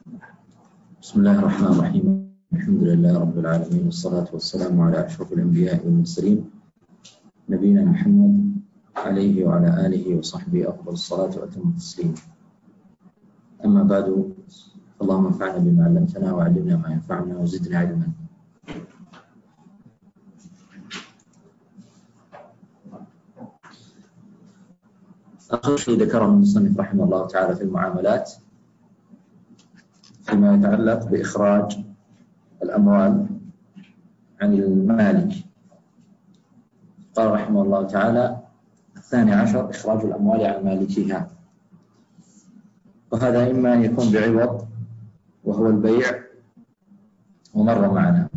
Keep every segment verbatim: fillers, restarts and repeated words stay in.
بسم الله الرحمن الرحيم. الحمد لله رب العالمين، والصلاة والسلام على أشرف الأنبياء والمرسلين نبينا محمد عليه وعلى آله وصحبه أفضل الصلاة وأتم التسليم. أما بعد، اللهم انفعنا بما علمتنا وعلمنا ما ينفعنا وزدنا علما. آخر شيء ذكره المصنف رحمه الله تعالى في المعاملات فيما يتعلق بإخراج الأموال عن المالك. قال رحمه الله تعالى: الثاني عشر إخراج الأموال عن مالكها، وهذا إما أن يكون بعوض وهو البيع، ومر معنا.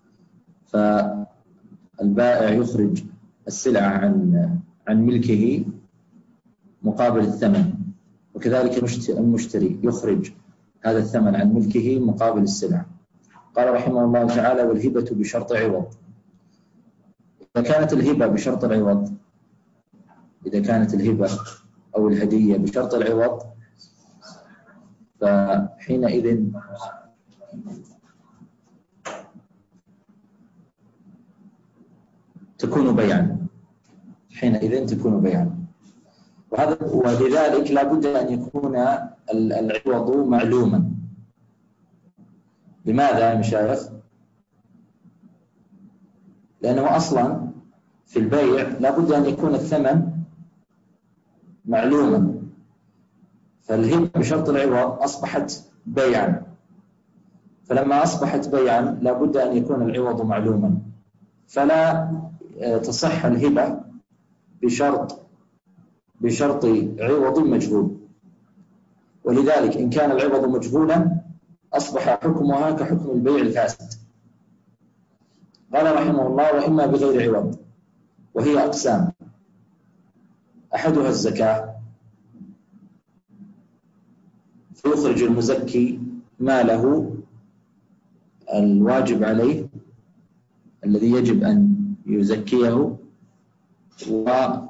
فالبائع يخرج السلعة عن عن ملكه مقابل الثمن، وكذلك المشتري يخرج هذا الثمن عن ملكه مقابل السلعة. قال رحمه الله تعالى: والهبة بشرط عوض. إذا كانت الهبة بشرط العوض إذا كانت الهبة أو الهدية بشرط العوض فحينئذ تكون بيعا حينئذ تكون بيعا وهذا ولذلك لا بد أن يكون العوض معلوما. لماذا يا مشايخ؟ لأنه أصلا في البيع لا بد أن يكون الثمن معلوما، فالهبة بشرط العوض أصبحت بيعا، فلما أصبحت بيعا لا بد أن يكون العوض معلوما، فلا تصح الهبة بشرط بشرط عوض مجهول. ولذلك إن كان العوض مجهولا أصبح حكمها كحكم البيع الفاسد. قال رحمه الله: وإما بغير عوض، وهي أقسام: أحدها الزكاة، فيخرج المزكي ماله الواجب عليه الذي يجب أن يزكيه و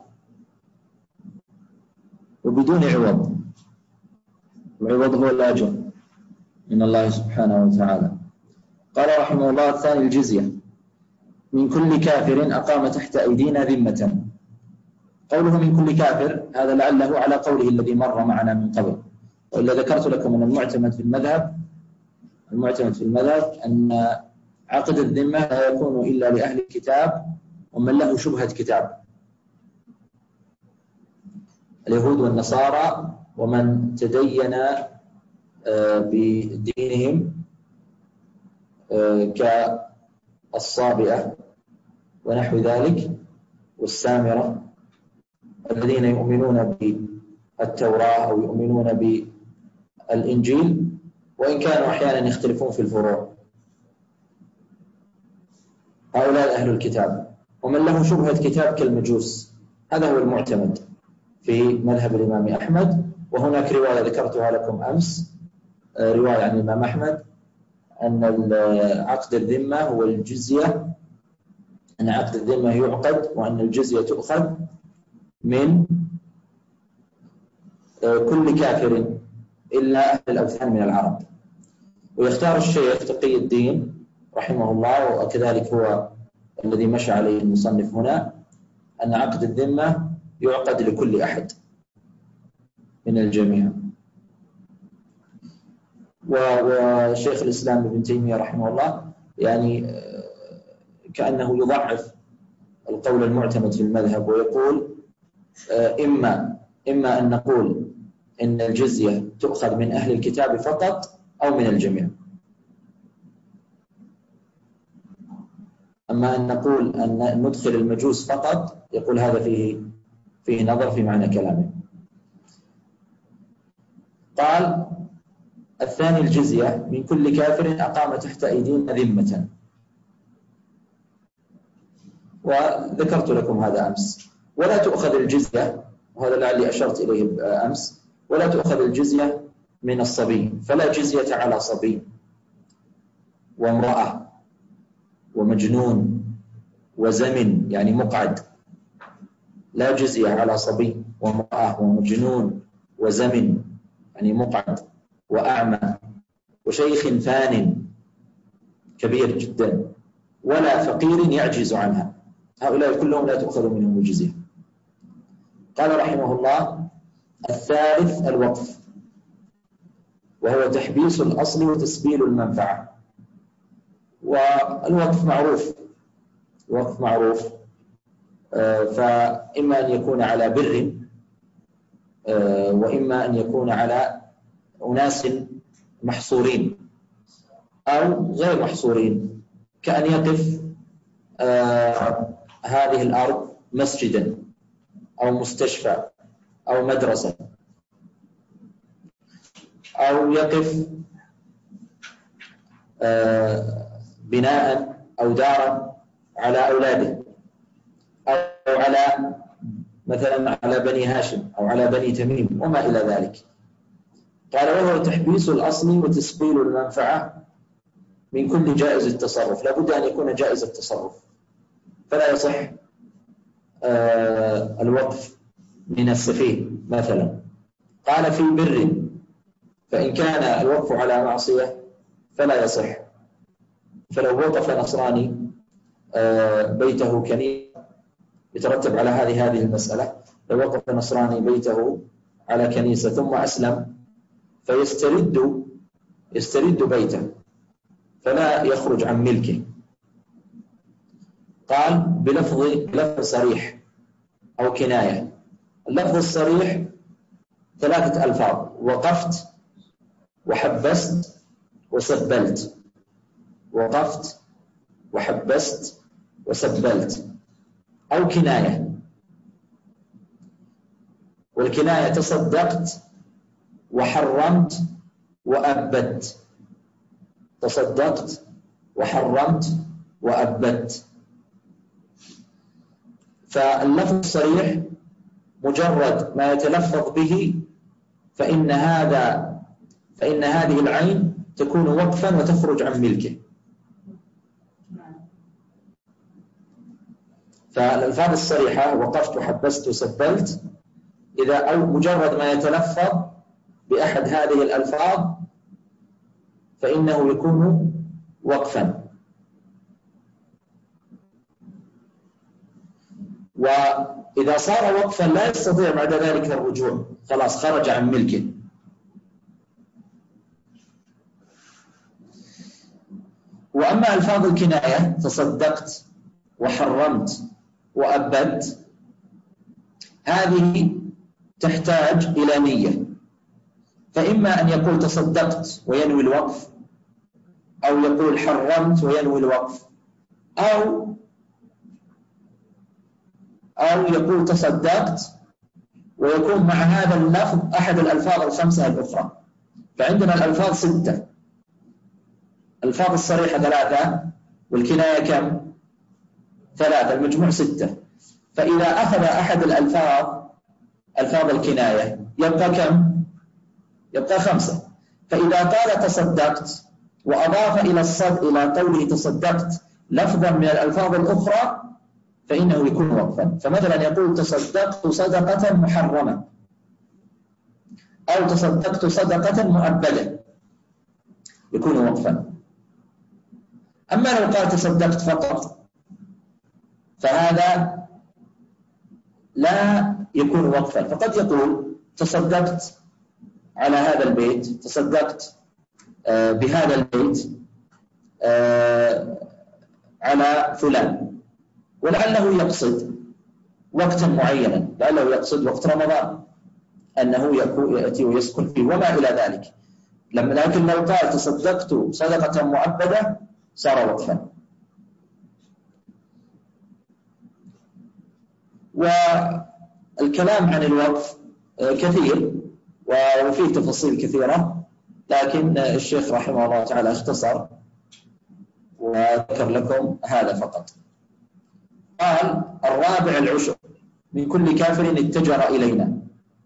وبدون عوض، العوض هو الأجر من الله سبحانه وتعالى. قال رحمه الله: الثاني الجزية، من كل كافر أقام تحت أيدينا ذمة. قوله من كل كافر هذا لعله على قوله الذي مر معنا من قبل، وإلا ذكرت لكم أن المعتمد في المذهب المعتمد في المذهب أن عقد الذمة لا يكون إلا لأهل الكتاب ومن له شبهة كتاب، اليهود والنصارى ومن تدين بدينهم كالصابئة ونحو ذلك والسامرة، الذين يؤمنون بالتوراة أو يؤمنون بالإنجيل، وإن كانوا أحيانا يختلفون في الفروع. هؤلاء أهل الكتاب، ومن له شبهة كتاب كالمجوس. هذا هو المعتمد في مذهب الإمام أحمد. وهناك رواية ذكرتها لكم أمس، رواية عن الإمام أحمد أن عقد الذمة هو الجزية، أن عقد الذمة يعقد وأن الجزية تؤخذ من كل كافر إلا أهل الأوثان من العرب. ويختار الشيخ تقي الدين رحمه الله، وكذلك هو الذي مشى عليه المصنف هنا، أن عقد الذمة يعقد لكل أحد من الجميع. وشيخ الإسلام ابن تيمية رحمه الله يعني كأنه يضعف القول المعتمد في المذهب، ويقول إما إما أن نقول إن الجزية تؤخذ من أهل الكتاب فقط أو من الجميع، أما أن نقول أن ندخل المجوس فقط يقول هذا فيه فيه نظر في معنى كلامه. قال: الثاني الجزية، من كل كافر أقام تحت أيدينا ذمة. وذكرت لكم هذا أمس. ولا تؤخذ الجزية، وهذا لعلي أشرت إليه أمس، ولا تؤخذ الجزية من الصبي، فلا جزية على صبي وامرأة ومجنون وزمن يعني مقعد، لا جزية على صبي وامرأة ومجنون وزمن يعني مقعد وأعمى وشيخ فان كبير جدا ولا فقير يعجز عنها، هؤلاء كلهم لا تؤخذ منهم الجزية. قال رحمه الله: الثالث الوقف، وهو تحبيس الأصل وتسبيل المنفعة. والوقف معروف، الوقف معروف، فإما أن يكون على بر وإما أن يكون على أناس محصورين أو غير محصورين، كأن يقف هذه الأرض مسجدا أو مستشفى أو مدرسة، أو يقف بناء أو دارا على أولاده، أو على مثلا على بني هاشم أو على بني تميم وما إلى ذلك. قال: وهو تحبيس الأصل وتسبيل المنفعة من كل جائز التصرف. لابد أن يكون جائز التصرف، فلا يصح الوقف من السفيه مثلا. قال: في بر، فإن كان الوقف على معصية فلا يصح. فلو وقف نصراني بيته كنيسة، يترتب على هذه هذه المسألة. لو وقف نصراني بيته على كنيسة ثم أسلم فيسترد يسترد بيته فلا يخرج عن ملكه. قال: بلفظ بلفظ صريح أو كناية. اللفظ الصريح ثلاثة ألفاظ: وقفت وحبست وسبلت. وقفت وحبست وسبلت. أو كناية، والكناية تصدقت وحرمت وأبدت. تصدقت وحرمت وأبدت. فاللفظ الصريح مجرد ما يتلفظ به فإن هذا فإن هذه العين تكون وقفا وتخرج عن ملكه. فالألفاظ الصريحة: وقفت وحبست وسبلت، إذا أو مجرد ما يتلفظ بأحد هذه الألفاظ فإنه يكون وقفا. وإذا صار وقفا لا يستطيع بعد ذلك الرجوع، خلاص خرج عن ملكه. وأما ألفاظ الكناية: تصدقت وحرمت وأبدت، هذه تحتاج إلى نية. فإما أن يقول تصدقت وينوي الوقف، أو يقول حرمت وينوي الوقف، أو أو يقول تصدقت ويكون مع هذا اللفظ أحد الألفاظ الخمسة الأخرى. فعندنا الألفاظ ستة: الألفاظ الصريحة ثلاثة، والكناية كم؟ ثلاثة، المجموع ستة. فإذا أخذ أحد الألفاظ ألفاظ الكناية يبقى كم؟ يبقى خمسة. فإذا قال تصدقت وأضاف إلى الصد إلى قوله تصدقت لفظا من الألفاظ الأخرى فإنه يكون وقفا. فمثلا يقول تصدقت صدقة محرمة، أو تصدقت صدقة مؤبدة، يكون وقفا. أما لو قال تصدقت فقط فهذا لا يكون وقفا. فقد يقول تصدقت على هذا البيت، تصدقت بهذا البيت على فلان، ولعله يقصد وقتا معينا، لعله يقصد وقت رمضان أنه يأتي ويسكن فيه وما إلى ذلك. لكن لو قال تصدقت صدقة مؤبدة صار وقفا. والكلام عن الوقف كثير وفيه تفاصيل كثيرة، لكن الشيخ رحمه الله تعالى اختصر وذكر لكم هذا فقط. قال: الرابع العشر من كل كافر اتجر إلينا.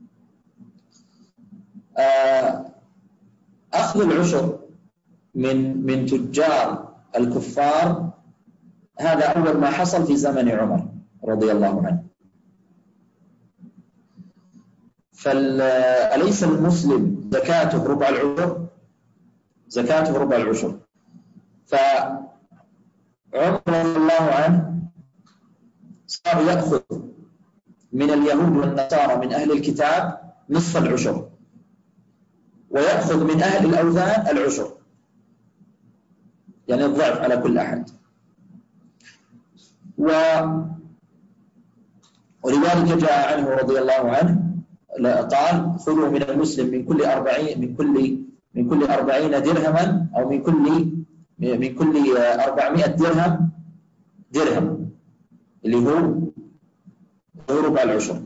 أخذ العشر من من تجار الكفار هذا أول ما حصل في زمن عمر رضي الله عنه. فأليس المسلم زكاته ربع العشر؟ زكاته ربع العشر. فعمر رضي الله عنه صار يأخذ من اليهود والنصارى من أهل الكتاب نصف العشر، ويأخذ من أهل الأوثان العشر، يعني الضعف على كل أحد. و... ولذلك جاء عنه رضي الله عنه قال: خذوا من المسلم من كل أربعين من كل من كل أربعين درهما، أو من كل من كل أربعمائة درهم درهم اللي هو ربع العشر.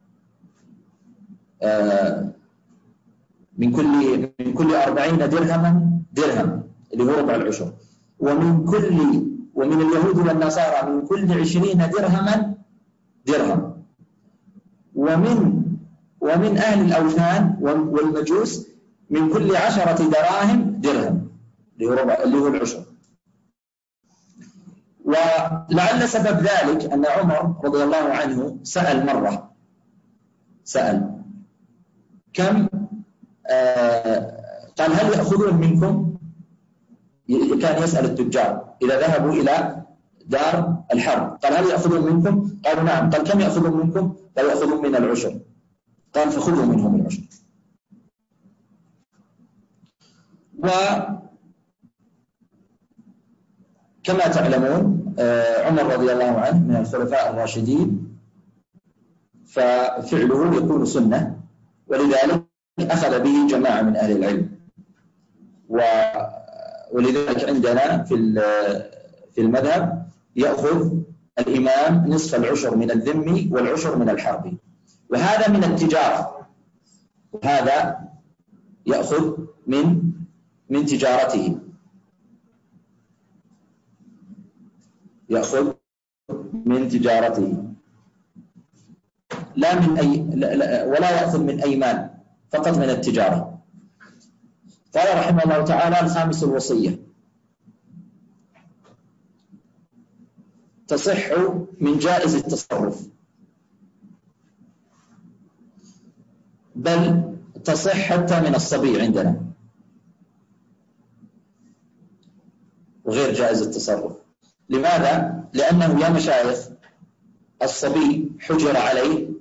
من كل من كل أربعين درهما درهم اللي هو ربع العشر، ومن كل ومن اليهود والنصارى من كل عشرين درهما درهم، ومن ومن أهل الأوثان والمجوس من كل عشرة دراهم درهم اللي هو ربع اللي هو العشر. ولعل سبب ذلك أن عمر رضي الله عنه سأل مرة سأل كم آه قال: هل يأخذون منكم؟ كان يسأل التجار إذا ذهبوا إلى دار الحرب، قال: هل يأخذون منكم؟ قالوا: نعم. قال: كم يأخذون منكم؟ قال: يأخذون من العشر. قال: فخذوا منهم العشر. وكما تعلمون عمر رضي الله عنه من الخلفاء الراشدين، ففعله يكون سنة، ولذلك أخذ به جماعة من أهل العلم. ولذلك عندنا في في المذهب يأخذ الإمام نصف العشر من الذمي والعشر من الحربي، وهذا من التجارة، وهذا يأخذ من من تجارته، يأخذ من تجارته لا من أي لا لا ولا يأخذ من أي مال، فقط من التجارة. قال رحمه الله تعالى: الخامس الوصية. تصح من جائز التصرف، بل تصح حتى من الصبي عندنا وغير جائز التصرف. لماذا؟ لأنه يا مشايخ الصبي حجر عليه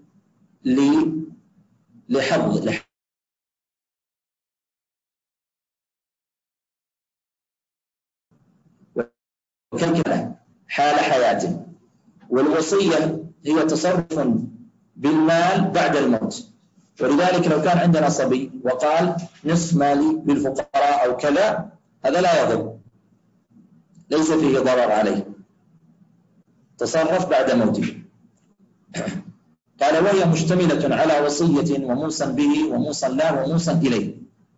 لحفظ وكلكله حال حياته، والوصية هي تصرف بالمال بعد الموت. ولذلك لو كان عندنا صبي وقال: نصف مالي للفقراء أو كذا، هذا لا يضر، ليس فيه ضرر عليه، تصرف بعد موته. قال: وهي مشتملة على وصية وموصى به وموصى له وموصى إليه.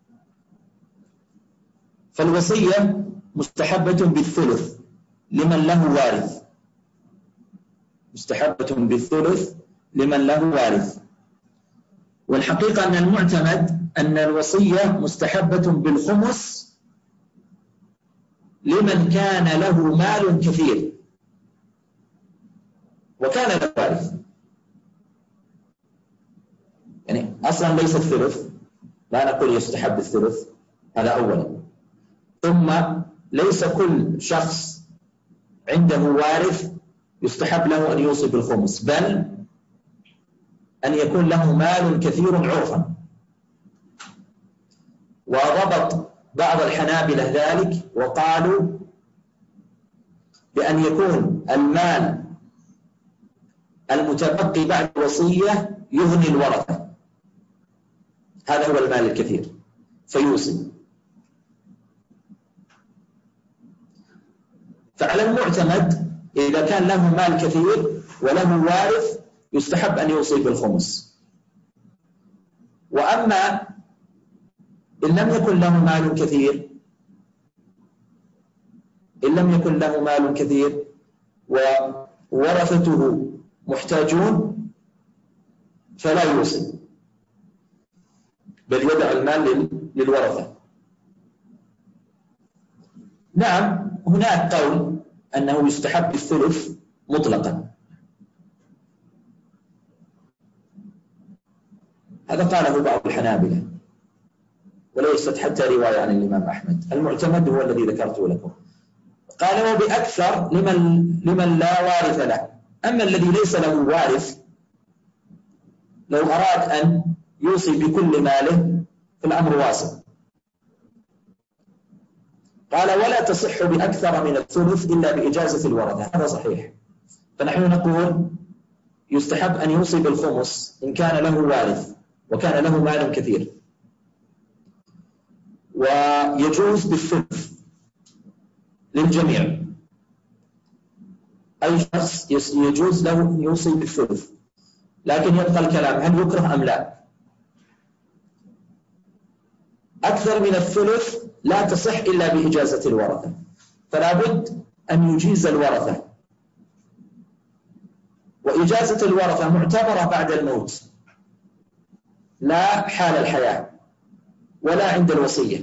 فالوصية مستحبة بالثلث لمن له وارث، مستحبة بالثلث لمن له وارث. والحقيقة أن المعتمد أن الوصية مستحبة بالخمس لمن كان له مال كثير وكان له وارث. يعني أصلا ليس الثلث، لا نقول يستحب الثلث، هذا أولا. ثم ليس كل شخص عنده وارث يستحب له أن يوصي بالخمس، بل أن يكون له مال كثير عرفا. وضبط بعض الحنابلة ذلك وقالوا بأن يكون المال المتبقي بعد الوصية يغني الورثة، هذا هو المال الكثير فيوصي. فعلى المعتمد إذا كان له مال كثير وله وارث يستحب أن يوصي بالخمس. وأما إن لم يكن له مال كثير إن لم يكن له مال كثير وورثته محتاجون فلا يوصي، بل يدع المال للورثة. نعم، هناك قول أنه يستحب الثلث مطلقا، هذا قاله بعض الحنابلة، وليست حتى رواية عن الإمام أحمد. المعتمد هو الذي ذكرته لكم. قال وبأكثر لمن, لمن لا وارث له. أما الذي ليس له وارث لو أراد أن يوصي بكل ماله فالأمر واسع. قال ولا تصح بأكثر من الثلث إلا بإجازة الورثة. هذا صحيح. فنحن نقول يستحب أن يوصي بالخمس إن كان له وارث وكان له مال كثير، ويجوز بالثلث للجميع. أي شخص يجوز له يوصي بالثلث، لكن يبقى الكلام هل يكره أم لا. أكثر من الثلث لا تصح إلا بإجازة الورثة، فلا بد أن يجيز الورثة. وإجازة الورثة معتبرة بعد الموت، لا حال الحياة ولا عند الوصية.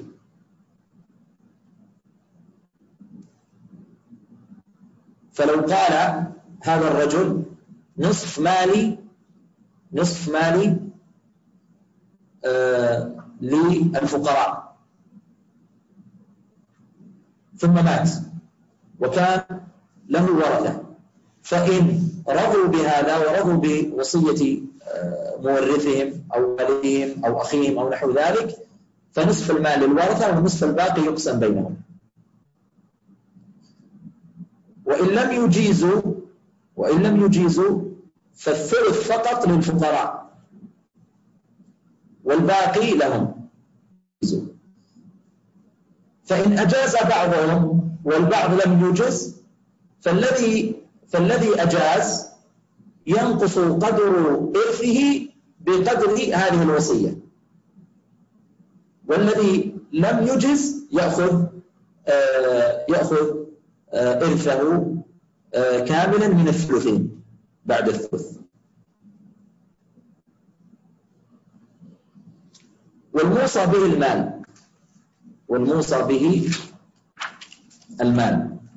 فلو قال هذا الرجل نصف مالي نصف مالي آه للفقراء ثم مات وكان له ورثة، فإن رضوا بهذا ورضوا بوصية آه مورثهم أو والدهم أو أخيهم أو نحو ذلك فنصف المال للورثة والنصف الباقي يقسم بينهم. وإن لم يجيزوا وإن لم يجيزوا فالثلث فقط للفقراء والباقي لهم. فإن أجاز بعضهم والبعض لم يجز فالذي فالذي أجاز ينقص قدر إرثه بقدر هذه الوصية، والذي لم يجز يأخذ آه يأخذ آه إرثه آه كاملا من الثلثين بعد الثلث. والموصى به المال والموصى به المال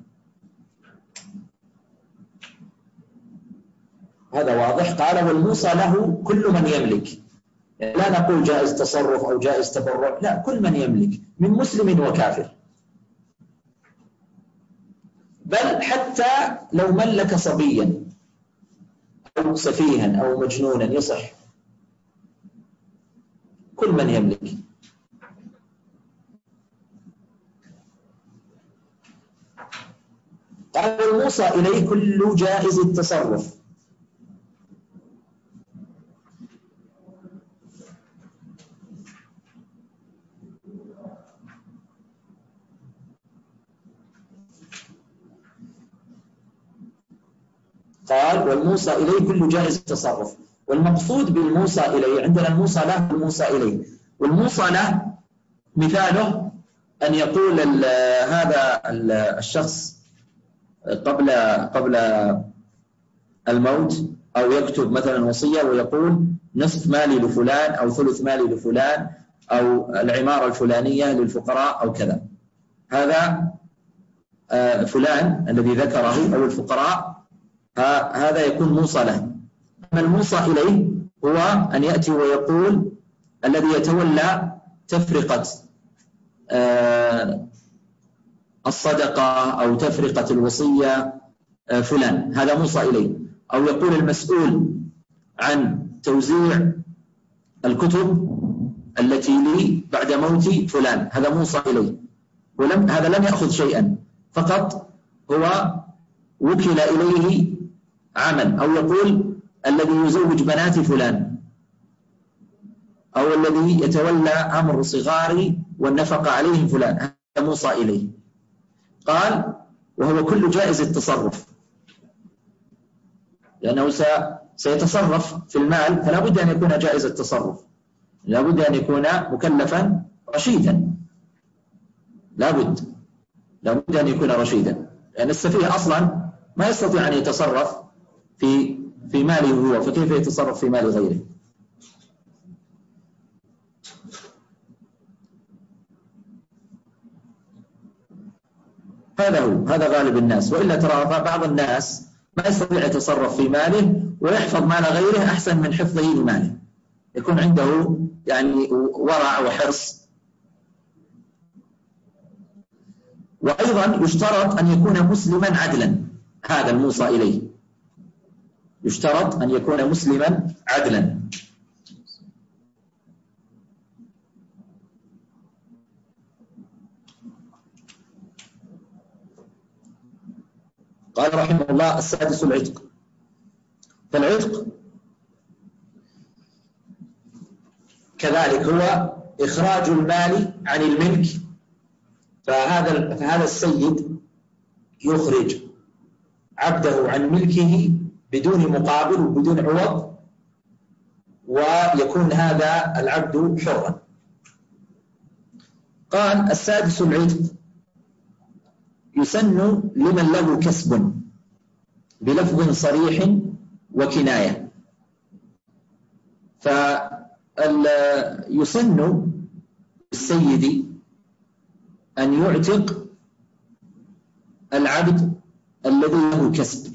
هذا واضح. قال والموصى له كل من يملك، يعني لا نقول جائز تصرف أو جائز تبرع، لا، كل من يملك من مسلم وكافر، بل حتى لو ملك صبيا أو سفيها أو مجنونا يصح، كل من يملك. قال والموصى إليه كل جائز التصرف. قال والموصى إليه كل جائز التصرف. والمقصود بالموصى إليه عندنا الموصى له والموصى إليه. والموصى له مثاله أن يقول هذا الشخص قبل قبل الموت أو يكتب مثلا وصية ويقول نصف مالي لفلان أو ثلث مالي لفلان أو العمارة الفلانية للفقراء أو كذا. هذا فلان الذي ذكره أو الفقراء هذا يكون موصى له. أما الموصى إليه هو أن يأتي ويقول الذي يتولى تفرقة الصدقة أو تفرقة الوصية فلان، هذا موصى إليه. أو يقول المسؤول عن توزيع الكتب التي لي بعد موتي فلان، هذا موصى إليه. ولم هذا لم يأخذ شيئا، فقط هو وكل إليه عمل. أو يقول الذي يزوج بنات فلان، أو الذي يتولى أمر صغاري والنفقة عليهم فلان، هذا موصى إليه. قال وهو كل جائز التصرف، لأنه سيتصرف في المال فلا بد أن يكون جائز التصرف، لا بد أن يكون مكلفا رشيدا، لا بد لا بد أن يكون رشيدا، لأن السفيه أصلا ما يستطيع أن يتصرف في في ماله هو، فكيف يتصرف في مال غيره؟ هذا هو هذا غالب الناس. وإلا ترى بعض الناس ما يستطيع يتصرف في ماله ويحفظ مال غيره أحسن من حفظه لماله، يكون عنده يعني ورع وحرص وأيضا يشترط أن يكون مسلما عدلا، هذا الموصى إليه يشترط أن يكون مسلما عدلا. قال رحمه الله: السادس العتق. فالعتق كذلك هو إخراج المال عن الملك، فهذا فهذا السيد يخرج عبده عن ملكه بدون مقابل وبدون عوض، ويكون هذا العبد حرا. قال: السادس العتق يسن لمن له كسب بلفظ صريح وكناية. فيسن السيد أن يعتق العبد الذي له كسب،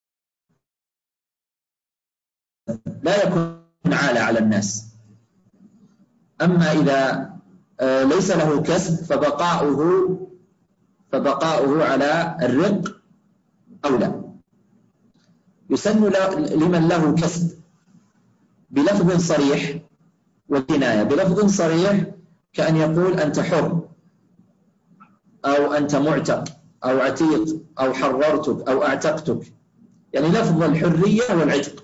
لا يكون عالة على الناس. أما إذا ليس له كسب فبقاؤه فبقاؤه على الرق أولى. يسن لمن له كسب بلفظ صريح وكناية. بلفظ صريح كأن يقول: أنت حر، أو أنت معتق، أو عتيق، أو حررتك، أو أعتقتك، يعني لفظ الحرية والعتق.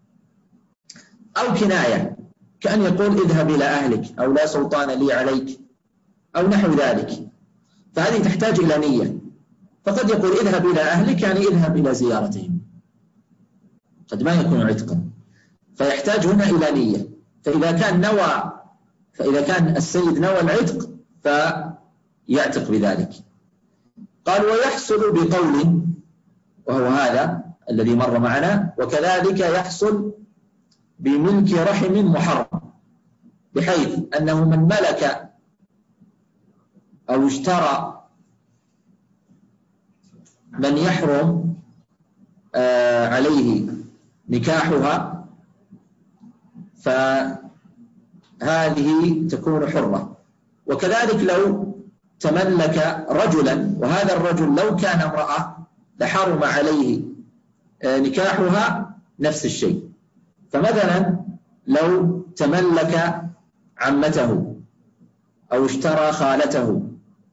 أو كناية كأن يقول: اذهب إلى أهلك، أو لا سلطان لي عليك، أو نحو ذلك. فهذه تحتاج إلى نية. فقد يقول: اذهب إلى أهلك، يعني اذهب إلى زيارتهم، قد ما يكون عتقا، فيحتاج هنا إلى نية. فإذا كان نوى فإذا كان السيد نوى العتق فيعتق بذلك. قال: ويحصل بقول، وهو هذا الذي مر معنا، وكذلك يحصل بملك رحم محرم، بحيث أنه من ملك أو اشترى من يحرم عليه نكاحها فهذه تكون حرة. وكذلك لو تملك رجلا وهذا الرجل لو كان امرأة لحرم عليه نكاحها نفس الشيء. فمثلا لو تملك عمته أو اشترى خالته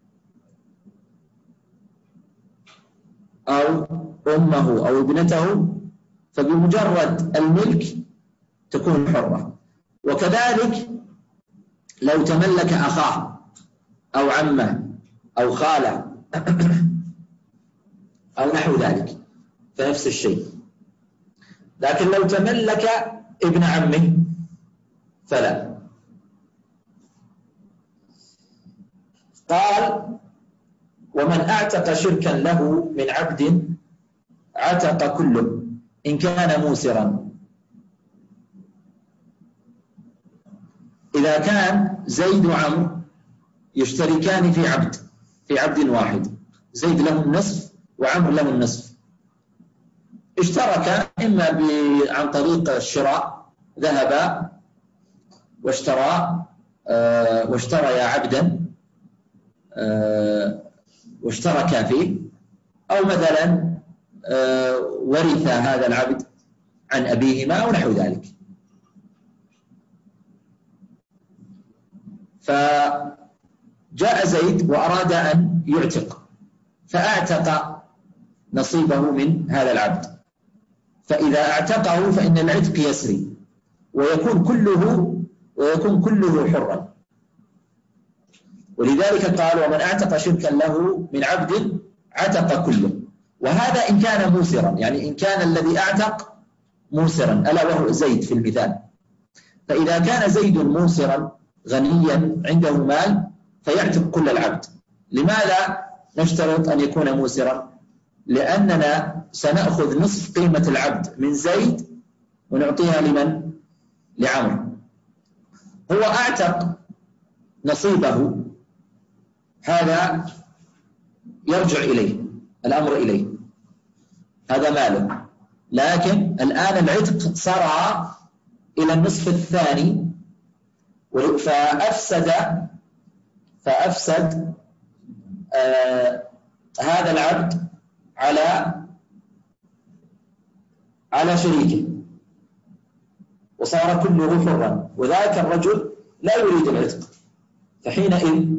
أو أمه أو ابنته فبمجرد الملك تكون حرة. وكذلك لو تملك أخاه أو عمه أو خاله أو نحو ذلك فنفس الشيء. لكن لو تملك ابن عمه فلا. قال: ومن أعتق شركا له من عبد عتق كله إن كان موسرا. إذا كان زيد وعمرو يشتركان في عبد في عبد واحد، زيد له النصف وعمرو له النصف، اشتركا إما عن طريق الشراء، ذهبا واشترى آه واشتريا عبدا آه واشتركا فيه، أو مثلا آه ورث هذا العبد عن أبيهما أو نحو ذلك. فجاء زيد وأراد أن يعتق فأعتق نصيبه من هذا العبد، فإذا اعتقه فإن العتق يسري ويكون كله ويكون كله حرا. ولذلك قال: ومن اعتق شركا له من عبد عتق كله. وهذا إن كان موسرا، يعني إن كان الذي اعتق موسرا ألا وهو زيد في المثال. فإذا كان زيد موسرا غنيا عنده مال فيعتق كل العبد. لماذا نشترط أن يكون موسرا؟ لأننا سنأخذ نصف قيمة العبد من زيد ونعطيها لمن؟ لعمرو. هو أعتق نصيبه، هذا يرجع إليه الأمر إليه، هذا ماله. لكن الآن العتق صار إلى النصف الثاني فأفسد فأفسد آه هذا العبد على على شريكه وصار كله حرا، وذاك الرجل لا يريد العتق، فحينئذ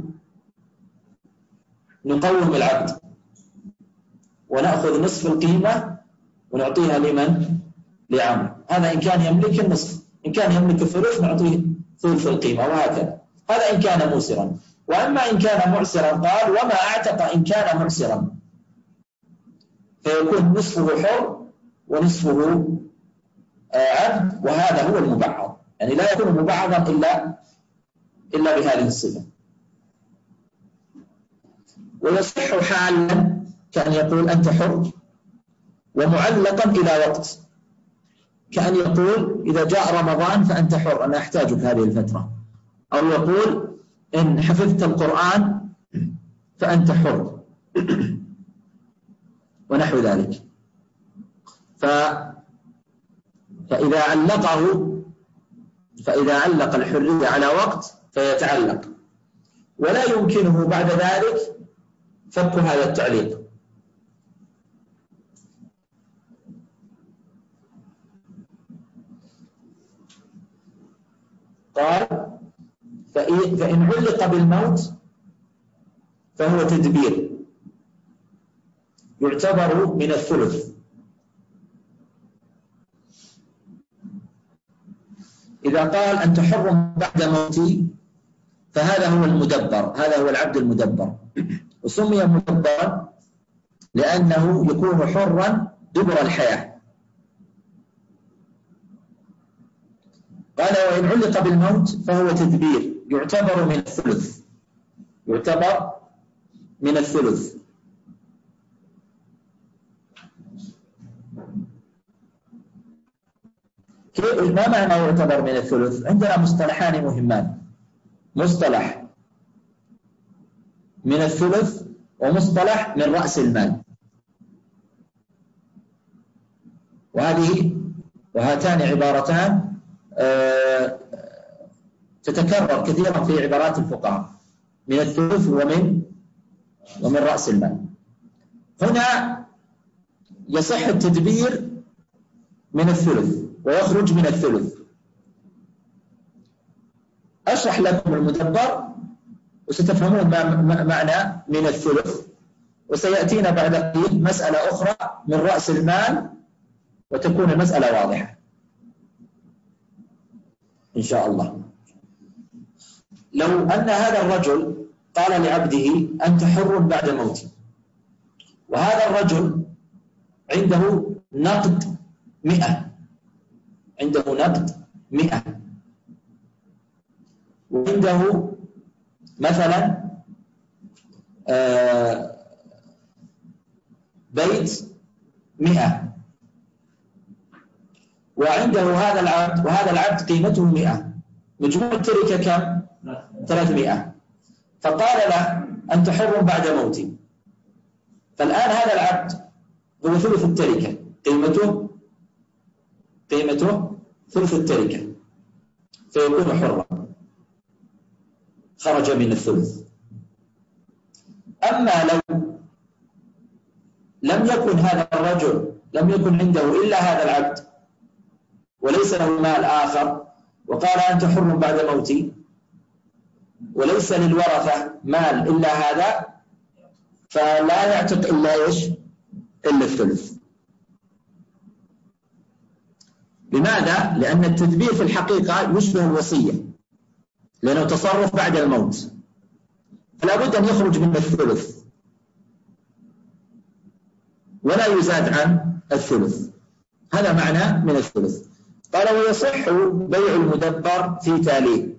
نقوم العبد ونأخذ نصف القيمة ونعطيها لمن؟ لعمرو. هذا إن كان يملك النصف، إن كان يملك الثلث نعطيه ثلث القيمة، وهكذا. هذا إن كان موسرا. وأما إن كان معسرا قال: وما أعتق إن كان معسرا، فيكون نصفه حر ونصفه عبد، وهذا هو المبعض. يعني لا يكون مبعضا إلا إلا بهذه الصفة. ويصح حالا كأن يقول أنت حر، ومعلقا إلى وقت كأن يقول إذا جاء رمضان فأنت حر، أنا أحتاجك هذه الفترة، أو يقول إن حفظت القرآن فأنت حر ونحو ذلك. ف فإذا علقه فإذا علق الحرية على وقت فيتعلق، ولا يمكنه بعد ذلك فك هذا التعليق. قال: فإن علق بالموت فهو تدبير يعتبر من الثلث. إذا قال أنت حر بعد موتي فهذا هو المدبر، هذا هو العبد المدبر، وسمي مدبرا لأنه يكون حرا دبر الحياة. قال: وإن علق بالموت فهو تدبير يعتبر من الثلث، يعتبر من الثلث. ما معنى يعتبر من الثلث؟ عندنا مصطلحان مهمان: مصطلح من الثلث ومصطلح من رأس المال. وهذه وهاتان عبارتان تتكرر كثيرا في عبارات الفقهاء: من الثلث ومن ومن رأس المال. هنا يصح التدبير من الثلث ويخرج من الثلث. أشرح لكم المدبر وستفهمون ما معنى من الثلث، وسيأتينا بعد قليل مسألة أخرى من رأس المال وتكون المسألة واضحة إن شاء الله. لو أن هذا الرجل قال لعبده أنت حر بعد موتي، وهذا الرجل عنده نقد مئة، عنده نقد مئة، وعنده مثلا بيت مئة، وعنده هذا العبد، وهذا العبد قيمته مئة، مجموع التركة كم؟ ثلاثمائة. فقال له أنت حر بعد موتي. فالآن هذا العبد هو ثلث التركة، قيمته قيمته ثلث التركة، فيكون حرا، خرج من الثلث. أما لو لم يكن هذا الرجل لم يكن عنده إلا هذا العبد وليس له مال آخر، وقال أنت حر بعد موتي، وليس للورثة مال إلا هذا، فلا يعتق إلا إيش؟ إلا الثلث. لماذا؟ لأن التدبير في الحقيقة يشبه الوصية، لأنه تصرف بعد الموت، فلا بد أن يخرج من الثلث ولا يزاد عن الثلث. هذا معنى من الثلث. قال: ويصح بيع المدبر في تاليه.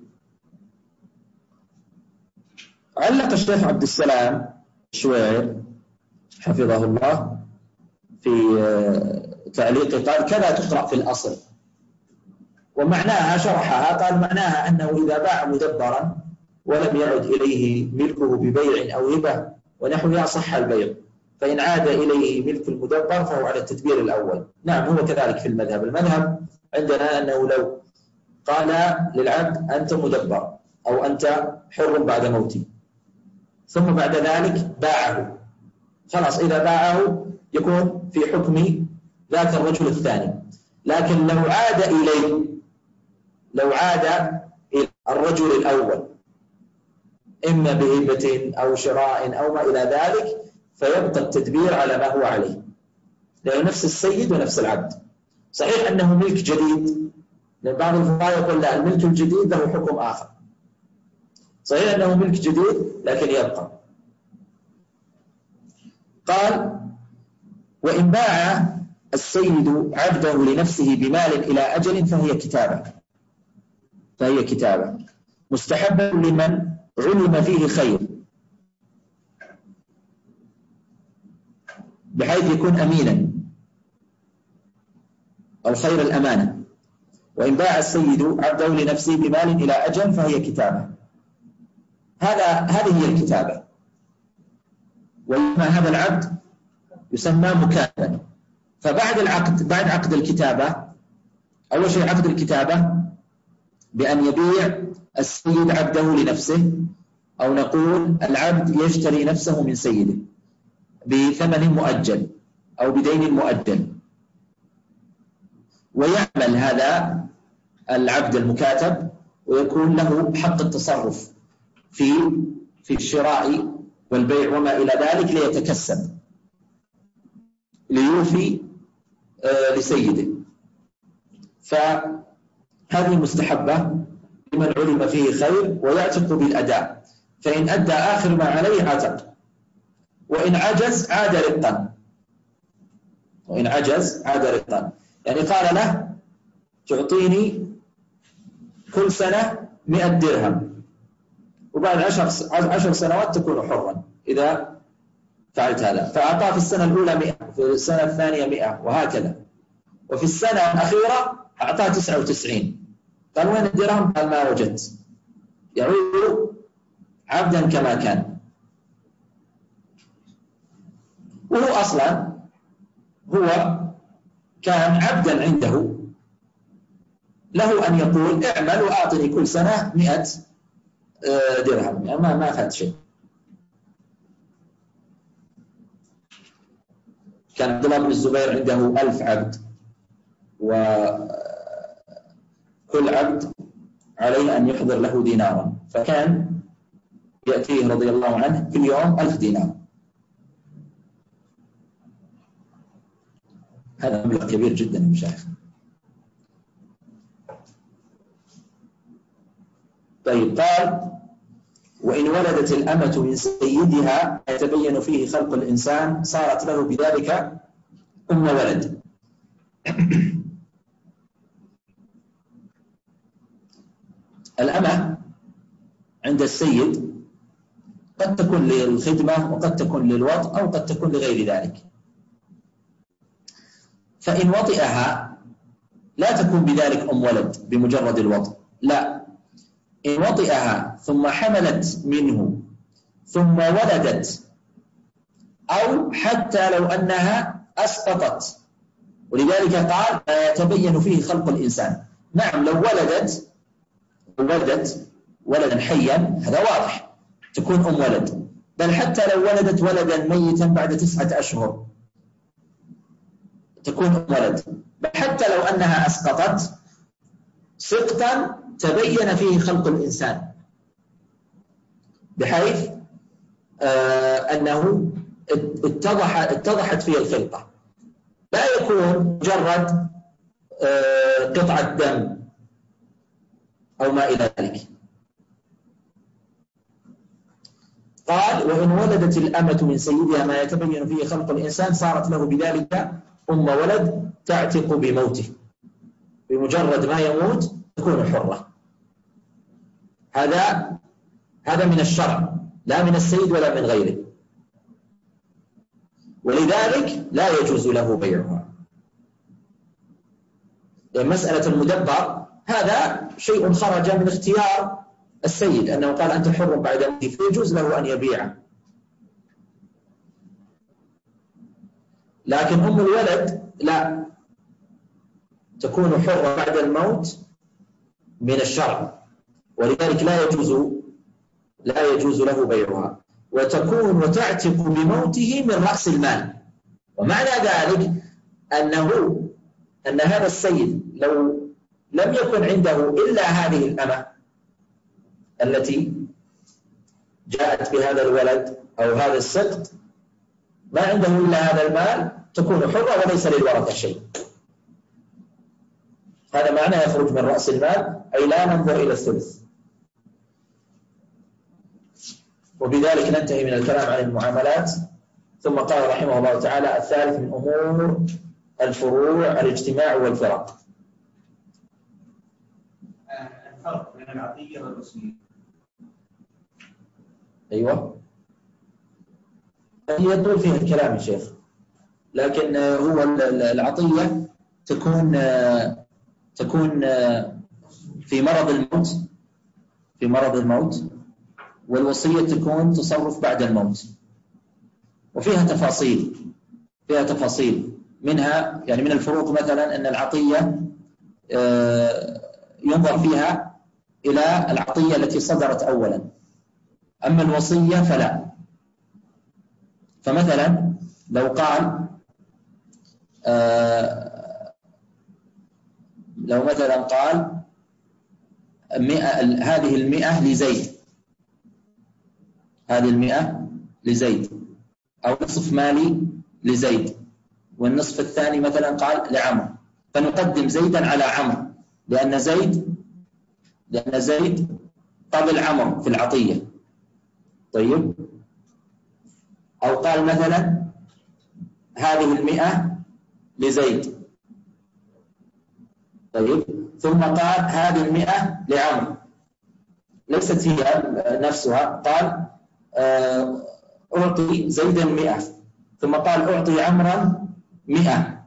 علق الشيخ عبد السلام الشويعر حفظه الله في تعليقه، قال: كذا تقرأ في الأصل. ومعناها شرحها، قال: معناها أنه إذا باع مدبرا ولم يعد إليه ملكه ببيع أو هبة ونحوها صح البيع، فإن عاد إليه ملك المدبر فهو على التدبير الأول. نعم، هو كذلك في المذهب. المذهب عندنا أنه لو قال للعبد أنت مدبر أو أنت حر بعد موتي، ثم بعد ذلك باعه، خلاص إذا باعه يكون في حكم ذاك الرجل الثاني. لكن لو عاد إليه، لو عاد إلى الرجل الأول إما بهبة أو شراء أو ما إلى ذلك، فيبقى التدبير على ما هو عليه، لأنه نفس السيد ونفس العبد. صحيح أنه ملك جديد، لأن بعض الفقهاء يقول لا، الملك الجديد له حكم آخر. صحيح أنه ملك جديد لكن يبقى. قال: وإن باع السيد عبده لنفسه بمال إلى أجل فهي كتابة، فهي كتابة مستحبة لمن علم فيه خير، بحيث يكون أمينا، أو خير الأمانة. وإن باع السيد عبده لنفسه بمال إلى أجل فهي كتابة. هذا هذه هي الكتابة. وإما هذا العبد يسمى مكاتبا. فبعد العقد، بعد عقد الكتابة، أول شيء عقد الكتابة بأن يبيع السيد عبده لنفسه، أو نقول العبد يشتري نفسه من سيده بثمن مؤجل أو بدين مؤجل، ويعمل هذا العبد المكاتب ويكون له حق التصرف في في الشراء والبيع وما إلى ذلك، ليتكسب ليوفي آه لسيده. فهذه مستحبة لمن علم فيه خير، ويعتق بالأداء، فإن أدى آخر ما عليه عتق، وإن عجز عاد رقا، وإن عجز عاد رقا. يعني قال له تعطيني كل سنة مئة درهم، وبعد عشر عشر سنوات تكون حرا إذا فعلت هذا. فأعطاه في السنة الأولى مئة، في السنة الثانية مئة، وهكذا. وفي السنة الأخيرة أعطاه تسعة وتسعين. قال: وين الدرهم؟ قال: ما وجدت. يعود عبدا كما كان. وهو أصلا هو كان عبدا عنده، له أن يقول اعمل وأعطني كل سنة مئة درهم، يعني ما ما أخذت شيء. كان عبد الله بن الزبير عنده ألف عبد، وكل عبد عليه أن يحضر له دينارا، فكان يأتيه رضي الله عنه كل يوم ألف دينار. هذا مبلغ كبير جدا يا مشايخ. طيب، قال: وإن ولدت الأمة من سيدها يتبين فيه خلق الإنسان صارت له بذلك أم ولد. الأمة عند السيد قد تكون للخدمة، وقد تكون للوطء، أو قد تكون لغير ذلك. فإن وطئها لا تكون بذلك أم ولد بمجرد الوطء، لا، إن وطئها ثم حملت منه ثم ولدت، أو حتى لو أنها أسقطت، ولذلك قال: يتبين فيه خلق الإنسان. نعم، لو ولدت ولدت ولدا حيا هذا واضح تكون أم ولد، بل حتى لو ولدت ولدا ميتا بعد تسعة أشهر تكون أم ولد، بل حتى لو أنها أسقطت سقطا تبين فيه خلق الإنسان، بحيث آه أنه اتضح اتضحت فيه الخلقة، لا يكون مجرد آه قطعة دم أو ما إلى ذلك. قال: وإن ولدت الأمة من سيدها ما يتبين فيه خلق الإنسان صارت له بذلك أم ولد تعتق بموته، بمجرد ما يموت تكون حرة. هذا هذا من الشرع، لا من السيد ولا من غيره، ولذلك لا يجوز له بيعها. يعني مسألة المدبر هذا شيء خرج من اختيار السيد، أنه قال أنت حر بعد موته، فيجوز له أن يبيعه. لكن أم الولد لا، تكون حرة بعد الموت من الشرع، ولذلك لا يجوز لا يجوز له بيعها. وتكون وتعتق بموته من رأس المال. ومعنى ذلك أنه أن هذا السيد لو لم يكن عنده إلا هذه الأمة التي جاءت بهذا الولد أو هذا السقط، ما عنده إلا هذا المال، تكون حرة وليس للورثة شيء. هذا معنى يخرج من رأس المال، أي لا ننظر إلى الثلث. وبذلك ننتهي من الكلام عن المعاملات. ثم قال رحمه الله تعالى: الثالث من أمور الفروع الاجتماع والفراق. الفرق بين العطية والوصية. أيوة، هي يطول فيها الكلام يا شيخ، لكن هو العطية تكون تكون في مرض الموت في مرض الموت والوصية تكون تصرف بعد الموت، وفيها تفاصيل فيها تفاصيل منها يعني من الفروق مثلا أن العطية ينظر فيها إلى العطية التي صدرت أولا، أما الوصية فلا. فمثلا لو قال لو مثلا قال هذه المئة لزيد هذه المئة لزيد أو نصف مالي لزيد، والنصف الثاني مثلا قال لعمر، فنقدم زيدا على عمر لأن زيد لأن زيد قبل عمر في العطية. طيب، أو قال مثلا هذه المئة لزيد، طيب، ثم قال هذه المئة لعمر، ليست هي نفسها، قال أعطي زيدا مئة، ثم قال أعطي عمرا مئة،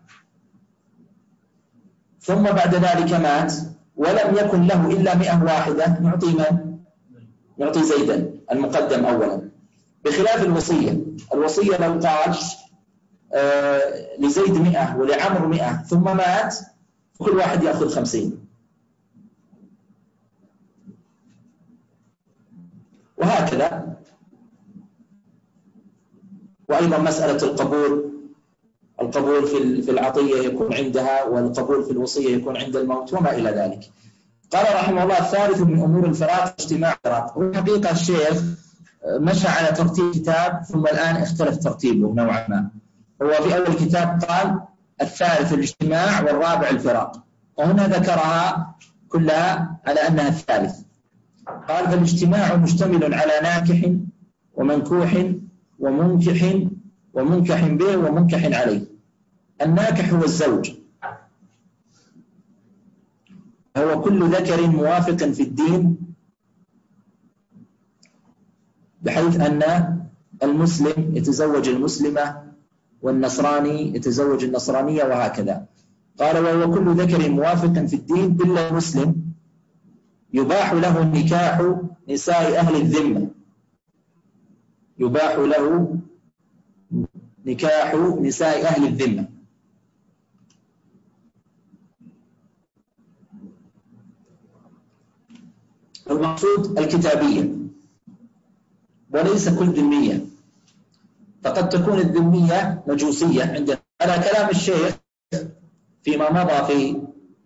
ثم بعد ذلك مات ولم يكن له إلا مئة واحدة، نعطي من؟ نعطي زيدا المقدم أولا. بخلاف الوصية، الوصية لو قال آه لزيد مئة ولعمر مئة ثم مات، كل واحد يأخذ خمسين، وهكذا. وأيضا مسألة القبول القبول في العطية يكون عندها، والقبول في الوصية يكون عند الموت، وما إلى ذلك. قال رحمه الله: الثالث من أمور الفراق اجتماع الفراق. وحقيقة الشيخ مشى على ترتيب كتاب ثم الآن اختلف ترتيبه نوعا ما. هو في أول كتاب قال الثالث الاجتماع والرابع الفراق، وهنا ذكرها كلها على أنها الثالث. قال: فالاجتماع مشتمل على ناكح ومنكوح ومنكح ومنكح به ومنكح عليه. الناكح هو الزوج، هو كل ذكر موافق في الدين، بحيث أن المسلم يتزوج المسلمة والنصراني يتزوج النصرانية وهكذا. قال: وهو كل ذكر موافق في الدين إلا المسلم، يباح له نكاح نساء أهل الذمة يباح له نكاح نساء أهل الذمة. المقصود الكتابية، وليس كل ذمية، فقد تكون الذمية مجوسية عندنا. على كلام الشيخ فيما مضى في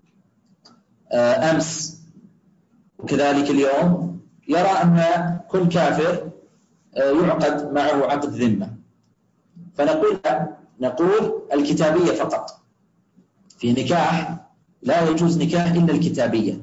أمس وكذلك اليوم، يرى أن كل كافر يعقد معه عقد ذمة، فنقول نقول الكتابية فقط. في نكاح لا يجوز نكاح إلا الكتابية.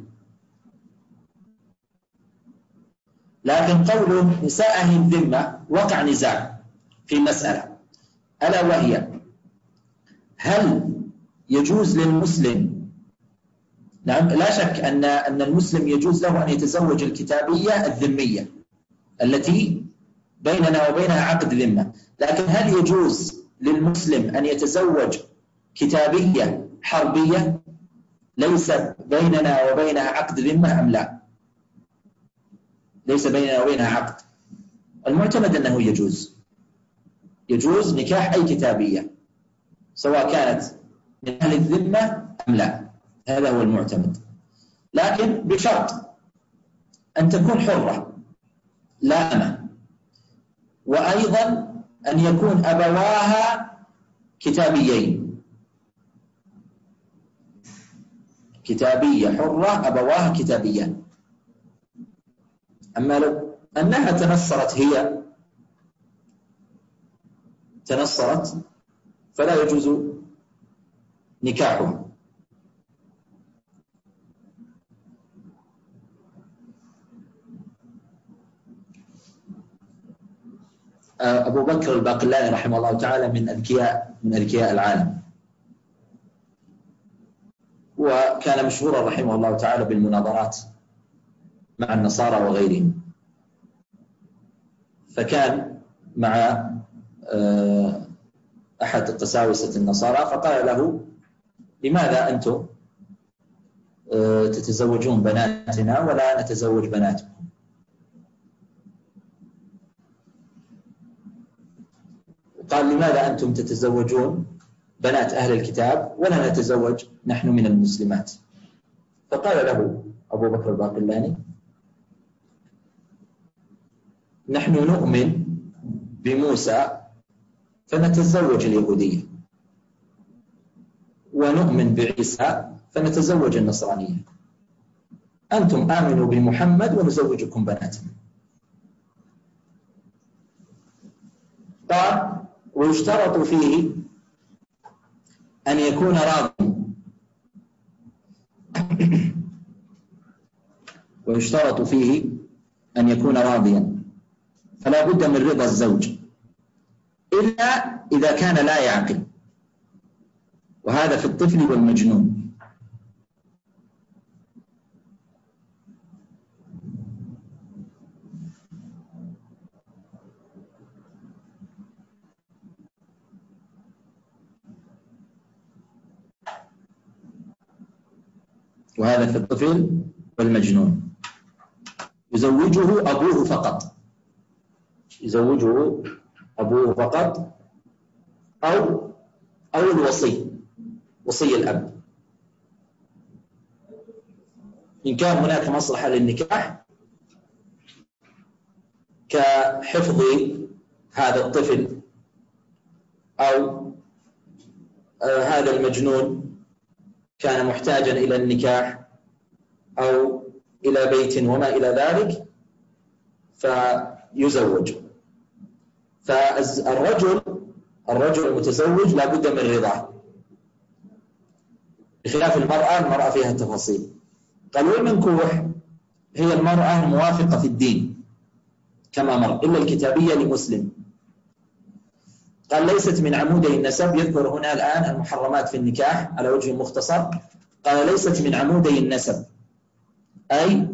لكن قوله نساء أهل الذمة وقع نزاع في مسألة، ألا وهي: هل يجوز للمسلم؟ نعم، لا شك أن أن المسلم يجوز له أن يتزوج الكتابية الذمية التي بيننا وبينها عقد ذمة، لكن هل يجوز للمسلم أن يتزوج كتابية حربية ليس بيننا وبينها عقد ذمة أم لا؟ ليس بيننا وبينها عقد. المعتمد أنه يجوز يجوز نكاح أي كتابية سواء كانت من أهل الذمة أم لا، هذا هو المعتمد، لكن بشرط أن تكون حرة لا أمة. وأيضا أن يكون أبواها كتابيين، كتابية حرة أبواها كتابيان. أما لو أنها تنصرت هي تنصرت فلا يجوز نكاحها. أبو بكر الباقلاني رحمه الله تعالى من أذكياء من أذكياء العالم، وكان مشهورا رحمه الله تعالى بالمناظرات مع النصارى وغيرهم. فكان مع أحد قساوسة النصارى فقال له: لماذا أنتم تتزوجون بناتنا ولا نتزوج بناتكم؟ قال: لماذا أنتم تتزوجون بنات أهل الكتاب ولا نتزوج نحن من المسلمات؟ فقال له أبو بكر الباقلاني: نحن نؤمن بموسى فنتزوج اليهودية، ونؤمن بعيسى فنتزوج النصرانية، أنتم آمنوا بمحمد ونزوجكم بناتنا. قال: ويشترط فيه أن يكون راضيا ويشترط فيه أن يكون راضيا فلا بد من رضا الزوج إلا إذا كان لا يعقل، وهذا في الطفل والمجنون. وهذا في الطفل والمجنون يزوجه أبوه فقط، يزوجه أبوه فقط أو أو الوصي، وصي الأب، إن كان هناك مصلحة للنكاح كحفظ هذا الطفل أو آه هذا المجنون كان محتاجا إلى النكاح أو إلى بيت وما إلى ذلك فيزوج. فالرجل الرجل المتزوج لا بد من رضاه، بخلاف المرأة. المرأة فيها تفاصيل. قال: والمنكوح هي المرأة الموافقة في الدين كما مر، إلا الكتابية لمسلم. قال: ليست من عمودي النسب. يذكر هنا الآن المحرمات في النكاح على وجه مختصر. قال: ليست من عمودي النسب، أي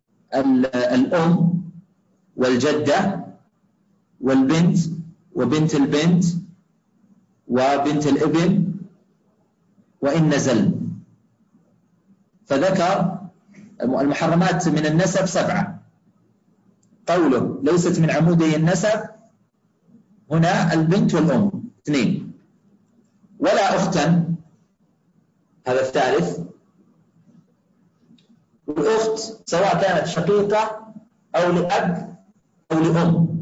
الأم والجدة والبنت وبنت البنت وبنت الابن وإن نزل. فذكر المحرمات من النسب سبعة. قوله ليست من عمودي النسب هنا البنت والأم اثنين، ولا أختا، هذا الثالث. والأخت سواء كانت شقيقة أو لأب أو لأم.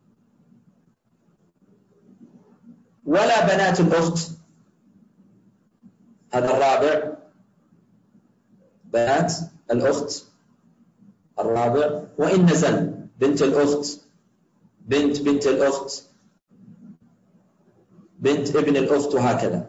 ولا بنات الأخت، هذا الرابع. بنات الأخت الرابع. وإن نزل بنت الأخت، بنت بنت الأخت، بنت ابن الأخت، وهكذا.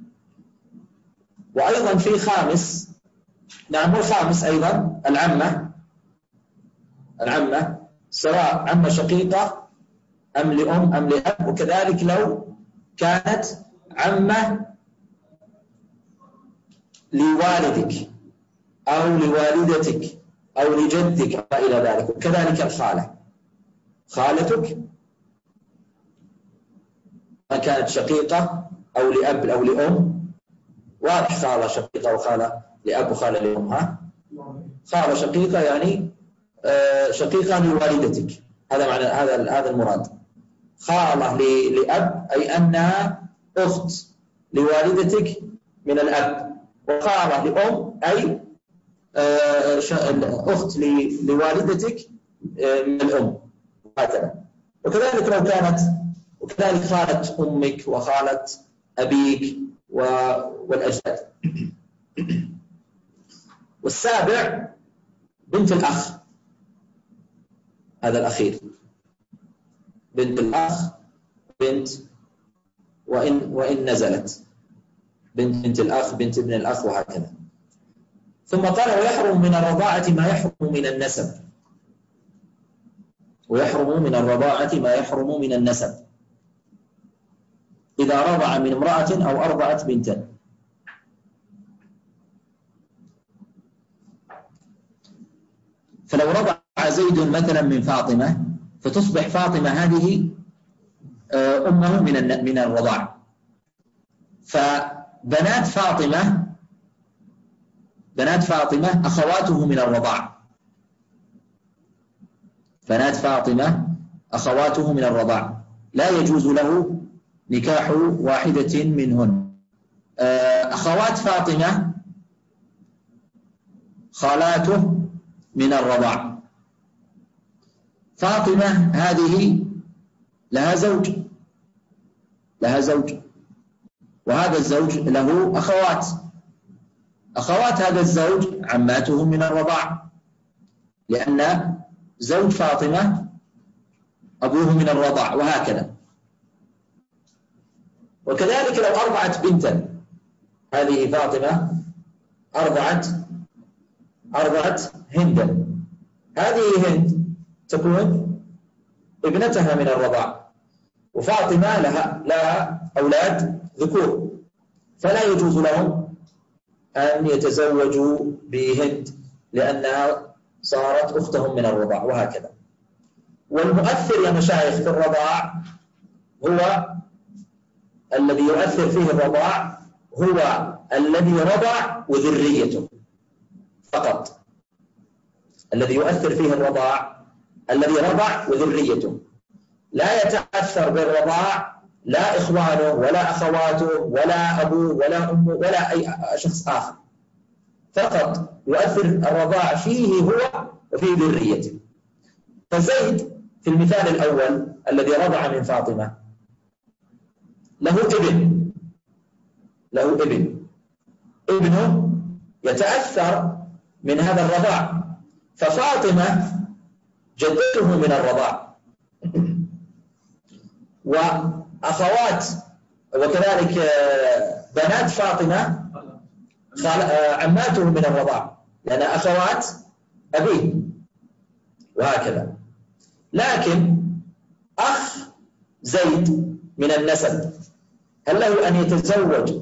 وأيضا في خامس، نعم هو خامس أيضا، العمة. العمة سواء عمة شقيقة أم لأم أم لأب، وكذلك لو كانت عمة لوالدك أو لوالدتك أو لجدك أو إلى ذلك. وكذلك الخالة، خالتك ما كانت شقيقة أو لأب أو لأم. واضح، خالة شقيقة وخالة لأب وخالة لأم. ها، خالة شقيقة يعني شقيقة لوالدتك، هذا معنى، هذا هذا المراد. خالة لأب أي أنها أخت لوالدتك من الأب، وخالة لأم أي أخت لوالدتك من الأم، هكذا. وكذلك لو كانت وكذلك خالة أمك وخالة أبيك والأجداد. والسابع بنت الأخ، هذا الأخير، بنت الأخ، بنت وإن وإن نزلت، بنت بنت الأخ، بنت ابن الأخ، وهكذا. ثم قال ويحرم من الرضاعة ما يحرم من النسب، ويحرم من الرضاعة ما يحرم من النسب إذا رضع من امرأة أو أرضعت بنتا. فلو رضع زيد مثلا من فاطمة فتصبح فاطمة هذه أمه من من الرضاع، فبنات فاطمة بنات فاطمة أخواته من الرضاع، بنات فاطمة أخواته من الرضاع، لا يجوز له نكاح واحدة منهن. أخوات فاطمة خالاته من الرضاع. فاطمة هذه لها زوج لها زوج وهذا الزوج له أخوات، أخوات هذا الزوج عماته من الرضاع، لأن زوج فاطمة أبوه من الرضاع، وهكذا. وكذلك لو أرضعت بنتا، هذه فاطمة أرضعت أرضعت هندا، هذه هند تكون ابنتها من الرضاع، وفاطمة لها لها أولاد ذكور، فلا يجوز لهم أن يتزوجوا بهند لأنها صارت أختهم من الرضاع، وهكذا. والمؤثر يا مشايخ في الرضاع هو الذي يؤثر فيه الرضاع هو الذي رضع وذريته فقط، الذي يؤثر فيه الرضاع الذي رضع وذريته، لا يتأثر بالرضاع لا إخوانه ولا أخواته ولا أبوه ولا أمه ولا أي شخص آخر، فقط يؤثر الرضاع فيه هو وفي ذريته. فزيد في المثال الأول الذي رضع من فاطمة له ابن له ابن ابنه يتأثر من هذا الرضاع، ففاطمة جدته من الرضاع، وأخوات وكذلك بنات فاطمة عماته من الرضاع لأن أخوات أبيه، وهكذا. لكن أخ زيد من النسب هل له أن يتزوج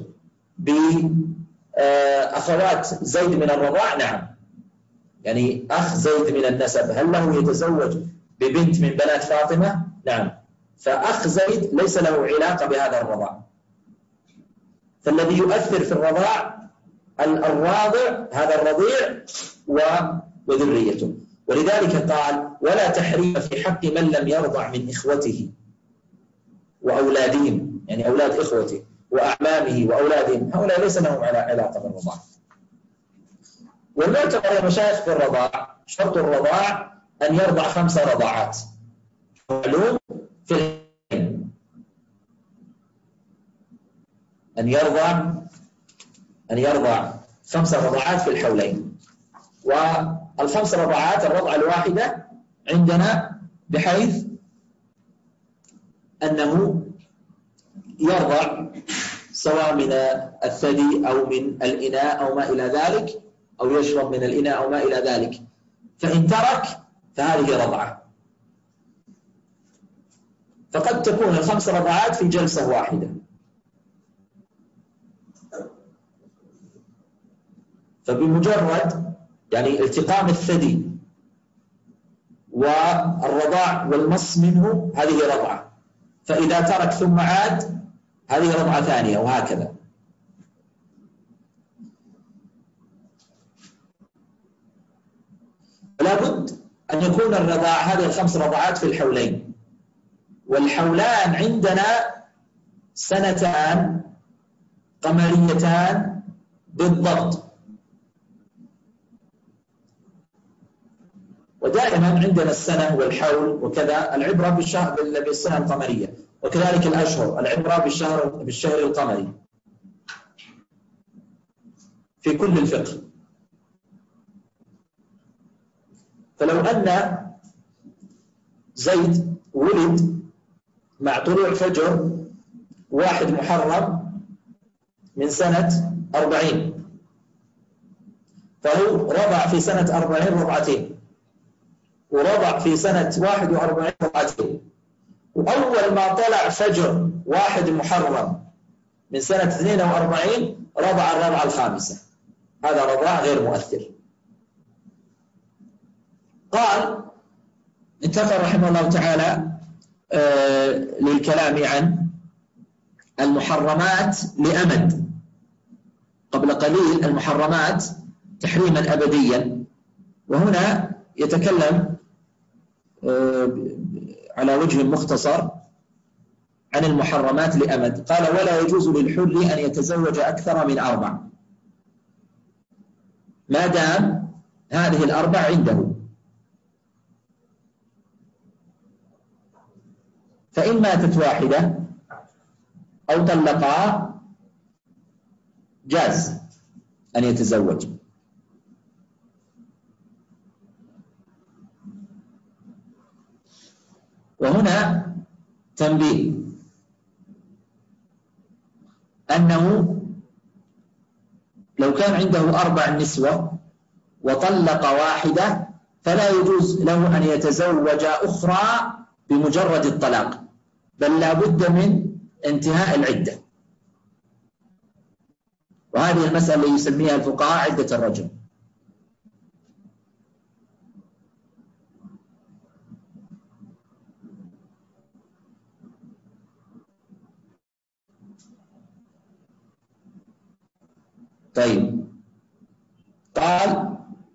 بأخوات زيد من الرضاع؟ نعم، يعني أخ زيد من النسب هل له يتزوج ببنت من بنات فاطمة؟ نعم، فأخ زيد ليس له علاقة بهذا الرضاع. فالذي يؤثر في الرضاع الراضع هذا الرضيع وذريته، ولذلك قال ولا تحريم في حق من لم يرضع من إخوته وأولادهم، يعني أولاد إخوته وأعمامه وأولادهم، هؤلاء ليس لهم علاقة بالرضاع. والمعتبر يا مشايخ في الرضاع شرط الرضاع أن يرضع خمس رضاعات، معلوم في الحين أن يرضع أن يرضع خمس رضاعات في الحولين. والخمس رضاعات الرضعة الواحدة عندنا بحيث أنه يرضع سواء من الثدي أو من الإناء أو ما إلى ذلك، أو يشرب من الإناء أو ما إلى ذلك، فإن ترك فهذه رضعة. فقد تكون الخمس رضعات في جلسة واحدة، فبمجرد يعني التقام الثدي والرضاع والمص منه هذه رضعة، فإذا ترك ثم عاد هذه رضعة ثانية، وهكذا. ولا بد أن يكون الرضاع هذه الخمس رضعات في الحولين، والحولان عندنا سنتان قمريتان بالضبط. ودائما عندنا السنة والحول وكذا العبرة بالشهر بالسنة القمرية، وكذلك الأشهر العبرة بالشهر بالشهر القمري في كل الفقه. فلو أن زيد ولد مع طلوع فجر واحد محرم من سنة أربعين، فهو رضع في سنة أربعين رضعتين، ورضع في سنة واحد وأربعين رضعتين، وأول ما طلع فجر واحد محرم من سنة اثنين وأربعين رضع الرضعة الخامسة، هذا رضاع غير مؤثر. قال انتقل رحمه الله تعالى آه للكلام عن المحرمات لأمد. قبل قليل المحرمات تحريما أبديا، وهنا يتكلم آه على وجه مختصر عن المحرمات لأمد. قال ولا يجوز للحر أن يتزوج أكثر من أربع ما دام هذه الأربع عنده، فإن ماتت واحدة أو طلقها جاز أن يتزوج. وهنا تنبيه أنه لو كان عنده أربع نسوة وطلق واحدة فلا يجوز له أن يتزوج أخرى بمجرد الطلاق، بل لا بد من انتهاء العدة، وهذه المسألة اللي يسميها الفقهاء عدة الرجل. طيب، قال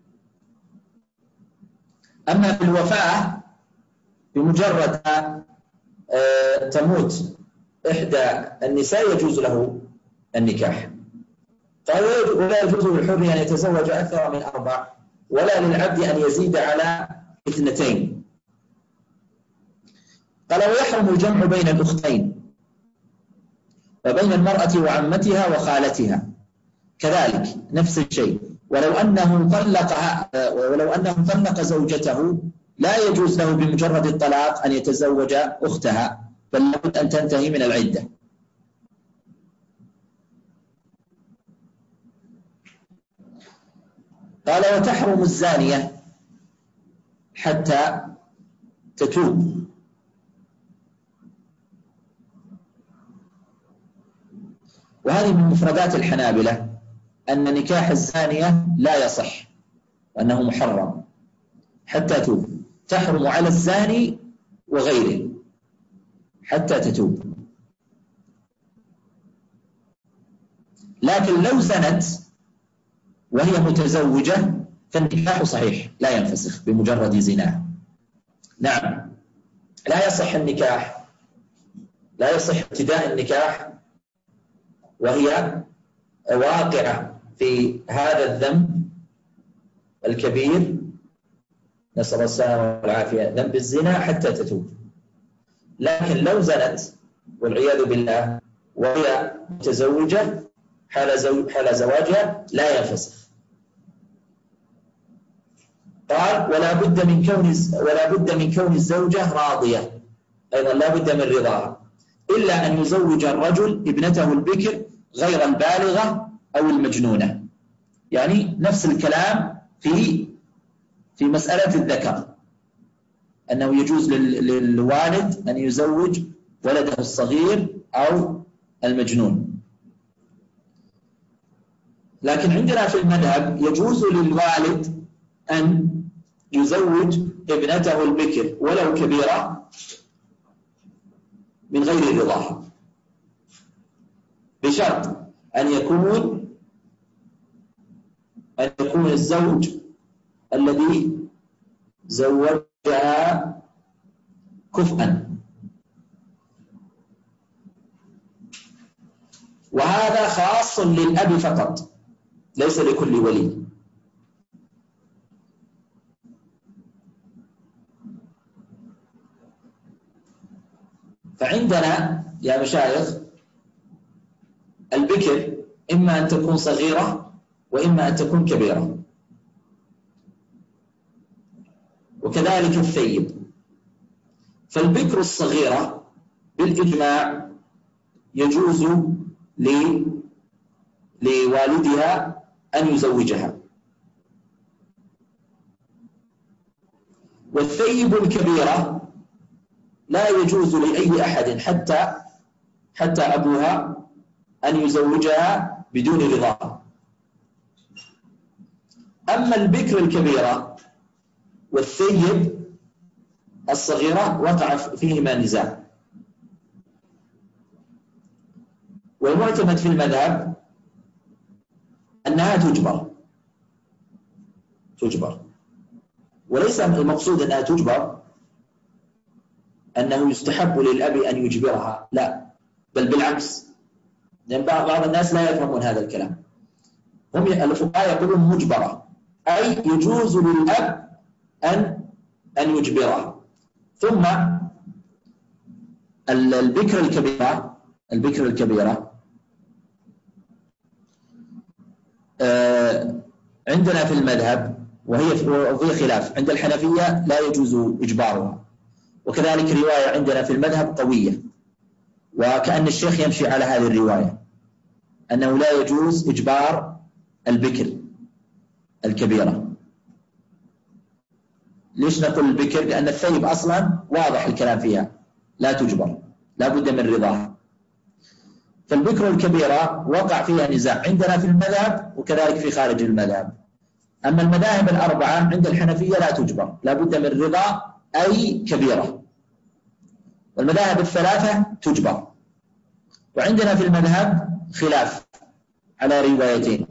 أما في الوفاة بمجرد آه تموت إحدى النساء يجوز له النكاح. قال ولا يجوز للحر أن يتزوج أكثر من أربع، ولا للعبد أن يزيد على اثنتين. قال ويحرم الجمع بين الأختين وبين المرأة وعمتها وخالتها كذلك نفس الشيء، ولو أنه طلقها ولو أنه طلق زوجته لا يجوز له بمجرد الطلاق أن يتزوج أختها، بل لابد أن تنتهي من العدة. قال وتحرم الزانية حتى تتوب. وهذه من مفردات الحنابلة أن نكاح الزانية لا يصح وأنه محرم حتى تتوب، تحرم على الزاني وغيره حتى تتوب. لكن لو زنت وهي متزوجة فالنكاح صحيح لا ينفسخ بمجرد زناه. نعم، لا يصح النكاح، لا يصح ابتداء النكاح وهي واقعة في هذا الذنب الكبير، نسأل الله السلامة والعافية، ذنب الزنا، حتى تتوب. لكن لو زنت والعياذ بالله وهي متزوجة حال, زو... حال زواجها لا ينفسخ. قال ولا بد من كون ولا بد من كون الزوجة راضية، أيضا لا بد من رضاها، إلا أن يزوج الرجل ابنته البكر غير البالغة أو المجنونة. يعني نفس الكلام في في مسألة الذكر، أنه يجوز للوالد أن يزوج ولده الصغير أو المجنون. لكن عندنا في المذهب يجوز للوالد أن يزوج ابنته البكر ولو كبيرة من غير رضاها، بشرط أن يكون أن يكون الزوج الذي زوجها كفءا، وهذا خاص للأب فقط ليس لكل ولي. فعندنا يا مشايخ البكر إما أن تكون صغيرة وإما أن تكون كبيرة، وكذلك الثيب. فالبكر الصغيرة بالإجماع يجوز لوالدها أن يزوجها، والثيب الكبيرة لا يجوز لأي أحد حتى حتى أبوها أن يزوجها بدون رضاها. أما البكر الكبيرة والثيب الصغيرة وقع فيهما نزاع، والمعتمد في المذهب أنها تجبر تجبر وليس المقصود أنها تجبر أنه يستحب للأب أن يجبرها، لا، بل بالعكس، لأن بعض الناس لا يفهمون هذا الكلام. هم الفقهاء يقولون مجبرة، أي يجوز للأب أن أن يجبرها. ثم البكر الكبيرة البكر الكبيرة عندنا في المذهب وهي في خلاف، عند الحنفية لا يجوز إجبارها، وكذلك رواية عندنا في المذهب قوية، وكأن الشيخ يمشي على هذه الرواية أنه لا يجوز إجبار البكر الكبيرة. ليش نقول البكر؟ لأن الثيب أصلا واضح الكلام فيها لا تجبر، لا بد من رضاها. فالبكر الكبيرة وقع فيها نزاع عندنا في المذهب وكذلك في خارج المذهب. أما المذاهب الأربعة عند الحنفية لا تجبر، لا بد من رضا أي كبيرة، والمذاهب الثلاثة تجبر. وعندنا في المذهب خلاف على روايتين،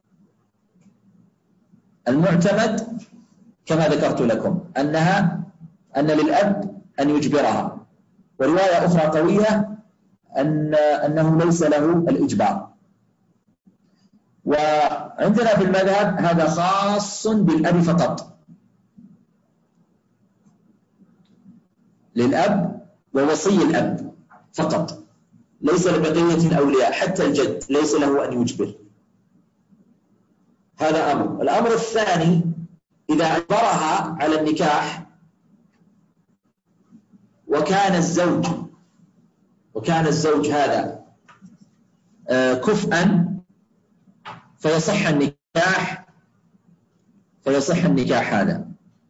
المعتمد كما ذكرت لكم أنها أن للأب أن يجبرها، ورواية أخرى قوية أن أنه ليس له الإجبار. وعندنا في المذهب هذا خاص بالأب فقط، للأب ووصي الأب فقط، ليس لبقية الأولياء، حتى الجد ليس له أن يجبر. هذا أمر. الأمر الثاني، إذا أجبرها على النكاح وكان الزوج وكان الزوج هذا كفءا فيصح النكاح فيصح النكاح هذا.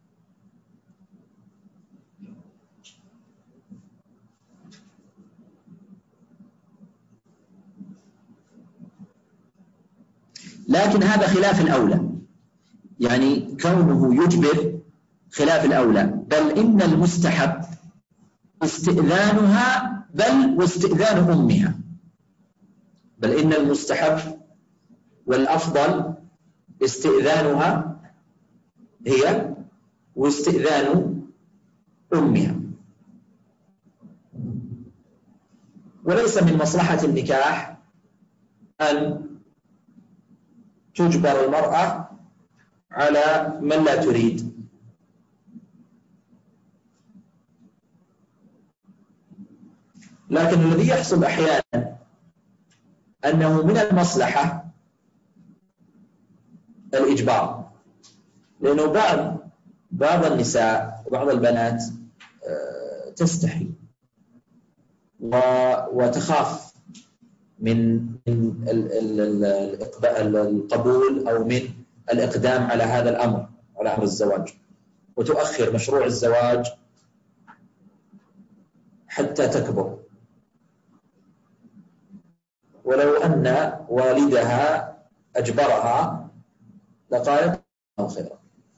لكن هذا خلاف الأولى، يعني كونه يجبر خلاف الأولى، بل إن المستحب استئذانها بل واستئذان أمها، بل إن المستحب والأفضل استئذانها هي واستئذان أمها. وليس من مصلحة النكاح أن تجبر المرأة على من لا تريد، لكن الذي يحصل أحيانا أنه من المصلحة الإجبار، لأنه بعض بعض النساء وبعض البنات تستحي وتخاف من القبول أو من الإقدام على هذا الأمر، على أمر الزواج، وتؤخر مشروع الزواج حتى تكبر، ولو أن والدها أجبرها لقالت الله خيرا.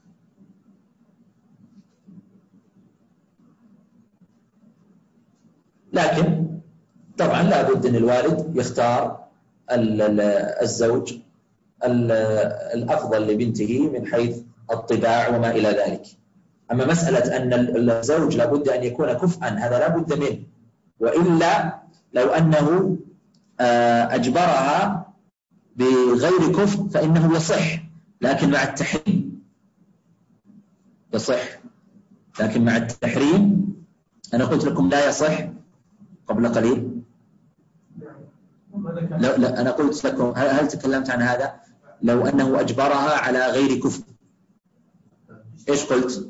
لكن طبعا لا بد أن الوالد يختار الزوج الأفضل لبنته من حيث الطباع وما إلى ذلك. أما مسألة أن الزوج لا بد أن يكون كفءا، هذا لا بد منه، وإلا لو أنه أجبرها بغير كفء فإنه يصح، لكن مع التحريم يصح، لكن مع التحريم أنا قلت لكم لا يصح قبل قليل؟ لا, لا أنا قلت لكم هل, هل تكلمت عن هذا؟ لو أنه أجبرها على غير كفر إيش قلت؟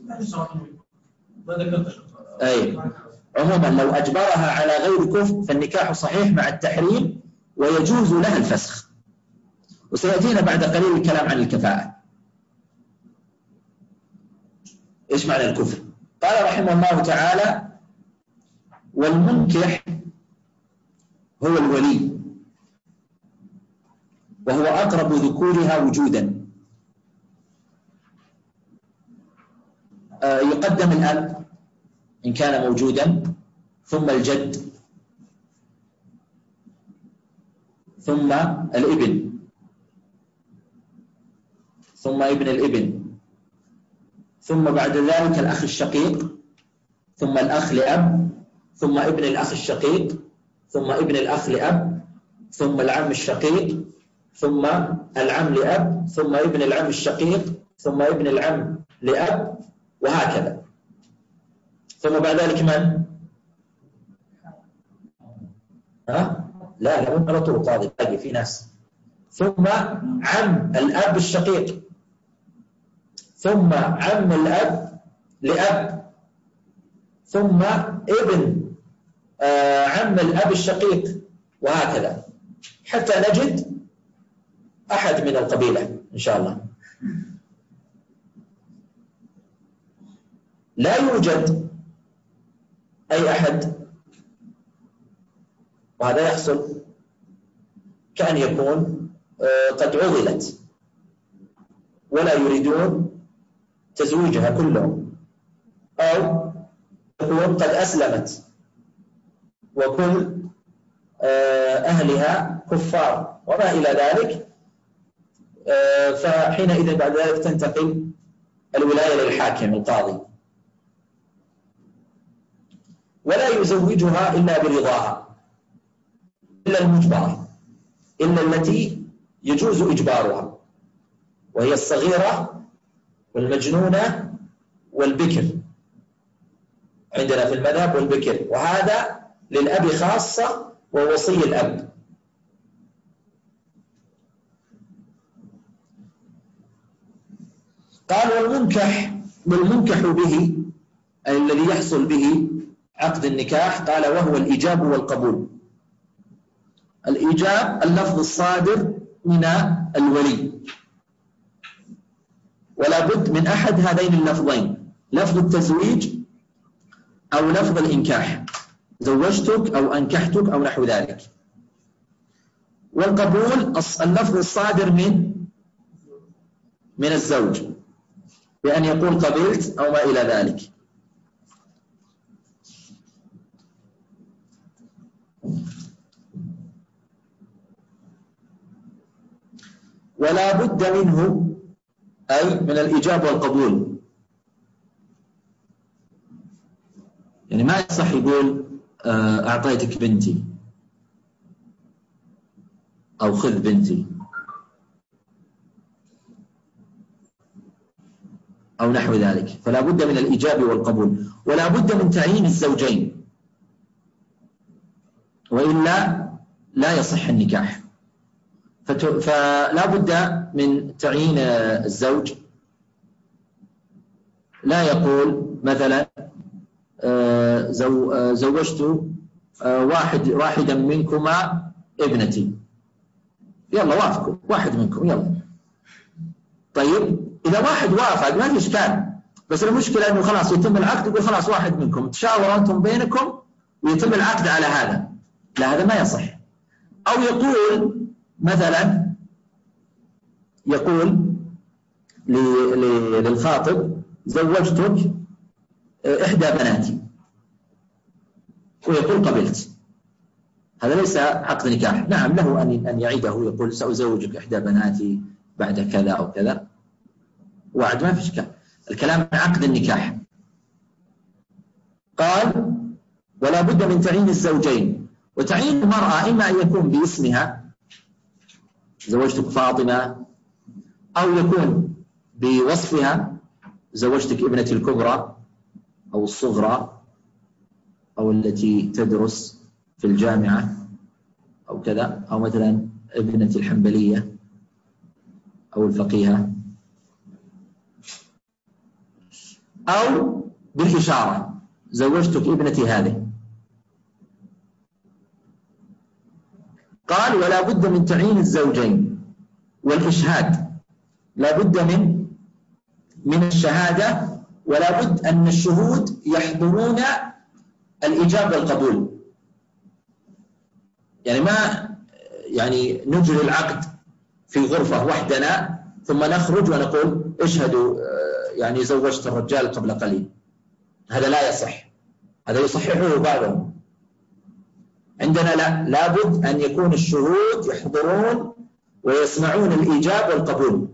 أي عموما لو أجبرها على غير كفر فالنكاح صحيح مع التحريم ويجوز لها الفسخ. وسيأتينا بعد قليل الكلام عن الكفاءة. إيش معنى الكفر؟ قال رحمه الله تعالى: والمنكح هو الولي وهو أقرب ذكورها وجودا. آه يقدم الأب إن كان موجودا، ثم الجد، ثم الابن، ثم ابن الابن، ثم بعد ذلك الأخ الشقيق، ثم الأخ لأب، ثم ابن الأخ الشقيق، ثم ابن الأخ لأب، ثم العم الشقيق، ثم العم لأب، ثم ابن العم الشقيق، ثم ابن العم لأب، وهكذا. ثم بعد ذلك من؟ ها؟ لا لا مو على طول قاضي، باقي في ناس. ثم عم الأب الشقيق، ثم عم الأب لأب، ثم ابن آه عم الأب الشقيق، وهكذا حتى نجد أحد من القبيلة إن شاء الله. لا يوجد أي أحد، وهذا يحصل كأن يكون قد عضلت ولا يريدون تزويجها كلهم، أو يكون قد أسلمت وكل أهلها كفار وما إلى ذلك، فحينئذ بعد ذلك تنتقل الولاية للحاكم القاضي، ولا يزوجها إلا برضاها، إلا المجبرة، إلا التي يجوز إجبارها، وهي الصغيرة والمجنونة والبكر عندنا في المذهب، والبكر، وهذا للأب خاصة ووصي الأب. قال: والمنكح والمنكح به أي الذي يحصل به عقد النكاح، قال: وهو الإيجاب والقبول. الإيجاب اللفظ الصادر من الولي، ولا بد من أحد هذين اللفظين، لفظ التزويج أو لفظ الإنكاح، زوجتك أو أنكحتك أو نحو ذلك. والقبول اللفظ الصادر من من الزوج بأن يقول قبلت أو ما إلى ذلك. ولا بد منه أي من الإيجاب والقبول، يعني ما يصح يقول أعطيتك بنتي أو خذ بنتي أو نحو ذلك، فلا بد من الإيجاب والقبول. ولا بد من تعيين الزوجين، وإلا لا يصح النكاح. فلا بد من تعيين الزوج، لا يقول مثلا زوجت واحد واحدا منكما ابنتي، يلا وافقوا واحد منكم يلا. طيب إذا واحد وافق ما في إشكال، بس المشكلة إنه خلاص يتم العقد، يقول خلاص واحد منكم تشاوروا أنتم بينكم ويتم العقد على هذا، لا هذا ما يصح. أو يقول مثلا يقول للخاطب زوجتك إحدى بناتي، ويقول قبلت، هذا ليس عقد نكاح. نعم له أن أن يعيده، يقول سأزوجك إحدى بناتي بعد كذا أو كذا، وعد ما في إشكال. الكلام عن عقد النكاح. قال: ولا بد من تعيين الزوجين. وتعيين المرأة إما أن يكون باسمها زوجتك فاطمة، أو يكون بوصفها زوجتك ابنتي الكبرى أو الصغرى أو التي تدرس في الجامعة أو كذا، أو مثلا ابنة الحنبلية أو الفقيهة، أو بالإشارة زوجتك ابنتي هذه. قال ولا بد من تعيين الزوجين والإشهاد، لا بد من من الشهادة، ولا بد أن الشهود يحضرون الإجابة والقبول. يعني ما يعني نجري العقد في غرفة وحدنا ثم نخرج ونقول اشهدوا يعني زوجت الرجال قبل قليل، هذا لا يصح، هذا يصححه بعضهم. عندنا لا، لابد أن يكون الشهود يحضرون ويسمعون الإيجاب والقبول،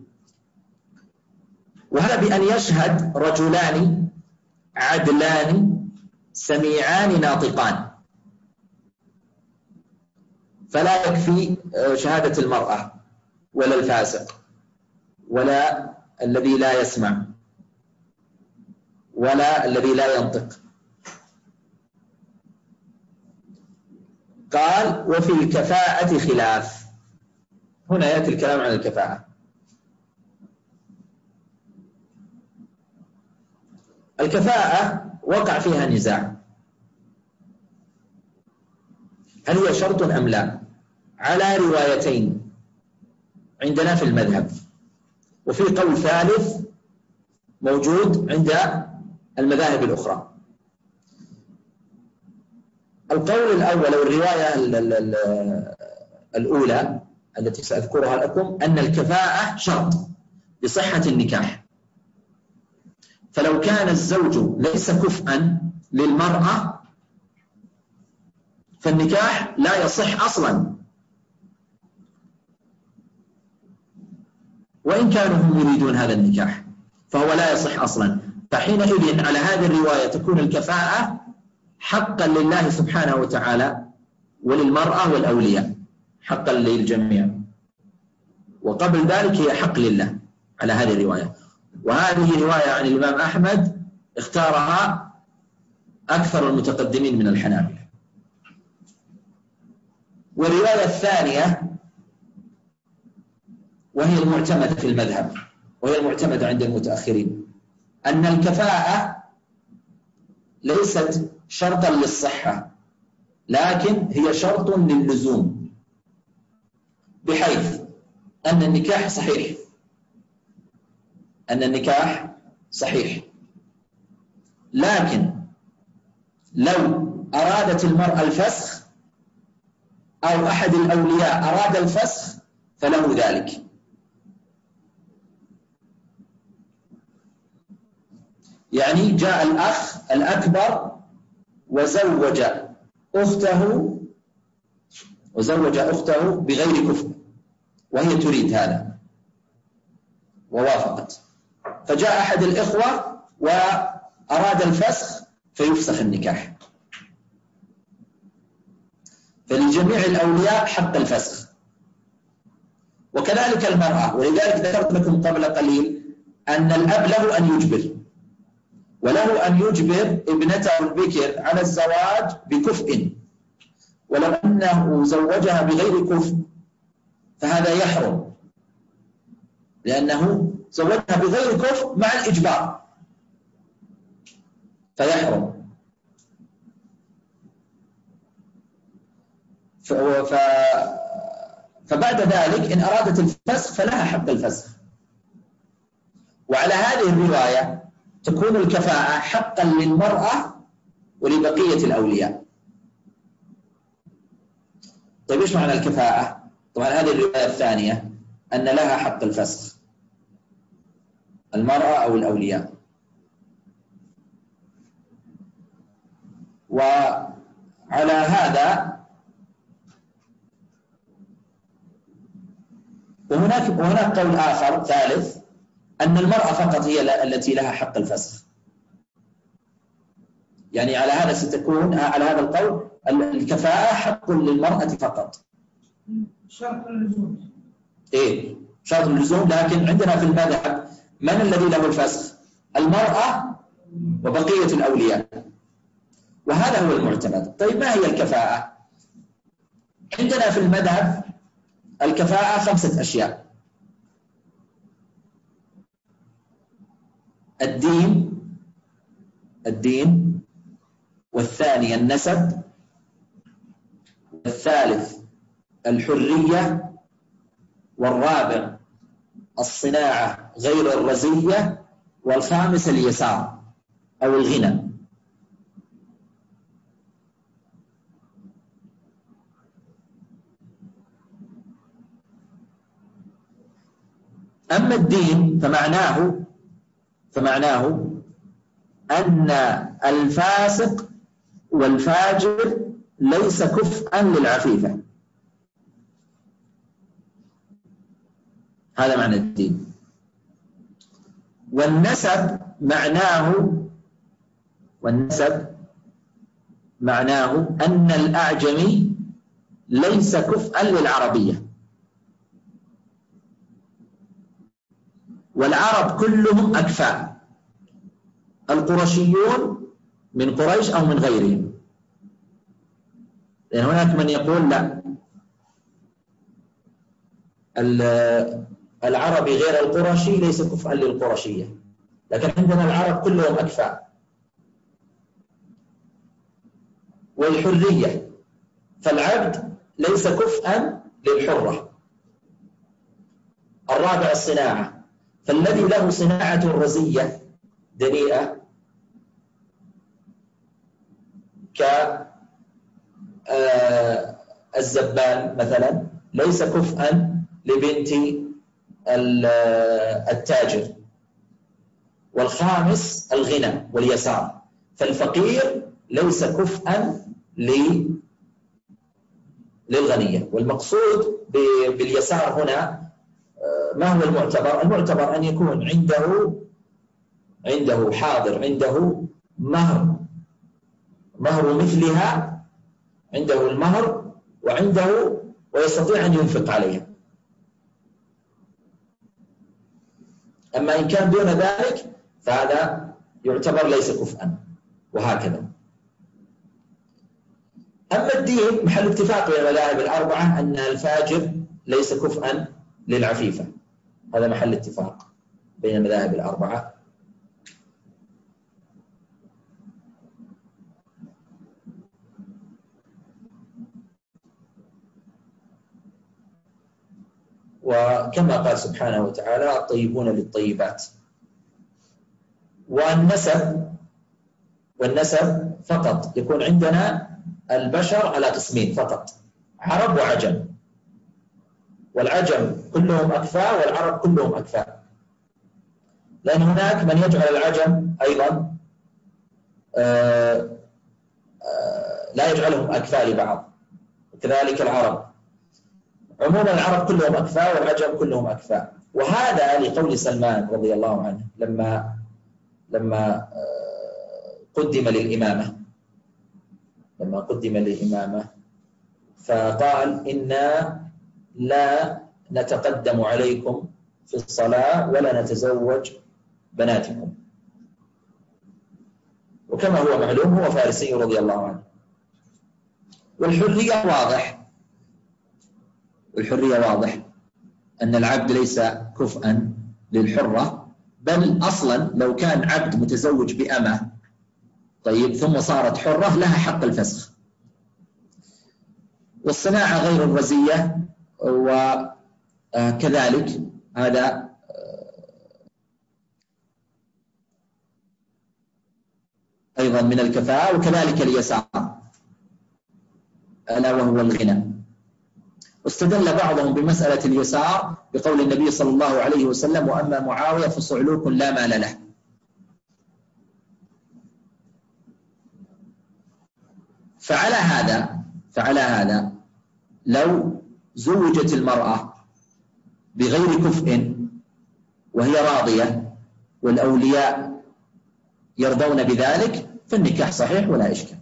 وهذا بأن يشهد رجلان عدلان سميعان ناطقان، فلا يكفي شهادة المرأة ولا الفاسق ولا الذي لا يسمع ولا الذي لا ينطق. قال وفي الكفاءة خلاف، هنا يأتي الكلام عن الكفاءة. الكفاءة وقع فيها نزاع، هل هي شرط أم لا؟ على روايتين عندنا في المذهب، وفي قول ثالث موجود عند المذاهب الأخرى. القول الأول أو الرواية الأولى التي سأذكرها لكم أن الكفاءة شرط لصحة النكاح، فلو كان الزوج ليس كفءا للمرأة فالنكاح لا يصح أصلا، وإن كانوا هم يريدون هذا النكاح فهو لا يصح أصلا. فحينئذ على هذه الرواية تكون الكفاءة حقا لله سبحانه وتعالى وللمرأة والأولياء، حقا للجميع، وقبل ذلك هي حق لله على هذه الرواية. وهذه رواية عن الإمام أحمد اختارها أكثر المتقدمين من الحنابلة. والرواية الثانية وهي المعتمدة في المذهب وهي المعتمدة عند المتأخرين، أن الكفاءة ليست شرطا للصحة لكن هي شرط للزوم، بحيث أن النكاح صحيح أن النكاح صحيح لكن لو أرادت المرأة الفسخ أو أحد الأولياء أراد الفسخ فله ذلك. يعني جاء الأخ الأكبر وزوج أخته وزوج أخته بغير كفء وهي تريد هذا ووافقت، فجاء أحد الإخوة وأراد الفسخ فيفسخ النكاح، فلجميع الأولياء حق الفسخ، وكذلك المرأة. ولذلك ذكرت لكم قبل قليل أن الأب له أن يجبر، وله أن يجبر ابنته البكر على الزواج بكفء، ولو أنه زوجها بغير كفء فهذا يحرم، لأنه زوجها بغير كفء مع الإجبار فيحرم. ف... فبعد ذلك إن أرادت الفسخ فلها حق الفسخ. وعلى هذه الرواية تكون الكفاءة حقا للمرأة ولبقية الأولياء. طيب إيش معنى الكفاءة؟ طبعا هذه الرواية الثانية أن لها حق الفسخ المرأة أو الأولياء. وعلى هذا وهناك وهناك قول آخر ثالث أن المرأة فقط هي التي لها حق الفسخ. يعني على هذا ستكون على هذا القول الكفاءة حق للمرأة فقط. شرط اللزوم. إيه شرط اللزوم، لكن عندنا في المذهب من الذي له الفسخ؟ المرأة وبقية الأولياء، وهذا هو المعتمد. طيب ما هي الكفاءة؟ عندنا في المذهب الكفاءة خمسة أشياء: الدين الدين والثاني النسب، والثالث الحرية، والرابع الصناعة غير الرزية، والخامس اليسار أو الغنى. أما الدين فمعناه فمعناه أن الفاسق والفاجر ليس كفءا للعفيفة، هذا معنى الدين. والنسب معناه والنسب معناه أن الأعجمي ليس كفءا للعربية، والعرب كلهم أكفاء، القرشيون من قريش أو من غيرهم، لأن هناك من يقول لا، العربي غير القرشي ليس كفءا للقرشية، لكن عندنا العرب كلهم أكفاء. والحرية، فالعبد ليس كفءا للحرة. الرابع الصناعة، فالذي له صناعة رزية دنيئة كالزبال مثلا ليس كفءا لبنت التاجر. والخامس الغنى واليسار، فالفقير ليس كفءا للغنية. والمقصود باليسار هنا ما هو المعتبر؟ المعتبر أن يكون عنده عنده حاضر، عنده مهر مهر مثلها، عنده المهر وعنده ويستطيع أن ينفق عليها. أما إن كان دون ذلك فهذا يعتبر ليس كفءا، وهكذا. أما الدين محل اتفاق بين المذاهب الأربعة أن الفاجر ليس كفءا للعفيفة، هذا محل اتفاق بين المذاهب الأربعة. وكما قال سبحانه وتعالى: الطيبون للطيبات. والنسب والنسب فقط يكون عندنا البشر على قسمين فقط: عرب وعجم. والعجم كلهم أكفاء والعرب كلهم أكفاء، لأن هناك من يجعل العجم أيضا آآ آآ لا يجعلهم أكفاء لبعض، وكذلك العرب. عموما العرب كلهم أكفاء والعجم كلهم أكفاء. وهذا لقول سلمان رضي الله عنه لما لما قدم للإمامة لما قدم للإمامة فقال: إنا لا نتقدم عليكم في الصلاة ولا نتزوج بناتكم. وكما هو معلوم هو فارسي رضي الله عنه. والحرية واضح والحرية واضح أن العبد ليس كفءا للحرة، بل أصلا لو كان عبد متزوج بأمة طيب ثم صارت حرة لها حق الفسخ. والصناعة غير الرزية وكذلك هذا أيضا من الكفاءة، وكذلك اليسار ألا وهو الغنى. واستدل بعضهم بمسألة اليسار بقول النبي صلى الله عليه وسلم: وأما معاوية فصعلوك لا مال له. فعلى هذا فعلى هذا لو زوجت المرأة بغير كفء وهي راضية والأولياء يرضون بذلك فالنكاح صحيح ولا إشكال.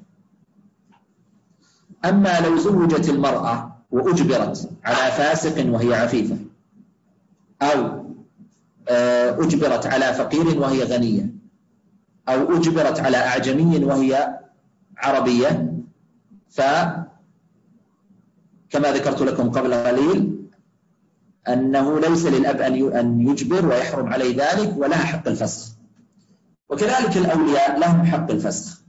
أما لو زوجت المرأة وأجبرت على فاسق وهي عفيفة، أو أجبرت على فقير وهي غنية، أو أجبرت على أعجمي وهي عربية، كما ذكرت لكم قبل قليل أنه ليس للأب أن يجبر ويحرم عليه ذلك، ولها حق الفسخ. وكذلك الأولياء لهم حق الفسخ.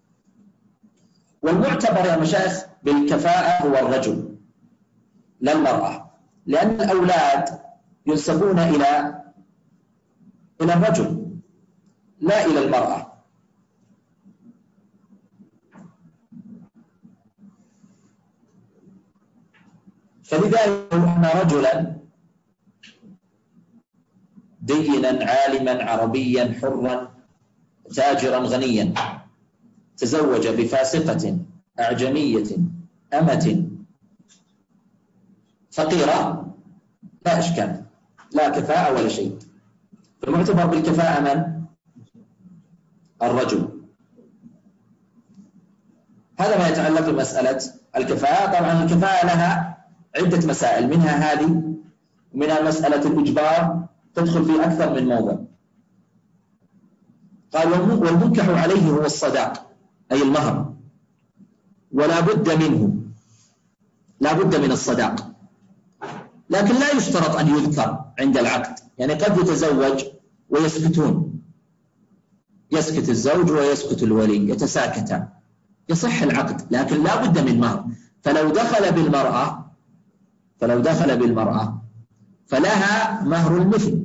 والمعتبر يا مشايخ بالكفاءة هو الرجل لا المرأة، لأن الأولاد ينسبون إلى إلى الرجل لا إلى المرأة. فلذلك لو أن رجلا دينا عالما عربيا حرا تاجرا غنيا تزوج بفاسقة أعجمية أمة فقيرة لا إشكال، لا كفاءة ولا شيء. فالمعتبر بالكفاءة من؟ الرجل. هذا ما يتعلق بمسألة الكفاءة. طبعا الكفاءة لها عدة مسائل، منها هذه ومنها مسألة الإجبار تدخل في أكثر من موضع. قال والمنكح عليه هو الصداق أي المهر، ولا بد منه، لا بد من الصداق، لكن لا يشترط أن يذكر عند العقد. يعني قد يتزوج ويسكتون، يسكت الزوج ويسكت الولي، يتساكتان، يصح العقد، لكن لا بد من مهر. فلو دخل بالمرأة فلو دخل بالمرأة فلها مهر المثل.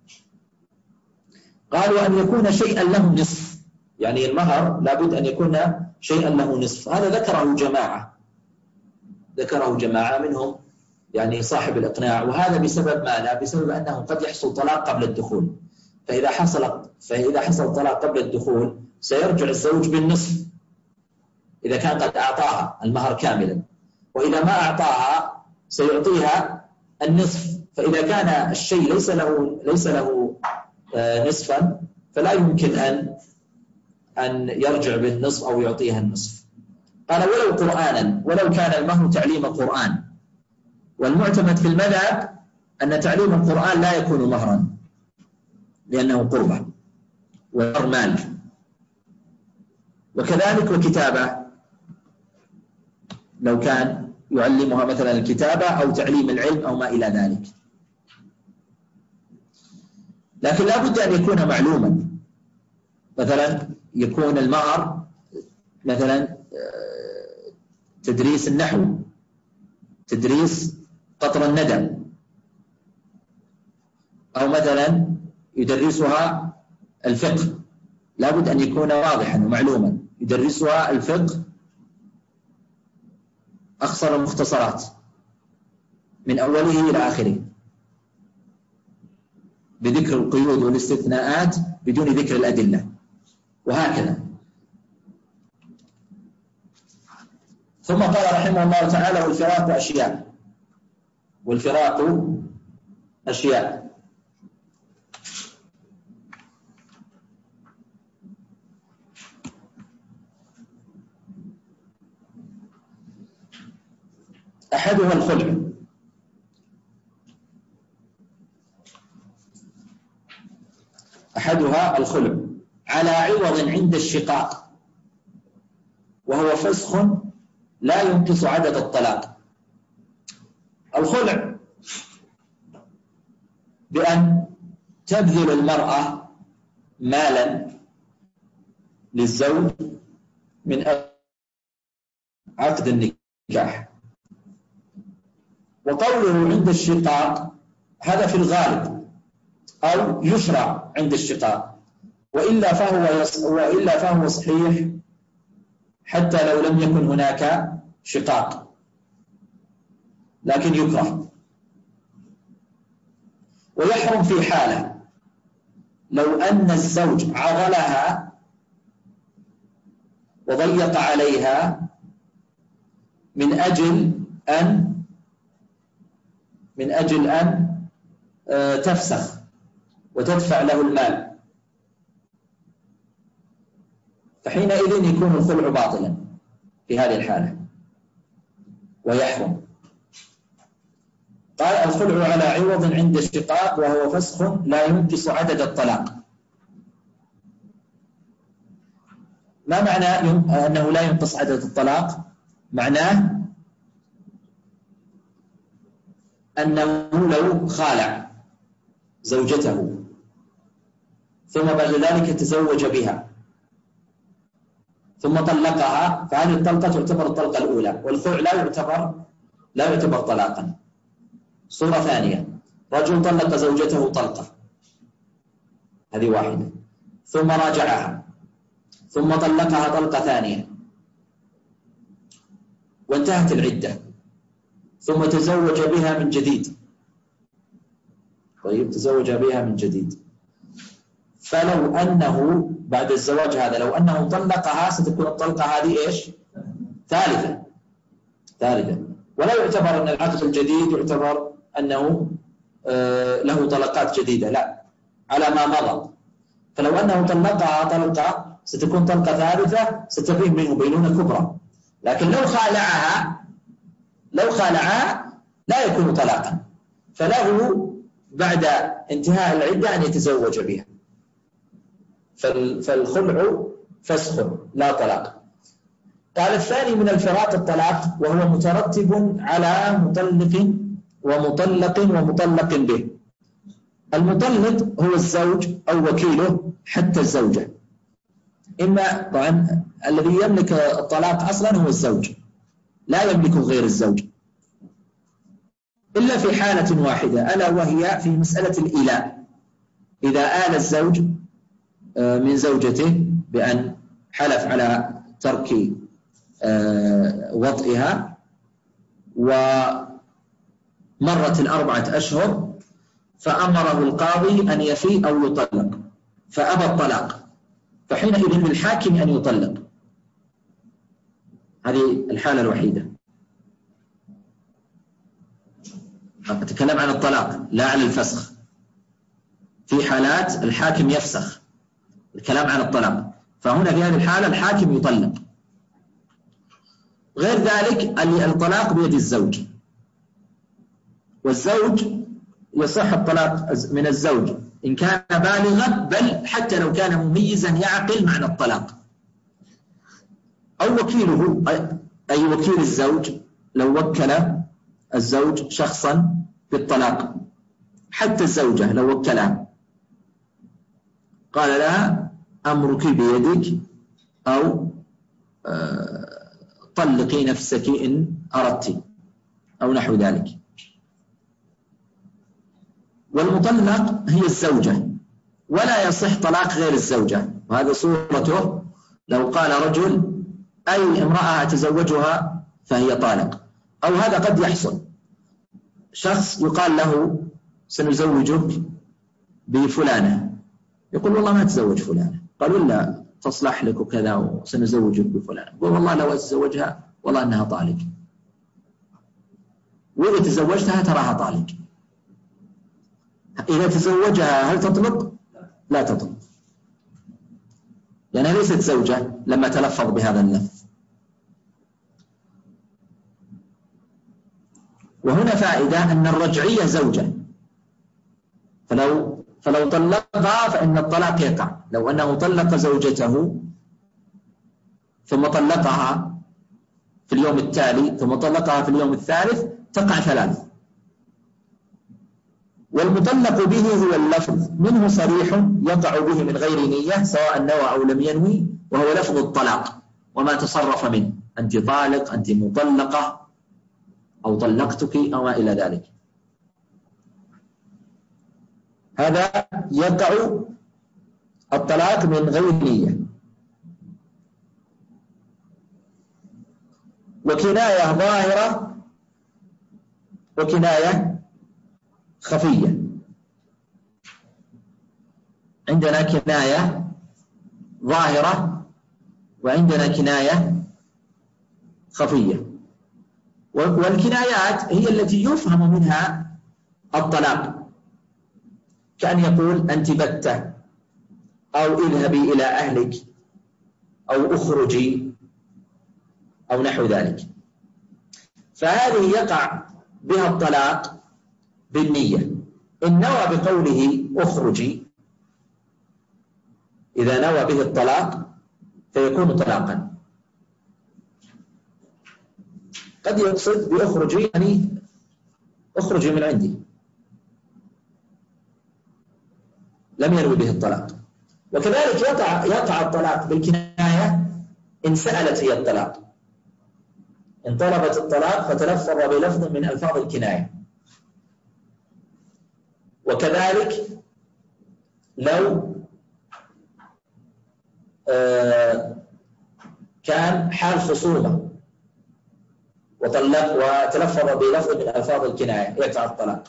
قالوا أن يكون شيئا له نصف، يعني المهر لابد أن يكون شيئا له نصف. هذا ذكره جماعة ذكره جماعة منهم يعني صاحب الإقناع. وهذا بسبب ماذا؟ بسبب أنه قد يحصل طلاق قبل الدخول، فإذا حصل فإذا حصل طلاق قبل الدخول سيرجع الزوج بالنصف إذا كان قد أعطاها المهر كاملا، وإذا ما أعطاها سيعطيها النصف. فإذا كان الشيء ليس له ليس له نصفا فلا يمكن أن أن يرجع بالنصف أو يعطيها النصف. قال ولو قرآنا، ولو كان المهر تعليم قرآن. والمعتمد في المذهب أن تعليم القرآن لا يكون مهرا لأنه قربة ومهر مال. وكذلك الكتابة، لو كان يعلمها مثلا الكتابة أو تعليم العلم أو ما إلى ذلك. لكن لا بد أن يكون معلوما، مثلا يكون المهر مثلا تدريس النحو، تدريس قطر الندى، أو مثلا يدرسها الفقه، لا بد أن يكون واضحا ومعلوما. يدرسها الفقه أخصر المختصرات من أوله إلى آخره بذكر القيود والاستثناءات بدون ذكر الأدلة، وهكذا. ثم قال رحمه الله تعالى والفراق أشياء والفراق أشياء أحدها الخلع. أحدها الخلع على عوض عند الشقاق، وهو فسخ لا ينقص عدد الطلاق. الخلع بأن تبذل المرأة مالا للزوج من عقد النكاح. وقوله عند الشقاق هذا في الغالب أو يشرع عند الشقاق، وإلا فهو يص... وإلا فهو صحيح حتى لو لم يكن هناك شقاق، لكن يكره. ويحرم في حالة لو أن الزوج عضلها وضيق عليها من أجل أن من أجل أن تفسخ وتدفع له المال، فحينئذ يكون الخلع باطلا في هذه الحالة ويحرم. قال الخلع على عوض عند الشقاق وهو فسخ لا ينقص عدد الطلاق. ما معنى أنه لا ينقص عدد الطلاق؟ معناه أنه لو خالع زوجته ثم بعد ذلك تزوج بها ثم طلقها، فهذه الطلقة تعتبر الطلقة الأولى، والخلع لا يعتبر لا يعتبر طلاقا. صورة ثانية: رجل طلق زوجته طلقة، هذه واحدة، ثم راجعها ثم طلقها طلقة ثانية وانتهت العدة، ثم تزوج بها من جديد. طيب، تزوج بها من جديد، فلو أنه بعد الزواج هذا لو أنه طلقها ستكون الطلقة هذه إيش؟ ثالثة ثالثة ولا يعتبر أن العقد الجديد يعتبر أنه آه له طلقات جديدة، لا، على ما مضى. فلو أنه طلقها طلقة ستكون طلقة ثالثة ستبين منه بينونة كبرى. لكن لو خالعها لو خالعها لا يكون طلاقا، فله بعد انتهاء العدة أن يتزوج بها. فالخلع فسخ لا طلاق. قال الثاني من الفراق الطلاق، وهو مترتب على مطلق ومطلق ومطلق به. المطلق هو الزوج أو وكيله حتى الزوجة. إما طبعا الذي يملك الطلاق أصلا هو الزوج، لا يملكه غير الزوج، إلا في حالة واحدة، ألا وهي في مسألة الإيلاء. إذا آل الزوج من زوجته بأن حلف على ترك وطئها ومرت الأربعة أشهر فأمره القاضي أن يفيء أو يطلق فأبى الطلاق، فحينئذ للحاكم أن يطلق. هذه الحالة الوحيدة. أتكلم عن الطلاق لا عن الفسخ. في حالات الحاكم يفسخ، الكلام عن الطلاق، فهنا في هذه الحالة الحاكم يطلق. غير ذلك الطلاق بيد الزوج، والزوج يصح الطلاق من الزوج إن كان بالغا، بل حتى لو كان مميزا يعقل معنى الطلاق. أو وكيله، أي وكيل الزوج، لو وكل الزوج شخصا بالطلاق، حتى الزوجة لو وكلها قال لها أمرك بيدك أو طلقي نفسك إن أردت أو نحو ذلك. والمطلق هي الزوجة، ولا يصح طلاق غير الزوجة، وهذا صورته لو قال رجل أي امرأة أتزوجها فهي طالق. أو هذا قد يحصل، شخص يقال له سنزوجك بفلانة، يقول والله ما تزوج فلانة، قالوا لا تصلح لك وكذا وسنزوجك بفلانة، يقول والله لو أتزوجها والله أنها طالق، وإذا تزوجتها تراها طالق. إذا تزوجها هل تطلق؟ لا تطلق، لأنها ليست زوجة لما تلفظ بهذا اللفظ. وهنا فائدة أن الرجعية زوجة، فلو فلو طلقها فإن الطلاق يقع. لو أنه طلق زوجته ثم طلقها في اليوم التالي ثم طلقها في اليوم الثالث تقع ثلاث. والمطلق به هو اللفظ منه صريح يقع به من غير نية سواء نوى أو لم ينوي، وهو لفظ الطلاق وما تصرف منه، أنت طالق، أنت مطلقة، أو طلقتك أو ما إلى ذلك. هذا يقع الطلاق من غير نية. وكناية ظاهرة وكناية خفية. عندنا كناية ظاهرة وعندنا كناية خفية. والكنايات هي التي يفهم منها الطلاق، كأن يقول أنت بتة، أو اذهبي إلى أهلك، أو اخرجي، أو نحو ذلك. فهذه يقع بها الطلاق بالنية. إن نوى بقوله اخرجي، إذا نوى به الطلاق فيكون طلاقا. قد يقصد بأخرجي يعني اخرجي من عندي، لم ينوي به الطلاق. وكذلك يقع يقع الطلاق بالكناية إن سألت هي الطلاق، إن طلبت الطلاق فتلفظ بلفظ من ألفاظ الكناية. وكذلك لو آه كان حال خصومة وطلق وتلفظ بلفظ من ألفاظ الكناية يقع الطلاق.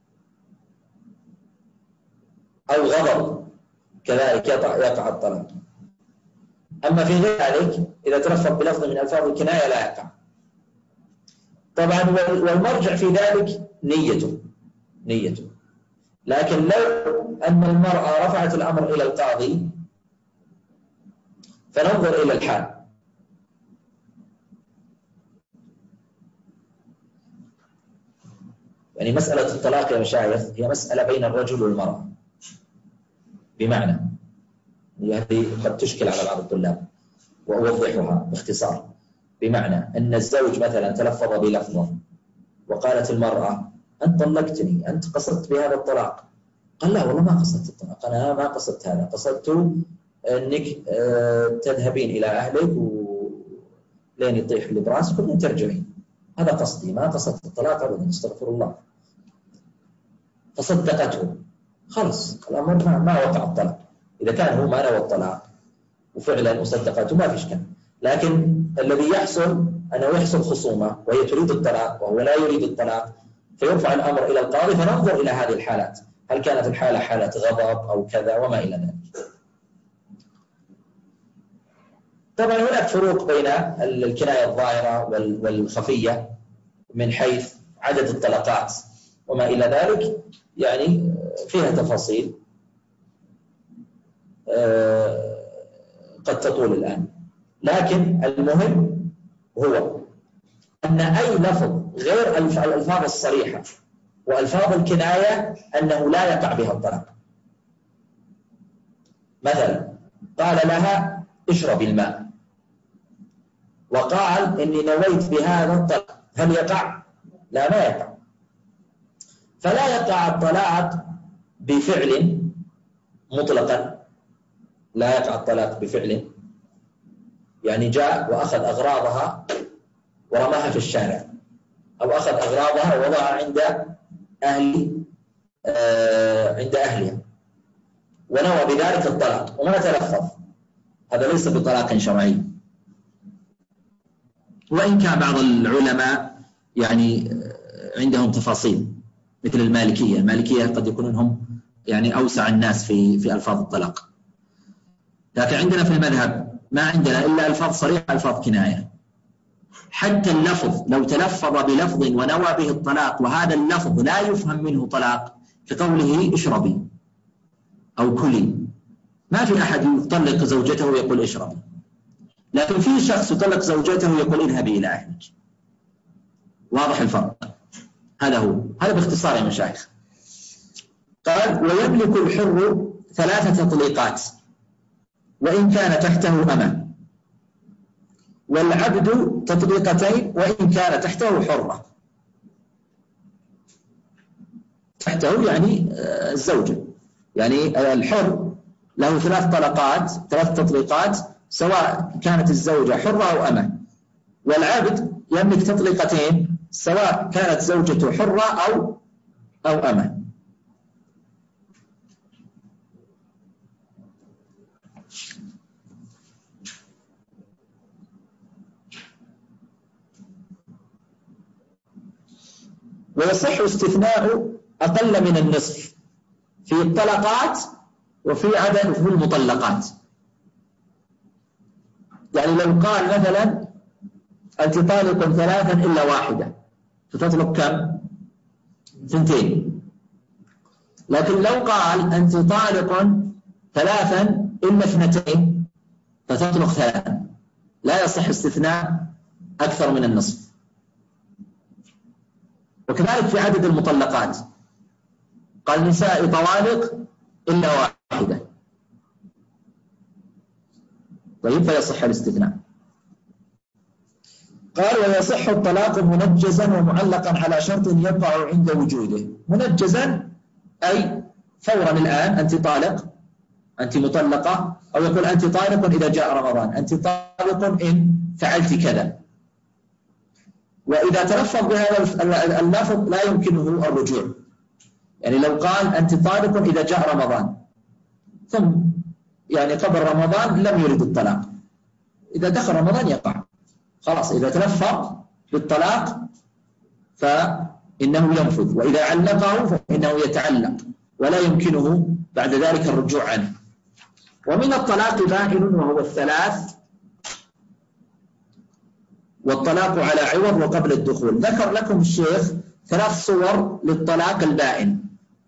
أو غضب كذلك يقع الطلاق. أما في غير ذلك إذا تلفظ بلفظ من ألفاظ الكناية لا يقع. طبعا والمرجع في ذلك نيته نيته لكن لو أن المرأة رفعت الأمر إلى القاضي فننظر إلى الحال. يعني مسألة الطلاق يا مشايخ هي مسألة بين الرجل والمرأة، بمعنى هذه قد تشكل على بعض الطلاب وأوضحها باختصار. بمعنى أن الزوج مثلا تلفظ بلفظ وقالت المرأة أنت طلقتني، أنت قصدت بهذا الطلاق. قال لا والله ما قصدت الطلاق، أنا ما قصدت هذا، قصدت أنك تذهبين إلى أهلك ولين يطيح اللي براسك وبعدين ترجعين، هذا قصدي، ما قصدت الطلاق أبدا، استغفر الله. فصدقته، خلص الأمر ما, ما وقع الطلاق. إذا كان هو ما نوى الطلاق وفعلا وصدقته ما فيش كلام. لكن الذي يحصل أنه يحصل خصومة وهي تريد الطلاق وهو لا يريد الطلاق، فيرفع الأمر إلى القاضي فننظر إلى هذه الحالات، هل كانت الحالة حالة غضب أو كذا وما إلى ذلك. طبعا هناك فروق بين الكناية الظاهرة والخفية من حيث عدد الطلقات وما إلى ذلك، يعني فيها تفاصيل قد تطول الآن. لكن المهم هو أن أي لفظ غير الألفاظ الصريحة وألفاظ الكناية أنه لا يقع بها الطلاق. مثلا قال لها اشربي الماء وقال إني نويت بهذا الطلاق، هل يقع؟ لا، ما يقع. فلا يقع الطلاق بفعل مطلقا، لا يقع الطلاق بفعل، يعني جاء وأخذ أغراضها ورماها في الشارع، أو أخذ أغراضها ووضعها عند أهل آه عند أهلها ونوى بذلك الطلاق وما تلفظ، هذا ليس بطلاق شرعي. وإن كان بعض العلماء يعني عندهم تفاصيل مثل المالكية، المالكية قد يكونون هم يعني أوسع الناس في في ألفاظ الطلاق. لكن عندنا في المذهب ما عندنا إلا ألفاظ صريحة، ألفاظ كناية. حتى اللفظ لو تلفظ بلفظ ونوى به الطلاق وهذا اللفظ لا يفهم منه طلاق، كقوله اشربي أو كلي، ما في أحد يطلق زوجته ويقول اشربي. لكن في شخص يطلق زوجته ويقول اذهبي إلى أهلك. واضح الفرق؟ هذا هو، هذا باختصار يا مشايخ. قال ويملك الحر ثلاثة تطليقات وإن كان تحته أمة، والعبد تطليقتين وإن كان تحته حرة. تحته يعني الزوجة، يعني الحر له ثلاث طلقات، ثلاث تطليقات سواء كانت الزوجة حرة أو أمة، والعبد يملك تطليقتين سواء كانت زوجته حرة أو أو أمة. ويصح استثناء أقل من النصف في الطلقات وفي عدد في المطلقات. يعني لو قال مثلا أنت طالق ثلاثا إلا واحدة فتطلق كم؟ ثنتين. لكن لو قال أنت طالق ثلاثا إلا اثنتين فتطلق ثلاثا، لا يصح استثناء أكثر من النصف. وكذلك في عدد المطلقات قال نساء طوالق إلا واحدة، طيب فيصح الاستثناء. قال ويصح الطلاق منجزا ومعلقا على شرط يقع عند وجوده. منجزا أي فورا الآن أنت طالق، أنت مطلقة، أو يقول أنت طالق إذا جاء رمضان، أنت طالق إن فعلت كذا. وإذا تلفظ بهذا اللفظ لا يمكنه الرجوع، يعني لو قال أنت طالق إذا جاء رمضان ثم يعني قبل رمضان لم يرد الطلاق، إذا دخل رمضان يقع خلاص. إذا تلفظ بالطلاق فإنه ينفذ، وإذا علقه فإنه يتعلق ولا يمكنه بعد ذلك الرجوع عنه. ومن الطلاق بائن وهو الثلاث، والطلاق على عوض وقبل الدخول. ذكر لكم الشيخ ثلاث صور للطلاق البائن.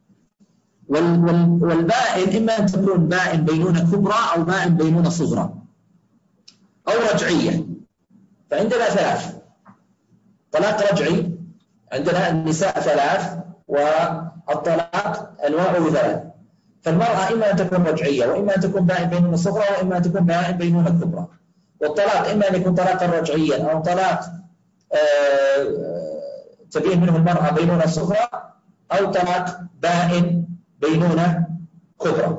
والبائن إما أن تكون بائن بينونة كبرى أو بائن بينونة صغرى أو رجعية. فعندنا ثلاث: طلاق رجعي، عندنا النساء ثلاث، والطلاق أنواعه ثلاث. فالمرأة إما أن تكون رجعية، وإما أن تكون بائن بينونة صغرى، وإما أن تكون بائن بينونة كبرى. والطلاق إما أن يكون طلاقا رجعيا أو طلاق تبين منه المرأة بينونة صغرى، أو طلاق بائن بينونة كبرى.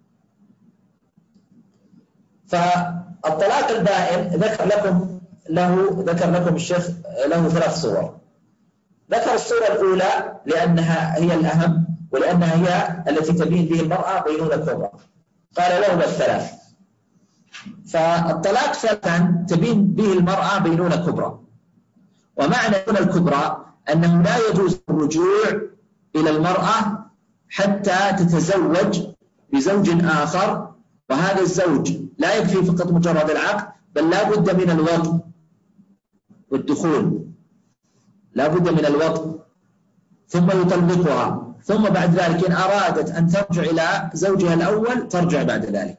فالطلاق البائن ذكر لكم له ذكر لكم الشيخ له ثلاث صور. ذكر الصورة الأولى لأنها هي الأهم، ولأنها هي التي تبين به المرأة بينونة كبرى. قال لهما الثلاث. فالطلاق ثلاثا تبين به المرأة بينونة كبرى. ومعنى بينونة الكبرى أنه لا يجوز الرجوع إلى المرأة حتى تتزوج بزوج آخر، وهذا الزوج لا يكفي فقط مجرد العقد، بل لا بد من الوطء والدخول، لا بد من الوطء، ثم يطلقها، ثم بعد ذلك إن أرادت أن ترجع إلى زوجها الأول ترجع بعد ذلك.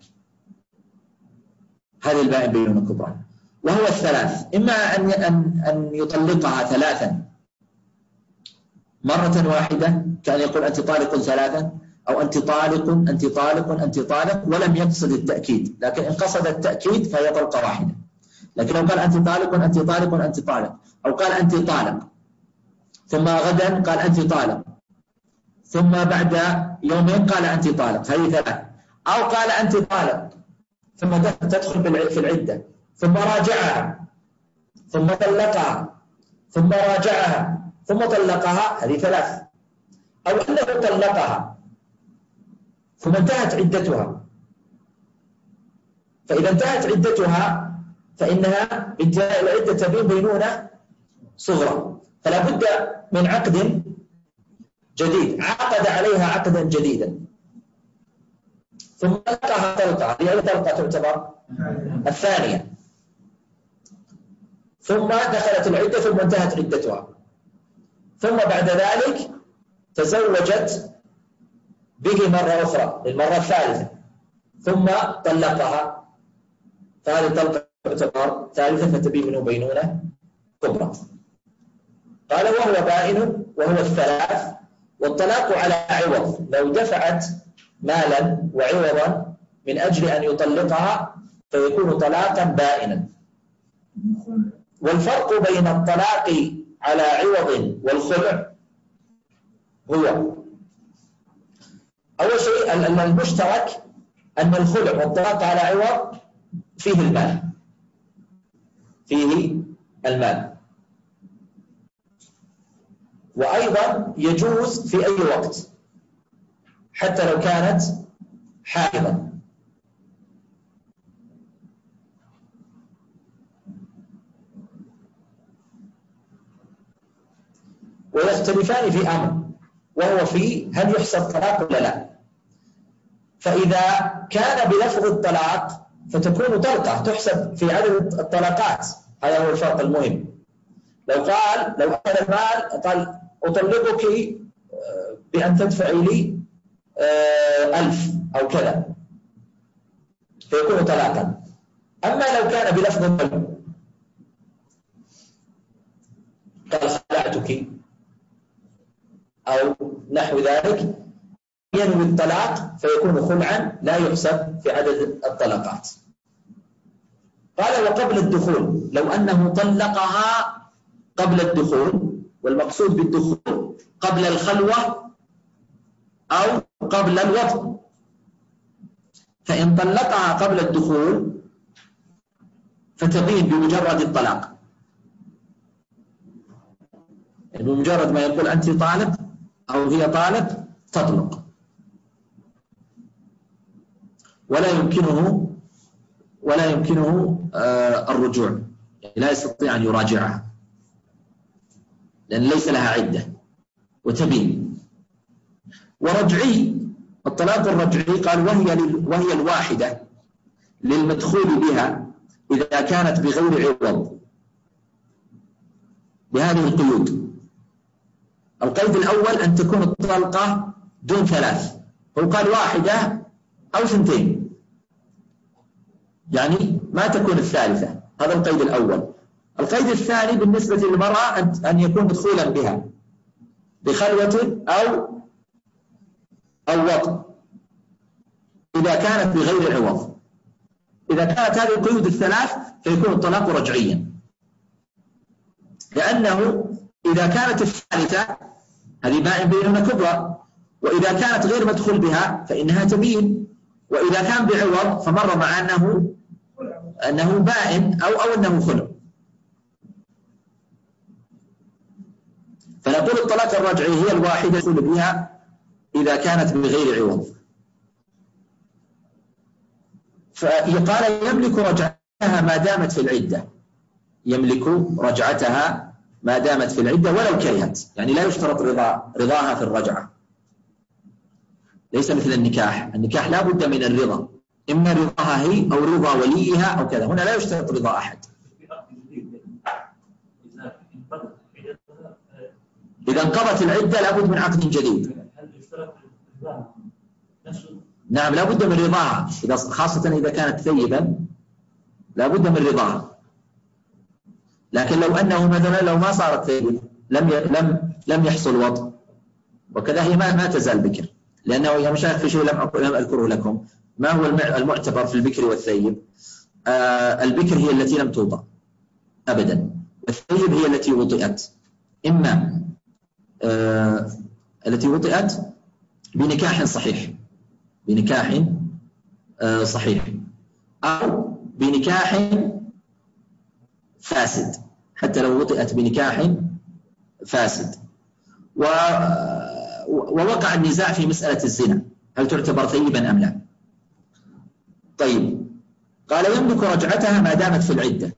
هذه البائن بينونة كبرى. وهو الثلاث: إما أن أن يطلقها ثلاثا مرة واحدة، كان يقول أنت طالق ثلاثا، أو أنت طالق أنت طالق أنت طالق، ولم يقصد التأكيد. لكن إن قصد التأكيد فهي طلقة واحدة. لكن لو قال أنت طالق أنت طالق أنت طالق، أو قال أنت طالق ثم غدا قال أنت طالق، ثم بعد يومين قال أنت طالق، هذه ثلاث. أو قال أنت طالق ثم تدخل في العدة، ثم راجعها، ثم طلقها، ثم راجعها، ثم طلقها، هذه ثلاث. أو أنه طلقها ثم انتهت عدتها. فإذا انتهت عدتها فإنها بانتهاء العدة تبين بينونة صغرى، فلا بد من عقد جديد، عقد عليها عقدا جديدا، ثم طلقها طلقة، هذه أي طلقة تعتبر؟ الثانية. ثم دخلت العدة ثم انتهت عدتها، ثم بعد ذلك تزوجت به مرة أخرى للمرة الثالثة، ثم طلقها، فهذه الطلقة تعتبر ثالثة فتبين منه بينونة كبرى. قال وهو بائن وهو الثلاث. والطلاق على عوض: لو دفعت مالا وعوضا من أجل أن يطلقها فيكون طلاقا بائنا. والفرق بين الطلاق على عوض والخلع هو: أول شيء المشترك أن الخلع والطلاق على عوض فيه المال، فيه المال، وأيضا يجوز في أي وقت حتى لو كانت حائضا. ويختلفان في أمر، وهو في هل يحسب طلاق ولا لا. فإذا كان بلفظ الطلاق فتكون طلقة تحسب في عدد الطلقات، هذا هو الفرق المهم. لو قال لو أخذ المال قال أطلقك بأن تدفعي لي ألف أو كذا فيكون طلاقا. أما لو كان بلفظ الطلق قال خلعتك أو نحو ذلك ينوي الطلاق فيكون خلعا لا يحسب في عدد الطلقات. قال وقبل الدخول، لو أنه طلقها قبل الدخول، والمقصود بالدخول قبل الخلوة أو قبل الوطء، فإن طلقها قبل الدخول فتبين بمجرد الطلاق، بمجرد ما يقول أنت طالق أو هي طالق تطلق، ولا يمكنه ولا يمكنه الرجوع، لا يستطيع أن يراجعها لأن ليس لها عدة وتبين. ورجعي، الطلاق الرجعي قال وهي وهي الواحدة للمدخول بها إذا كانت بغير عوض بهذه القيود. القيد الأول أن تكون الطلقة دون ثلاث، هو قال واحدة أو ثنتين، يعني ما تكون الثالثة، هذا القيد الأول. القيد الثاني بالنسبة للمرأة أن يكون مدخولا بها بخلوة أو أو وطء إذا كانت بغير عوض. إذا كانت هذه القيود الثلاث فيكون الطلاق رجعيا، لأنه إذا كانت الثالثة هذه بائن بينهن كبرى، وإذا كانت غير مدخول بها فإنها تبين، وإذا كان بعوض فمر مع أنه أنه بائن أو أو أنه خلع. فنقول الطلاق الرجعي هي الواحدة يدخل بها إذا كانت بغير عوض. فقال يملك رجعتها ما دامت في العدة، يملك رجعتها ما دامت في العدة ولو كرهت، يعني لا يشترط رضا رضاها في الرجعة، ليس مثل النكاح. النكاح لا بد من الرضا، إما رضاها هي أو رضا وليها أو كذا، هنا لا يشترط رضا أحد. إذا انقضت العدة لابد من عقد جديد. نعم لابد من رضاها، إذا خاصة إذا كانت ثيبا لابد من رضاها. لكن لو أنه مثلا لو ما صارت ثيبا لم لم لم يحصل وطء وكذا، هي ما ما تزال بكر، لأنه يا مشايخ في شيء لم لم أذكره لكم. ما هو المعتبر في البكر والثيب؟ آه البكر هي التي لم توطأ أبدا، الثيب هي التي وطئت، إما آه التي وطئت بنكاح صحيح بنكاح آه صحيح أو بنكاح فاسد، حتى لو وطئت بنكاح فاسد. ووقع النزاع في مسألة الزنا، هل تعتبر ثيبا أم لا؟ طيب، قال يملك رجعتها ما دامت في العدة،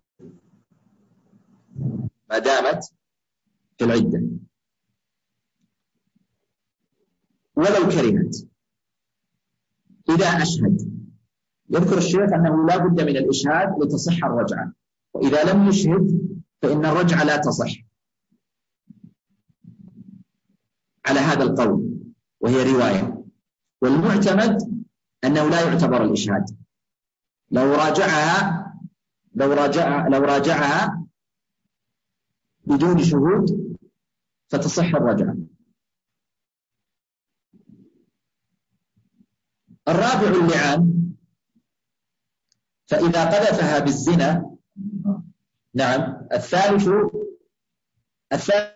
ما دامت في العدة ولو كرهت إذا أشهد. يذكر الشيخ أنه لا بد من الإشهاد لتصح الرجعة، وإذا لم يشهد فإن الرجعة لا تصح على هذا القول، وهي رواية. والمعتمد أنه لا يعتبر الإشهاد، لو راجعها لو راجع لو راجعها بدون شهود فتصح الرجعة. الرابع اللعان، فإذا قذفها بالزنا. نعم. الثالث الثالث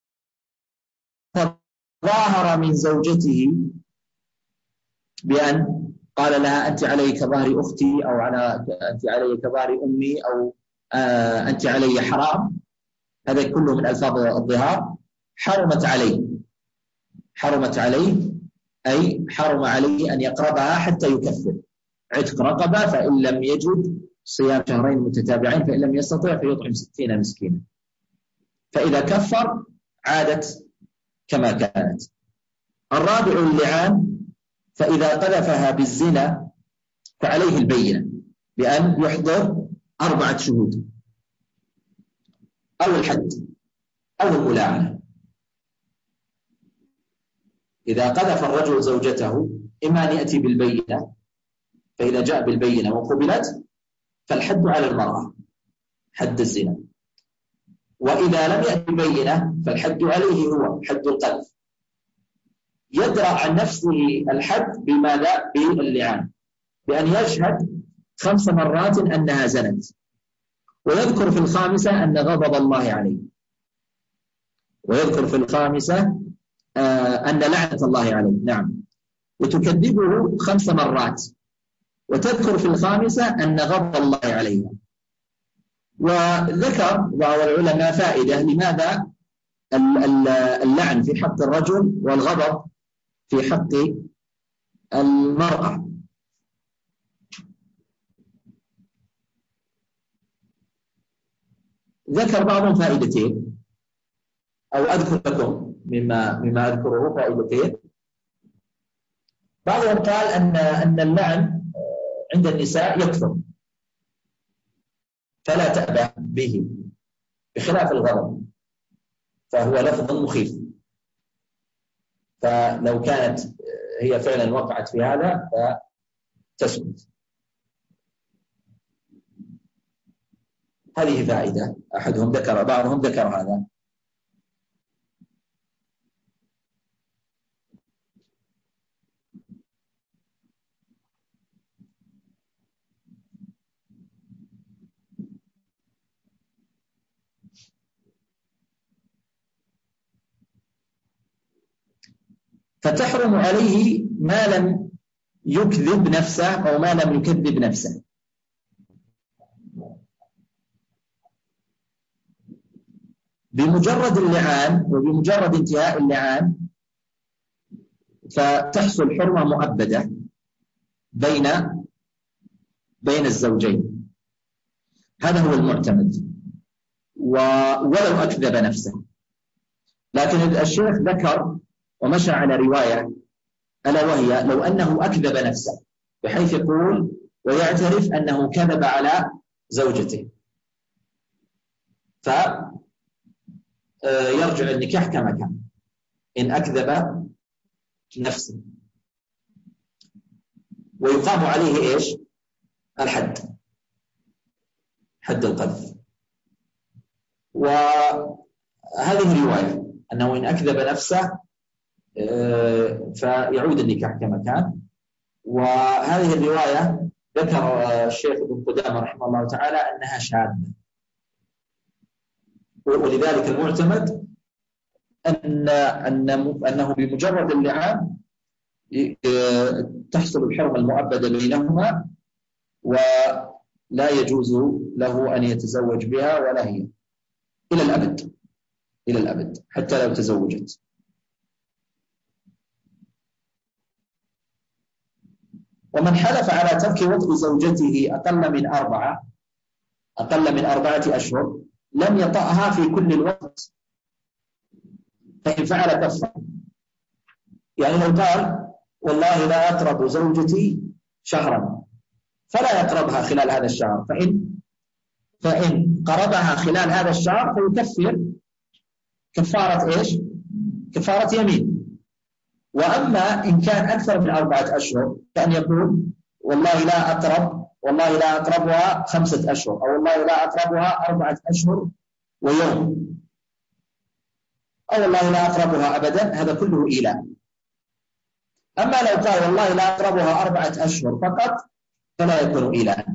ظاهر من زوجته بأن قال لها أنت علي كظهر أختي، أو على أنت علي كظهر أمي، أو آه أنت علي حرام، هذا كله من ألفاظ الظهار. حرمت عليه حرمت عليه أي حرم عليه أن يقربها حتى يكفر، عتق رقبة، فإن لم يجد صيام شهرين متتابعين، فإن لم يستطع فيطعم ستين مسكينا، فإذا كفر عادت كما كانت. الرابع اللعان، فإذا قذفها بالزنا فعليه البينة بأن يحضر أربعة شهود أو الحد أو الملاعنة. إذا قذف الرجل زوجته إما أن يأتي بالبينة، فإذا جاء بالبينة وقبلت فالحد على المرأة حد الزنا، وإذا لم يأتي بينة فالحد عليه هو حد القذف. يدرأ عن نفسه الحد بماذا؟ باللعان، بأن يشهد خمس مرات أنها زنت، ويذكر في الخامسة أن غضب الله عليه، ويذكر في الخامسة أن لعنة الله عليه. نعم. وتكذبه خمس مرات وتذكر في الخامسة أن غضب الله عليها. وذكر بعض العلماء فائدة لماذا اللعن في حق الرجل والغضب في حق المرأة. ذكر بعضهم فائدتين، أو أذكر لكم مما مما أذكره فائدتين. بعضهم قال أن أن اللعن عند النساء يكثر فلا تأبى به، بخلاف الغضب فهو لفظ مخيف، فلو كانت هي فعلا وقعت في هذا فتسكت. هذه فائدة أحدهم ذكر، بعضهم ذكر هذا. فتحرم عليه ما لم يكذب نفسه أو ما لم يكذب نفسه. بمجرد اللعان وبمجرد انتهاء اللعان فتحصل حرمة مؤبدة بين بين الزوجين، هذا هو المعتمد، ولو أكذب نفسه. لكن الشيخ ذكر ومشى على رواية ألا وهي لو أنه أكذب نفسه، بحيث يقول ويعترف أنه كذب على زوجته، فيرجع النكاح كما كان إن أكذب نفسه، ويقام عليه إيش؟ الحد، حد القذف. وهذه الرواية أنه إن أكذب نفسه فيعود النكاح كما كان. وهذه الرواية ذكر الشيخ ابن قدامة رحمه الله تعالى أنها شاذة، ولذلك المعتمد أن أنه بمجرد اللعان تحصل الحرمة المؤبدة بينهما، ولا يجوز له أن يتزوج بها ولا هي إلى الأبد، إلى الأبد حتى لو تزوجت. ومن حلف على ترك وطء زوجته أقل من أربعة أقل من أربعة أشهر لم يطأها في كل الوقت، فإن فعل كفر. يعني لو قال والله لا أقرب زوجتي شهرا، فلا يقربها خلال هذا الشهر، فإن فإن قربها خلال هذا الشهر فيكفر كفارة إيش؟ كفارة يمين. وأما إن كان أكثر من أربعة أشهر، كأن يقول والله لا أقرب والله لا أقربها خمسة أشهر، أو والله لا أقربها أربعة أشهر ويوم، أو والله لا أقربها أبدا، هذا كله إيلاء. أما لو قال والله لا أقربها أربعة أشهر فقط فلا يكون إيلاء.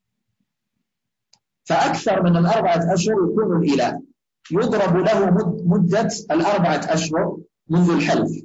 فأكثر من الأربعة أشهر يكون الإيلاء، يضرب له مدة الأربعة أشهر منذ الحلف،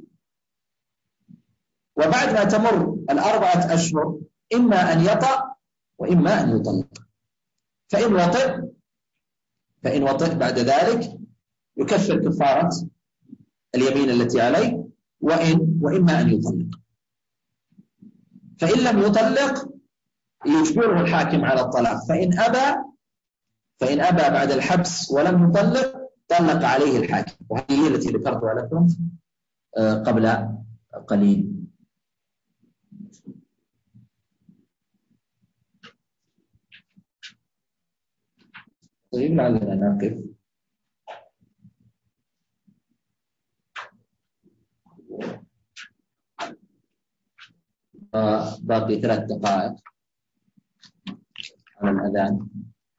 وبعد ما تمر الأربعة أشهر إما أن يطأ وإما أن يطلق. فإن وطئ فإن وطئ بعد ذلك يكفر كفارة اليمين التي عليه، وإن وإما أن يطلق. فإن لم يطلق يجبره الحاكم على الطلاق، فإن أبى فإن أبى بعد الحبس ولم يطلق طلق عليه الحاكم. وهذه هي التي ذكرتها لكم قبل قليل. طيب لعلنا نقف. آه باقي ثلاث دقائق على الأذان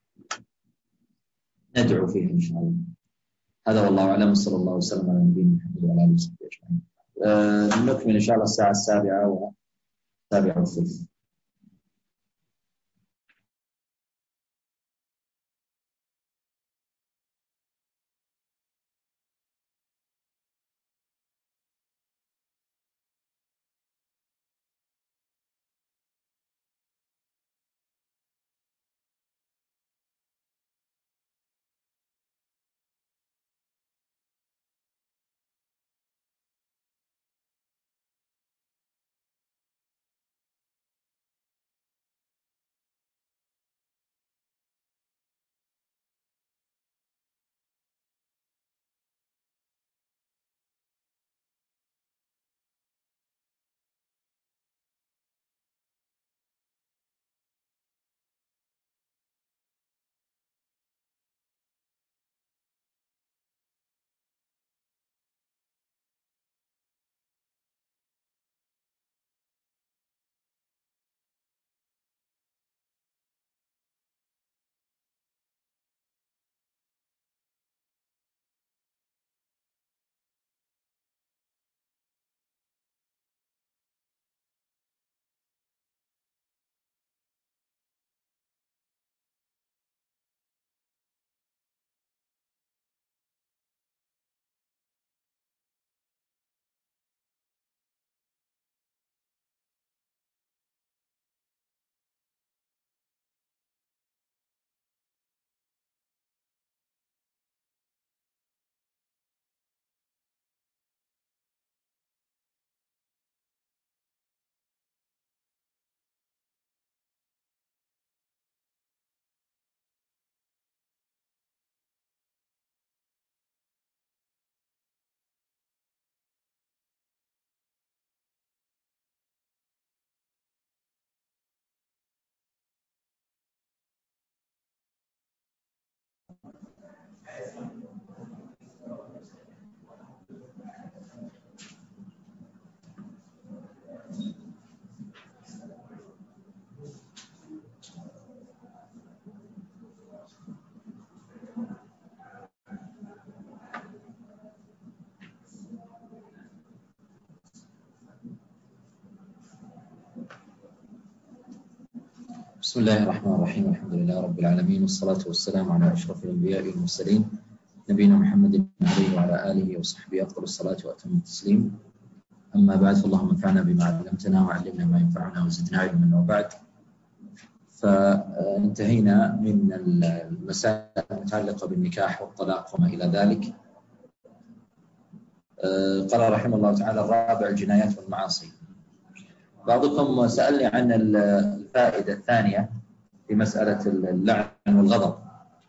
ندعو فيه إن شاء الله. هذا والله أعلم، صلى الله وسلم على نبينا محمد وعلى آله وصحبه أجمعين. آه نكمل إن شاء الله الساعة السابعة والسابعة والثلث. بسم الله الرحمن الرحيم. الحمد لله رب العالمين، والصلاة والسلام على أشرف الأنبياء والمرسلين نبينا محمد عليه وعلى آله وصحبه أفضل الصلاة وأتم التسليم. أما بعد، فاللهم انفعنا بما علمتنا وعلمنا ما ينفعنا وزدنا علما. وبعد، فانتهينا من المسائل المتعلقة بالنكاح والطلاق وما إلى ذلك. قال رحمه الله تعالى: الرابع الجنايات والمعاصي. بعضكم سألني عن الفائدة الثانية في مسألة اللعن والغضب،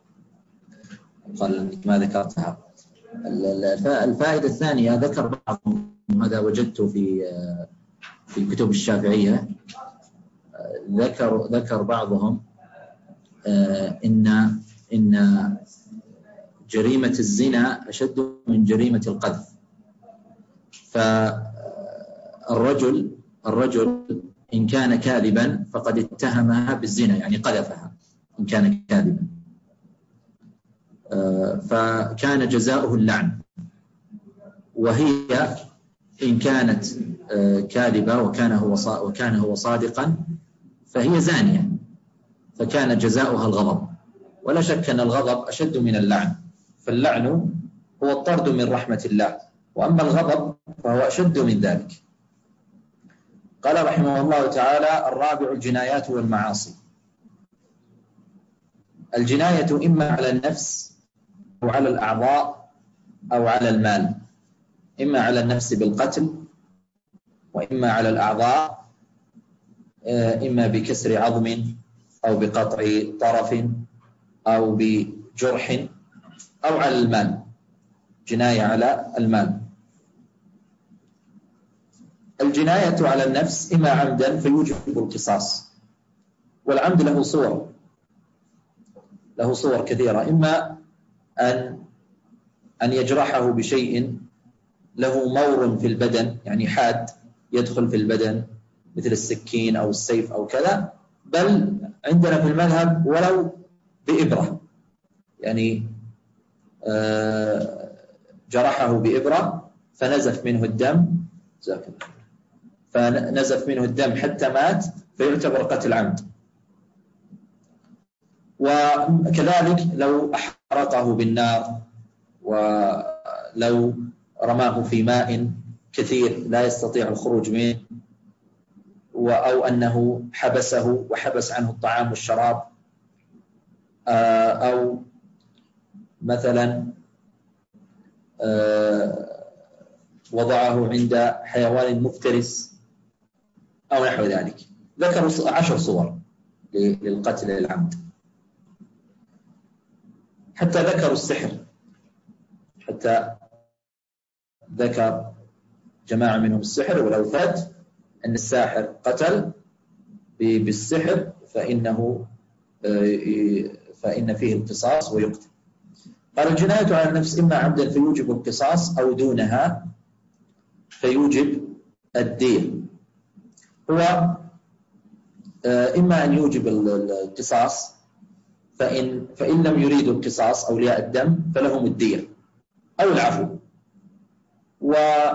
قال ما ذكرتها. الفائدة الثانية ذكر بعضهم، هذا وجدته في في كتب الشافعية، ذكر ذكر بعضهم إن إن جريمة الزنا أشد من جريمة القذف. فالرجل الرجل إن كان كاذبا فقد اتهمها بالزنا، يعني قذفها إن كان كاذبا، فكان جزاؤه اللعن. وهي إن كانت كاذبة وكان هو وكان هو صادقا فهي زانية، فكان جزاؤها الغضب. ولا شك أن الغضب أشد من اللعن، فاللعن هو الطرد من رحمة الله، وأما الغضب فهو أشد من ذلك. قال رحمه الله تعالى: الرابع الجنايات والمعاصي. الجناية إما على النفس أو على الأعضاء أو على المال، إما على النفس بالقتل، وإما على الأعضاء إما بكسر عظم أو بقطع طرف أو بجرح، أو على المال، جناية على المال. الجناية على النفس إما عمدا فيوجب القصاص، والعمد له صور له صور كثيرة، إما أن أن يجرحه بشيء له مور في البدن، يعني حاد يدخل في البدن مثل السكين أو السيف أو كذا، بل عندنا في المذهب ولو بإبرة، يعني جرحه بإبرة فنزف منه الدم فنزف منه الدم حتى مات، فيعتبر قتل عمد. وكذلك لو أحرقه بالنار، ولو رماه في ماء كثير لا يستطيع الخروج منه، أو أنه حبسه وحبس عنه الطعام والشراب، أو مثلا وضعه عند حيوان مفترس أو نحو ذلك. ذكروا عشر صور للقتل العمد، حتى ذكروا السحر، حتى ذكر جماعة منهم السحر، ولو ثبت أن الساحر قتل بالسحر فإنه فإن فيه القصاص ويقتل. قال: الجناية على النفس إما عمدا فيوجب القصاص أو دونها فيوجب الدية. هو إما أن يوجب القصاص، فإن, فإن لم يريدوا القصاص أولياء الدم فلهم الدية أو العفو. و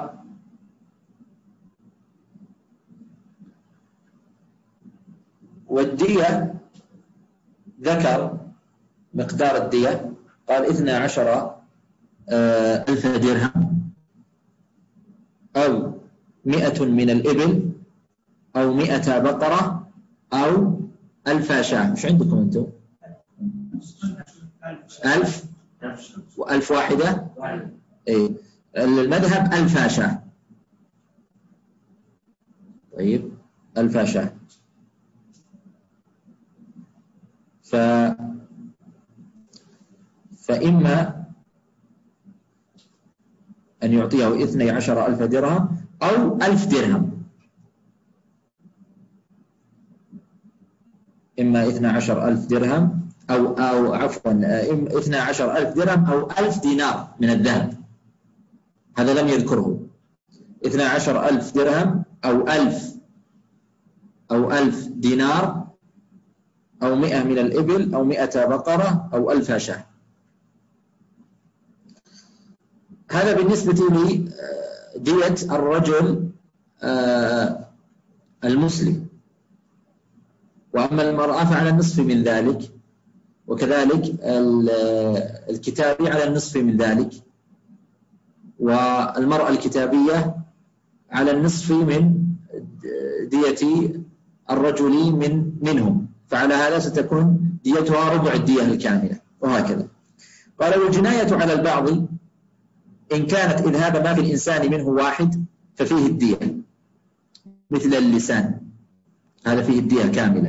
والدية ذكر مقدار الدية، قال اثنى عشر ألف درهم أو مئة من الإبل أو مئة بقرة أو ألف شاة. مش عندكم أنتم؟ ألف وألف واحدة؟ إيه، المذهب ألف شاة. طيب، ألف شاة. ف فإما أن يعطيه اثني عشر ألف درهم أو ألف درهم، إما اثني عشر ألف درهم أو أو عفوا اثني عشر ألف درهم أو ألف دينار من الذهب، هذا لم يذكره. اثني عشر ألف درهم أو ألف أو ألف دينار أو مئة من الإبل أو مئة بقرة أو ألف شاة. هذا بالنسبة لدية الرجل المسلم. وأما المرأة فعلى النصف من ذلك، وكذلك الكتابي على النصف من ذلك، والمرأة الكتابية على النصف من دية الرجل من منهم، فعلى هذا ستكون ديتها ربع الدية الكاملة، وهكذا. قال والجناية على البعض إن كانت إذهاب ما في الإنسان منه واحد ففيه الدية، مثل اللسان هذا فيه الدية كاملة،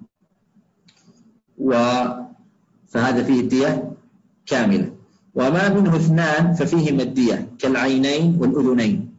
و فهذا فيه الدية كاملة. وما منه اثنان ففيهما الدية كالعينين والأذنين.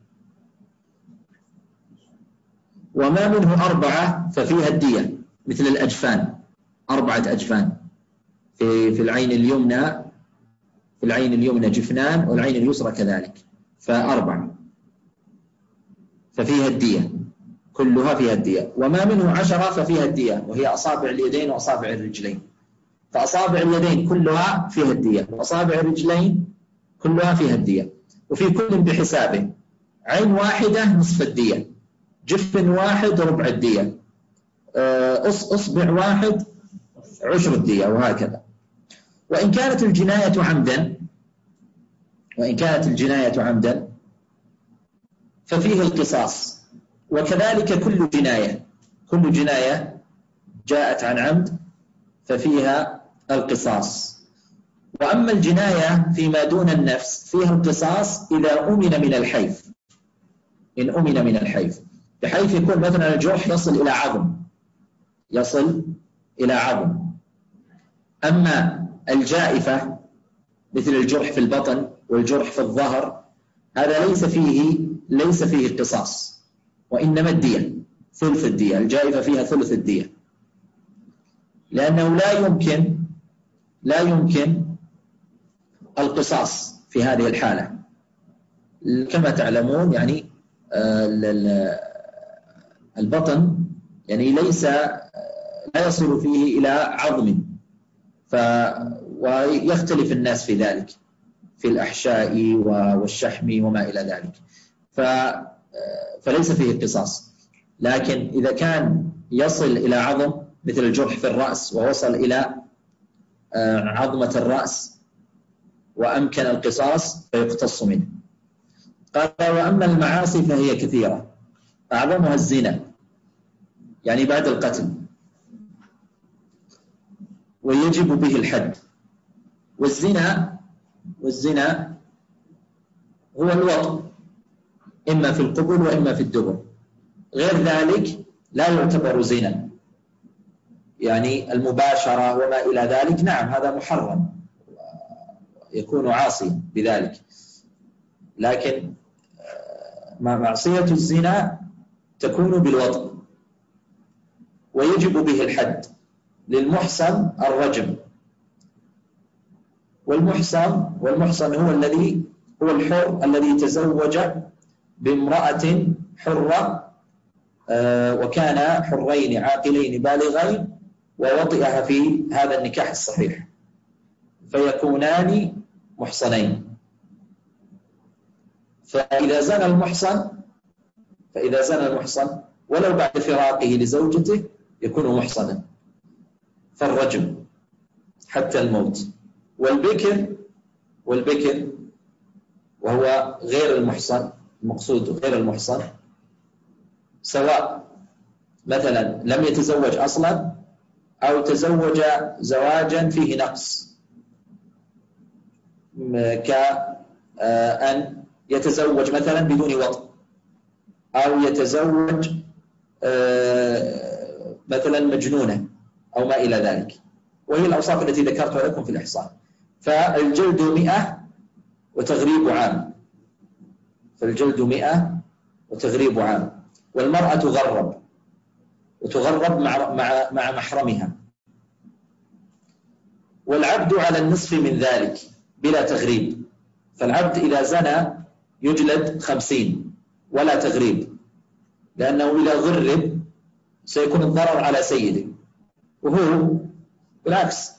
وما منه أربعة ففيها الدية مثل الأجفان، أربعة أجفان، في في العين اليمنى في العين اليمنى جفنان، والعين اليسرى كذلك، فأربعة ففيها الدية، كلها فيها الدية. وما منه عشرة ففيها الدية، وهي أصابع اليدين وأصابع الرجلين، فأصابع اليدين كلها فيها الدية، وأصابع الرجلين كلها فيها الدية، وفي كل بحسابه. عين واحدة نصف الدية، جفن واحد ربع الدية، أصبع واحد عشر الدية، وهكذا. وإن كانت الجناية عمدا وإن كانت الجناية عمدا ففيه القصاص، وكذلك كل جناية كل جناية جاءت عن عمد ففيها القصاص. وأما الجناية فيما دون النفس فيها القصاص إذا أمن من الحيف، إن أمن من الحيف، بحيث يكون مثلا الجرح يصل إلى عظم يصل إلى عظم. أما الجائفة مثل الجرح في البطن والجرح في الظهر هذا ليس فيه ليس فيه قصاص، وإنما الدية ثلث الدية، الجائفة فيها ثلث الدية، لأنه لا يمكن لا يمكن القصاص في هذه الحالة. كما تعلمون يعني البطن يعني ليس لا يصل فيه إلى عظم، ف ويختلف الناس في ذلك في الأحشاء والشحم وما إلى ذلك، ف فليس فيه قصاص. لكن إذا كان يصل إلى عظم مثل الجرح في الرأس ووصل إلى عظمة الرأس وأمكن القصاص فيقتص منه. قال وأما المعاصي فهي كثيرة، أعظمها الزنا يعني بعد القتل، ويجب به الحد. والزنا والزنا هو الوطء إما في القبل وإما في الدبر، غير ذلك لا يعتبر زنا، يعني المباشرة وما إلى ذلك نعم هذا محرم يكون عاصيا بذلك، لكن معصية الزنا تكون بالوطء. ويجب به الحد. للمحصن الرجم، والمحصن والمحصن هو الذي هو الحر الذي تزوج بامرأة حرة وكان حرين عاقلين بالغين ووطئها في هذا النكاح الصحيح فيكونان محصنين. فإذا زنى المحصن فإذا زنى المحصن ولو بعد فراقه لزوجته يكون محصنا، فالرجم حتى الموت. والبكر والبكر وهو غير المحصن، المقصود غير المحصن، سواء مثلا لم يتزوج أصلا أو تزوج زواجا فيه نقص، كأن يتزوج مثلا بدون وطء، أو يتزوج مثلا مجنونة أو ما إلى ذلك، وهي الأوصاف التي ذكرتها لكم في الإحصاء. فالجلد مئة وتغريب عام، فالجلد مئة وتغريب عام. والمرأة تغرب وتغرب مع مع مع محرمها. والعبد على النصف من ذلك بلا تغريب، فالعبد إذا زنى يجلد خمسين ولا تغريب، لأنه إذا غرب سيكون الضرر على سيده، وهو بالعكس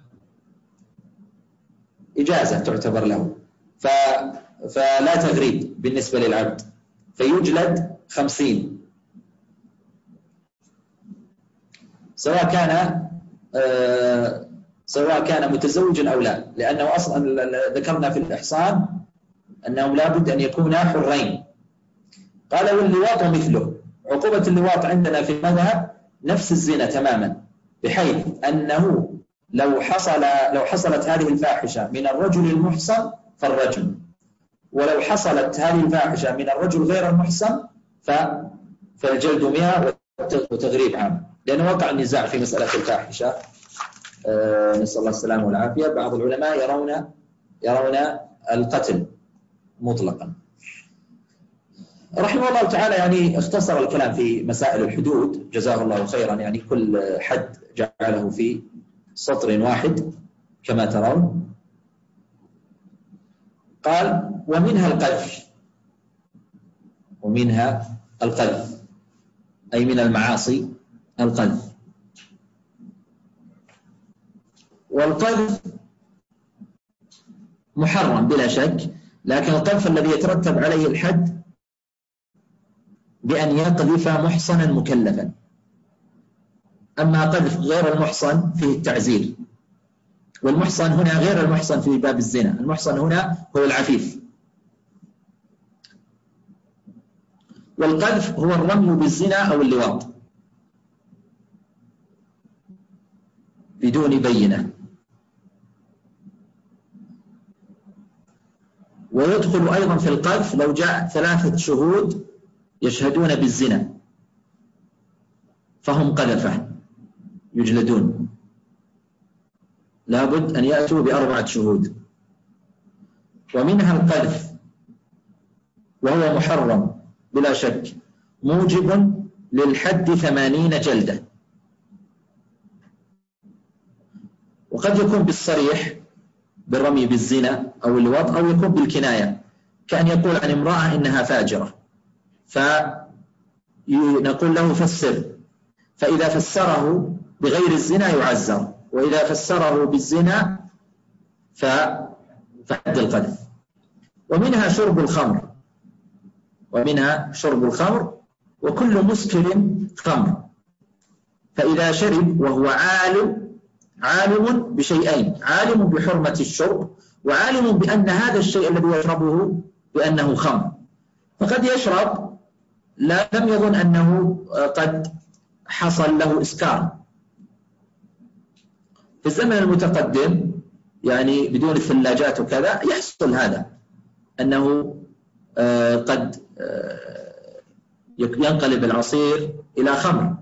إجازة تعتبر له، ف... فلا تغريب بالنسبة للعبد، فيجلد خمسين سواء كان آه سواء كان متزوجا أو لا، لأنه أصلا ذكرنا في الإحصان أنهم لا بد أن يكونا حرين. قال واللواط مثله، عقوبة اللواط عندنا في المذهب نفس الزنا تماما، بحيث أنه لو حصل لو حصلت هذه الفاحشة من الرجل المحصن فالرجم، ولو حصلت هذه الفاحشة من الرجل غير المحصن فالجلد مئة وتغريب عام، لأنه وقع النزاع في مسألة الفاحشة. أه نسأل الله السلامة والعافية. بعض العلماء يرون يرون القتل مطلقا. رحمه الله تعالى يعني اختصر الكلام في مسائل الحدود، جزاه الله خيرا، يعني كل حد جعله في سطر واحد كما ترون. قال ومنها القذف، ومنها القذف أي من المعاصي القذف. والقذف محرم بلا شك، لكن القذف الذي يترتب عليه الحد بأن يقذف محصنا مكلفا. أما قذف غير المحصن فيه التعزير، والمحصن هنا غير المحصن في باب الزنا، المحصن هنا هو العفيف. والقذف هو الرمي بالزنا أو اللواط بدون بينة. ويدخل أيضا في القذف لو جاء ثلاثة شهود يشهدون بالزنا فهم قذفة يجلدون، لابد أن يأتوا بأربعة شهود. ومنها القذف وهو محرم بلا شك، موجب للحد ثمانين جلدة. وقد يكون بالصريح بالرمي بالزنا أو اللواط، أو يكون بالكناية، كأن يقول عن امرأة إنها فاجرة فنقول له فسر، فإذا فسره بغير الزنا يعزر، وإذا فسره بالزنا فحد القذف. ومنها شرب الخمر، ومنها شرب الخمر وكل مسكر خمر. فإذا شرب وهو عالم عالم بشيئين، عالم بحرمة الشرب وعالم بأن هذا الشيء الذي يشربه بأنه خمر، فقد يشرب لا لم يظن أنه قد حصل له إسكار. في الزمن المتقدم يعني بدون الثلاجات وكذا يحصل هذا، أنه قد ينقلب العصير إلى خمر.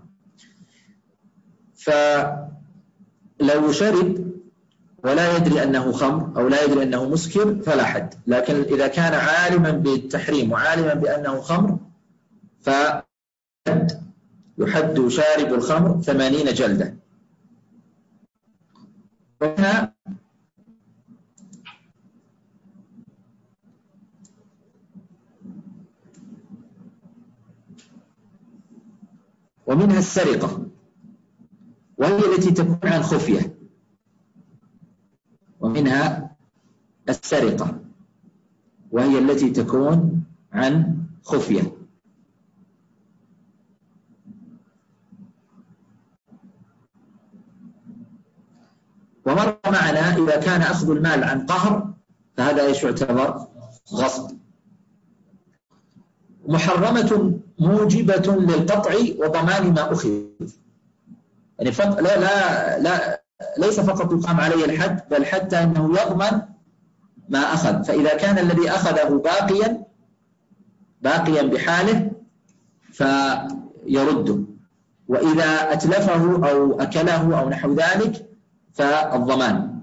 فلو شرب ولا يدري أنه خمر أو لا يدري أنه مسكر فلا حد، لكن إذا كان عالما بالتحريم وعالما بأنه خمر فحد، يحد شارب الخمر ثمانين جلدة. ومنها ومنها السرقة، وهي التي تكون عن خفية. ومنها السرقة وهي التي تكون عن خفية. ومر معنا إذا كان أخذ المال عن قهر فهذا إيش يعتبر؟ غصب. محرمة موجبة للقطع وضمان ما أخذ، يعني فق... لا لا لا ليس فقط يقام عليه الحد، بل حتى أنه يضمن ما أخذ. فإذا كان الذي أخذه باقيا باقيا بحاله فيرده، وإذا أتلفه أو أكله أو نحو ذلك فالضمان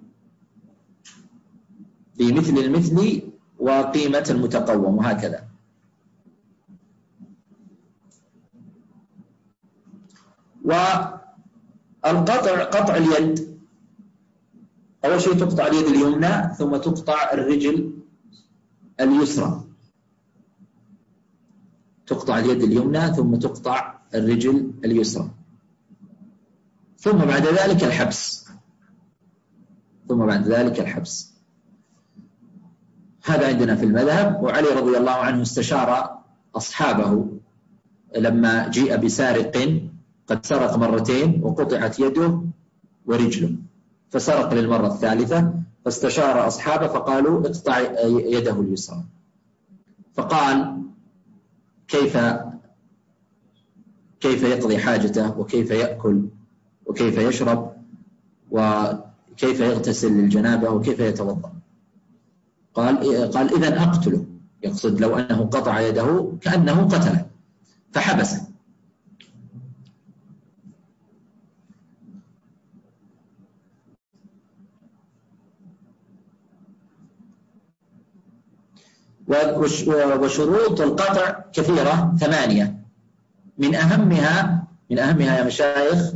بمثل المثل وقيمة المتقوم وهكذا. والقطع قطع اليد، أول شيء تقطع اليد اليمنى ثم تقطع الرجل اليسرى، تقطع اليد اليمنى ثم تقطع الرجل اليسرى، ثم بعد ذلك الحبس ثم بعد ذلك الحبس. هذا عندنا في المذهب. وعلي رضي الله عنه استشار أصحابه لما جيء بسارق قد سرق مرتين وقطعت يده ورجله، فسرق للمرة الثالثة، فاستشار أصحابه فقالوا اقطع يده اليسرى، فقال كيف كيف يقضي حاجته وكيف يأكل وكيف يشرب وكيف يغتسل للجنابة وكيف يتوضأ؟ قال قال إذن أقتله، يقصد لو أنه قطع يده كأنه قتله، فحبسه. وشروط القطع كثيرة ثمانية، من أهمها من أهمها يا مشايخ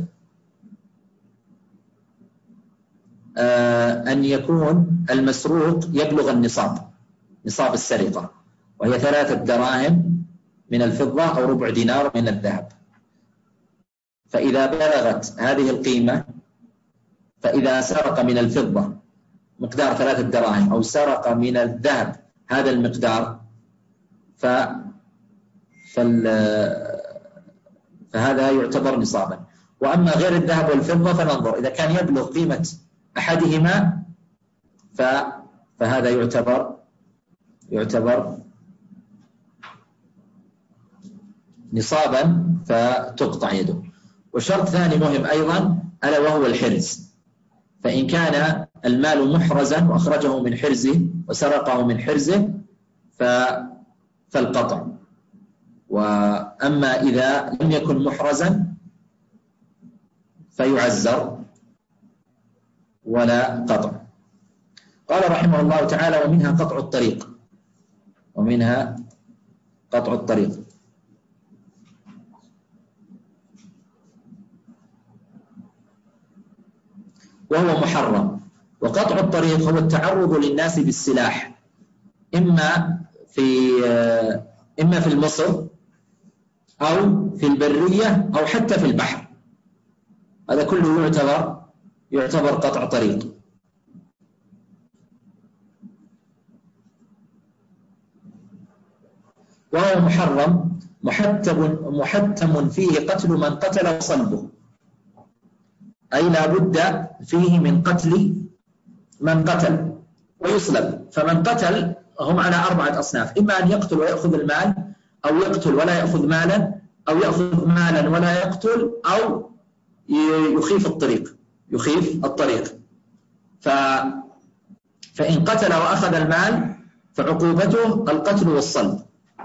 أن يكون المسروق يبلغ النصاب، نصاب السرقة، وهي ثلاثة دراهم من الفضة أو ربع دينار من الذهب. فإذا بلغت هذه القيمة، فإذا سرق من الفضة مقدار ثلاثة دراهم أو سرق من الذهب هذا المقدار ف... فال... فهذا يعتبر نصابا. وأما غير الذهب والفضة فننظر إذا كان يبلغ قيمة أحدهما ف... فهذا يعتبر يعتبر نصابا فتقطع يده. وشرط ثاني مهم أيضا ألا وهو الحرز، فإن كان المال محرزا وأخرجه من حرزه وسرقه من حرزه ف... فالقطع، وأما إذا لم يكن محرزا فيعزر ولا قطع. قال رحمه الله تعالى ومنها قطع الطريق، ومنها قطع الطريق وهو محرم. وقطع الطريق هو التعرض للناس بالسلاح، إما في إما في المصر أو في البرية أو حتى في البحر، هذا كله يعتبر يعتبر قطع طريق. وهو محرم محتم محتم فيه قتل من قتل وصلبه، أي لا بد فيه من قتل من قتل ويصلب. فمن قتل هم على أربعة أصناف، إما أن يقتل ويأخذ المال، أو يقتل ولا يأخذ مالا، أو يأخذ مالا ولا يقتل، أو يخيف الطريق يخيف الطريق ف... فإن قتل وأخذ المال فعقوبته القتل والصلب.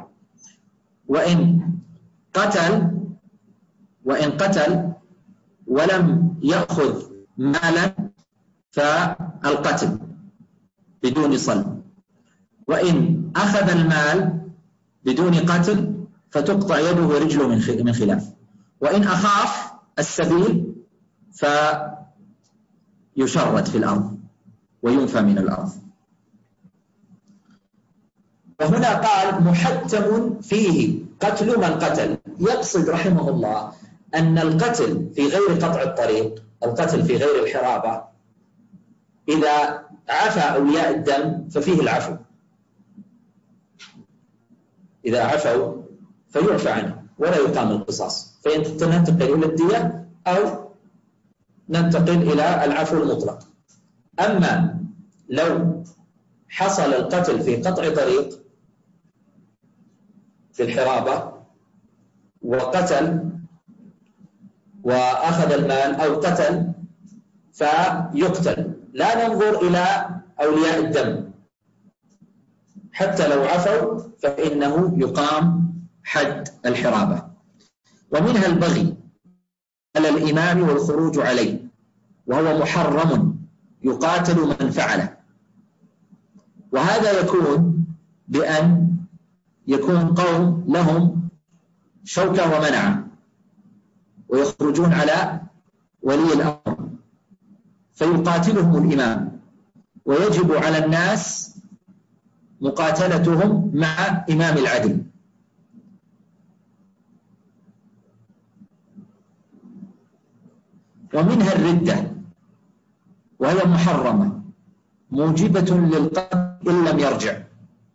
وإن قتل وإن قتل ولم يأخذ مالا فالقتل بدون صلب. وإن أخذ المال بدون قتل فتقطع يده ورجله من خلاف. وإن أخاف السبيل فيشرد في الأرض وينفى من الأرض. وهنا قال محتم فيه قتل من قتل، يقصد رحمه الله أن القتل في غير قطع الطريق، القتل في غير الحرابة، إذا عفى أولياء الدم ففيه العفو، إذا عفوا فيعفى عنه ولا يقام القصاص، فننتقل إلى الدية أو ننتقل إلى العفو المطلق. أما لو حصل القتل في قطع طريق في الحرابة وقتل وأخذ المال أو قتل فيقتل، لا ننظر إلى أولياء الدم، حتى لو عفوا فإنه يقام حد الحرابة. ومنها البغي على الإمام والخروج عليه، وهو محرم يقاتل من فعله. وهذا يكون بأن يكون قوم لهم شوكة ومنعة ويخرجون على ولي الأمر فيقاتلهم الإمام، ويجب على الناس مقاتلتهم مع إمام العدل. ومنها الردة وهي محرمة موجبة للقتل إن لم يرجع،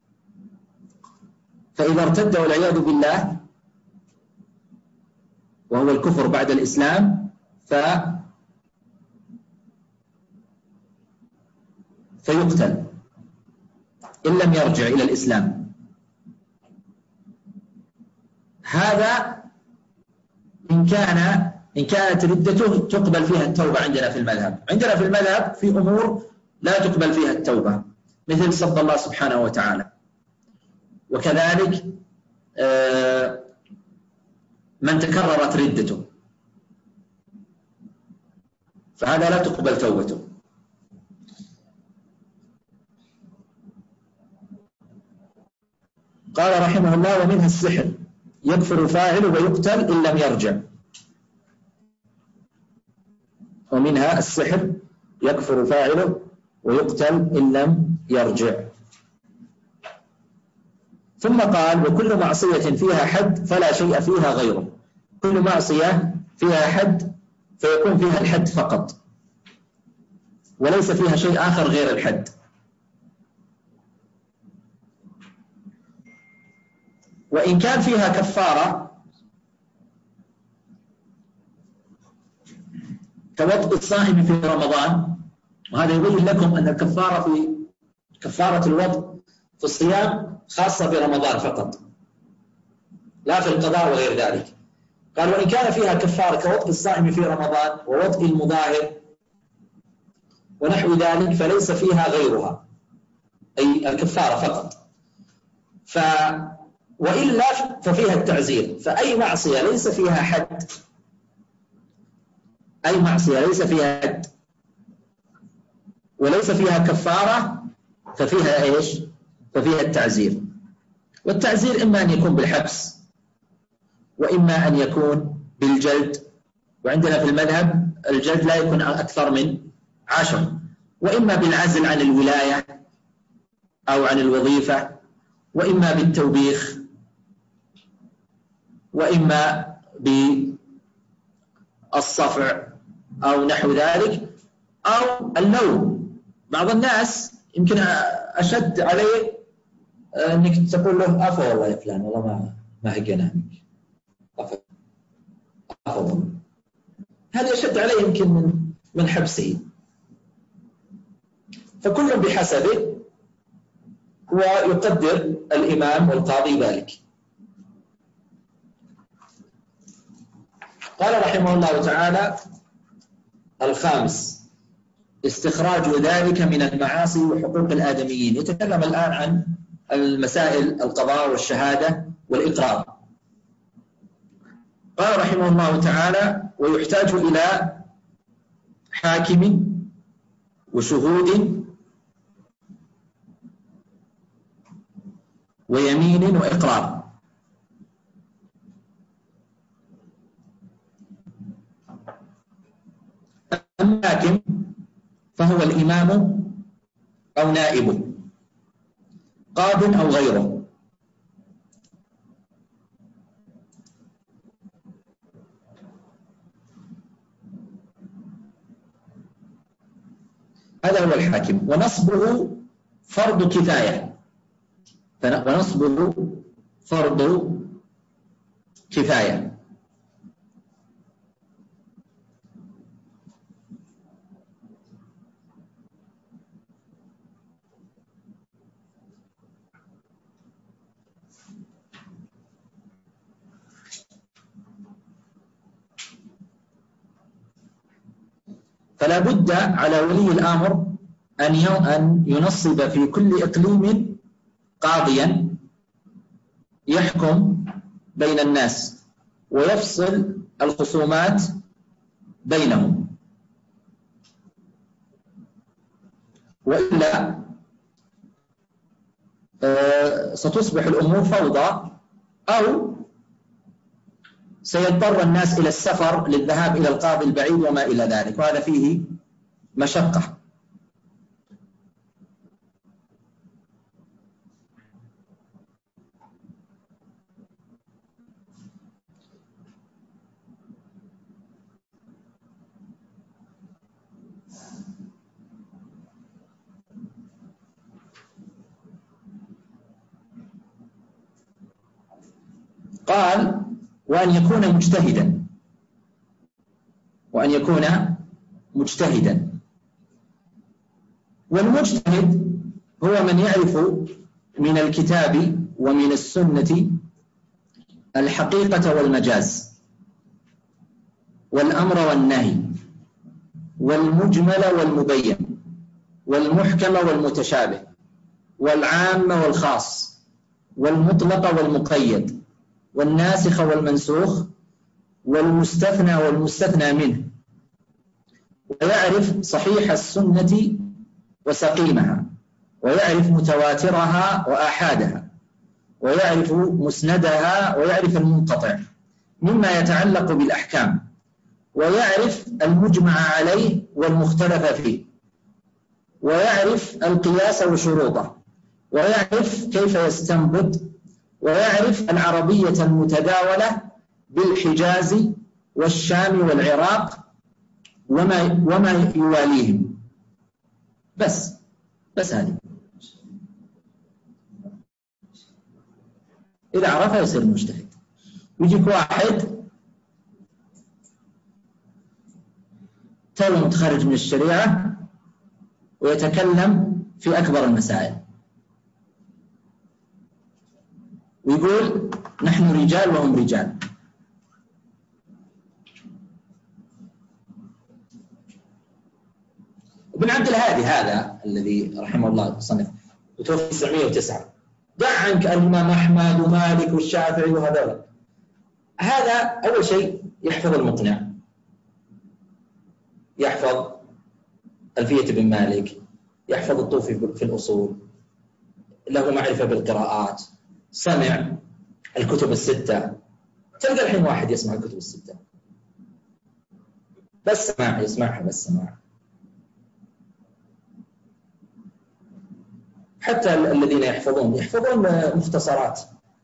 فإذا ارتد والعياذ بالله وهو الكفر بعد الإسلام ف فيقتل إن لم يرجع إلى الإسلام. هذا إن كان إن كانت ردته تقبل فيها التوبة عندنا في المذهب. عندنا في المذهب في أمور لا تقبل فيها التوبة، مثل سب الله سبحانه وتعالى، وكذلك من تكررت ردته، فهذا لا تقبل توبته. قال رحمه الله: ومنها السحر يكفر فاعله ويقتل إن لم يرجع. ومنها السحر يكفر فاعله ويقتل إن لم يرجع. ثم قال: وكل معصية فيها حد فلا شيء فيها غيره. كل معصية فيها حد فيكون فيها الحد فقط، وليس فيها شيء آخر غير الحد. وإن كان فيها كفارة كوطء الصائم في رمضان، وهذا يبين لكم أن الكفارة في كفارة الوطء في الصيام خاصة برمضان فقط، لا في القضاء وغير ذلك. قال: وإن كان فيها كفارة كوطء الصائم في رمضان ووطء المظاهر ونحو ذلك فليس فيها غيرها، أي الكفارة فقط. ف وإلا ففيها التعزير. فأي معصية ليس فيها حد، أي معصية ليس فيها حد وليس فيها كفارة ففيها إيش؟ ففيها التعزير. والتعزير إما أن يكون بالحبس وإما أن يكون بالجلد، وعندنا في المذهب الجلد لا يكون أكثر من عشر، وإما بالعزل عن الولاية أو عن الوظيفة، وإما بالتوبيخ، وإما بالصفع أو نحو ذلك، أو اللوم. بعض الناس يمكن أشد عليه أنك تقول له: عفوا والله يا فلان، والله ما ما هجنا منك، عفوا. هذا يشد عليه يمكن من من حبسه. فكل بحسبه، ويقدر الإمام والقاضي ذلك. قال رحمه الله تعالى: الخامس استخراج ذلك من المعاصي وحقوق الآدميين. يتكلم الآن عن المسائل القضاء والشهادة والإقرار. قال رحمه الله تعالى: ويحتاج إلى حاكم وشهود ويمين وإقرار. الحاكم فهو الإمام أو نائبه، قاض أو غيره. هذا هو الحاكم. ونصبه فرض كفاية، ونصبه فرض كفاية. فلا بد على ولي الأمر أن ينصب في كل إقليم قاضيا يحكم بين الناس ويفصل الخصومات بينهم، وإلا ستصبح الأمور فوضى، أو سيضطر الناس إلى السفر للذهاب إلى القاضي البعيد وما إلى ذلك، وهذا فيه مشقة. قال: وأن يكون مجتهدا. يكون مجتهدا. والمجتهد هو من يعرف من الكتاب ومن السنة الحقيقة والمجاز والأمر والنهي والمجمل والمبين والمحكم والمتشابه والعام والخاص والمطلق والمقيد والناسخ والمنسوخ والمستثنى والمستثنى منه، ويعرف صحيح السنة وسقيمها، ويعرف متواترها وآحادها، ويعرف مسندها، ويعرف المنقطع مما يتعلق بالأحكام، ويعرف المجمع عليه والمختلف فيه، ويعرف القياس وشروطه، ويعرف كيف يستنبط، ويعرف العربية المتداولة بالحجاز والشام والعراق وما وما يواليهم. بس بس هذه إذا عرفها يصير مجتهد. يجيك واحد تو متخرج من الشريعة ويتكلم في أكبر المسائل ويقول نحن رجال وهم رجال. ابن عبد الهادي هذا الذي رحمه الله صنف وتوفي تسعمائة وتسعة، دع عنك الإمام أحمد ومالك والشافعي وهذول. هذا أول شيء يحفظ المقنع، يحفظ ألفية بن مالك، يحفظ الطوفي في الأصول، له معرفة بالقراءات، سمع الكتب الستة. تلقى الحين واحد يسمع الكتب الستة بس سماع، يسمعها بس سماع. حتى الذين يحفظون يحفظون مختصرات.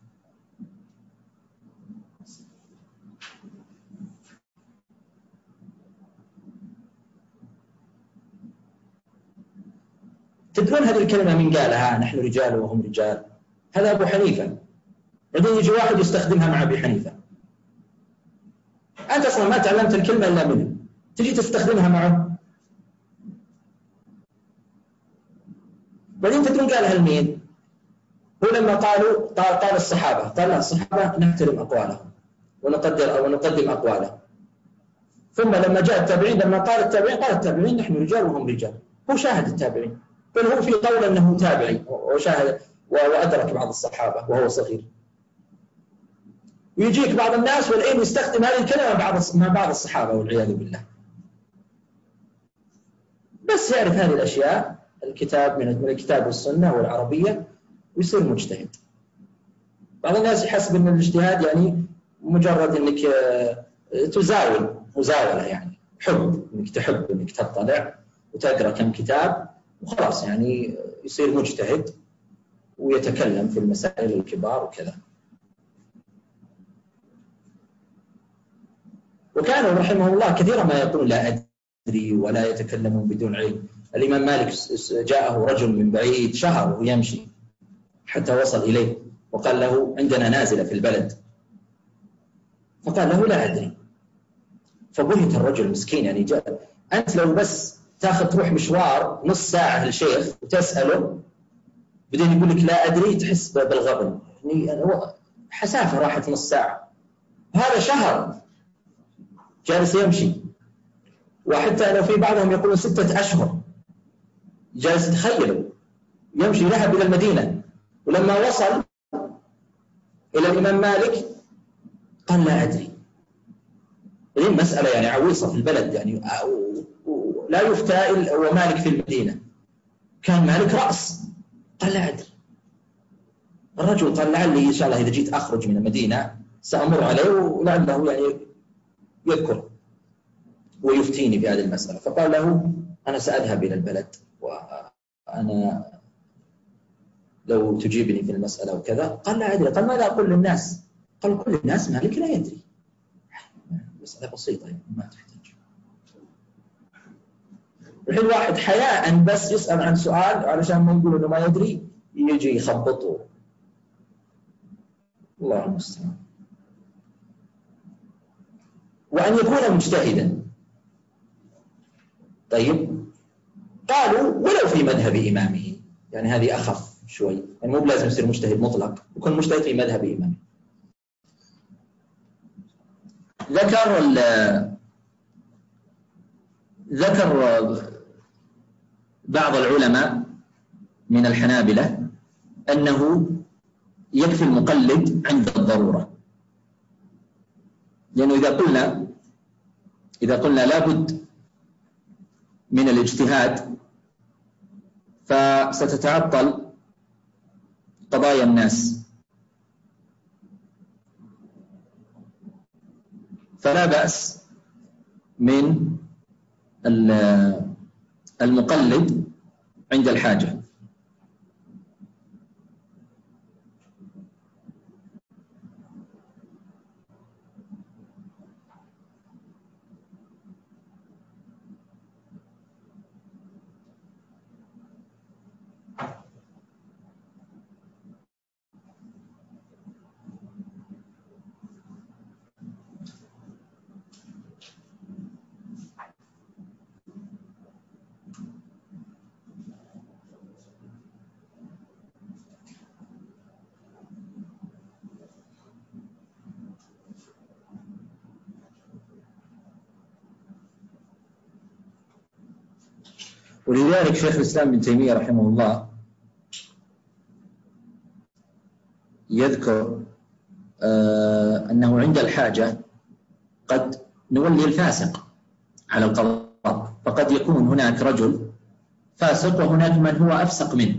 تدرون هذه الكلمة من قالها؟ نحن رجال وهم رجال. هذا أبو حنيفة. بعدين يجي واحد يستخدمها مع أبي حنيفة. أنت أصلا ما تعلمت الكلمة إلا منه، تجي تستخدمها معه. بعدين تدرون قالها لمين؟ هو لما قالوا قال, قال الصحابة، قال لا الصحابة نحترم أقوالهم ونقدر أو نقدم أقوالهم. ثم لما جاء التابعين، لما قال التابعين قال التابعين نحن رجال وهم رجال. هو شاهد التابعين، بل هو في قول أنه تابعي وشاهد وأدرك بعض الصحابة وهو صغير. ويجيك بعض الناس والعلم يستخدم هذه الكلمة مع بعض الصحابة والعياذ بالله. بس يعرف هذه الأشياء، الكتاب من الكتاب والسنة والعربية، ويصير مجتهد. بعض الناس يحسب أن الاجتهاد يعني مجرد أنك تزاول مزاولة، يعني حب، أنك تحب أنك تطلع وتقرأ كم كتاب وخلاص يعني يصير مجتهد ويتكلم في المسائل الكبار وكذا. وكانوا رحمه الله كثيرا ما يقول لا أدري ولا يتكلمون بدون علم. الإمام مالك جاءه رجل من بعيد شهر ويمشي حتى وصل إليه وقال له عندنا نازلة في البلد، فقال له لا أدري. فبهت الرجل مسكين، يعني جاء أنت لو بس تاخذ تروح مشوار نص ساعة للشيخ وتسأله بدين يقول لك لا أدري تحس بالغبن، يعني حسافة راحت نص ساعة. هذا شهر جالس يمشي، وحتى لو في بعضهم يقولون ستة أشهر جالس. تخيلوا يمشي، ذهب إلى المدينة ولما وصل إلى الإمام مالك قال لا أدري. هذه مسألة يعني عويصة في البلد، يعني لا يفتى ومالك في المدينة. كان مالك رأس، قال لا أدري. الرجل قال لعلي إن شاء الله إذا جيت أخرج من المدينة سأمر عليه ولعله يعني يذكر ويفتيني في هذه المسألة. فقال له أنا سأذهب إلى البلد وأنا لو تجيبني في المسألة وكذا. قال لا أدري. قال ماذا أقول للناس؟ قال كل الناس مالك لا يدري. مسألة بسيطة يعني ما تحتاج. الحين واحد حياء بس يسأل عن سؤال علشان ما يقول إنه ما يدري يجي يخبطه. الله المستعان. وأن يكون مجتهدا، طيب قالوا ولو في مذهب إمامه، يعني هذه أخف شوي، يعني مو بلازم يصير مجتهد مطلق، يكون مجتهد في مذهب إمامه. ذكر ذكر بعض العلماء من الحنابلة أنه يكفي المقلد عند الضرورة، لأنه إذا قلنا إذا قلنا لابد من الاجتهاد فستتعطل قضايا الناس، فلا بأس من المقلد عند الحاجة. ولذلك شيخ الإسلام ابن تيمية رحمه الله يذكر آه أنه عند الحاجة قد نولي الفاسق على القضاء، فقد يكون هناك رجل فاسق وهناك من هو أفسق منه،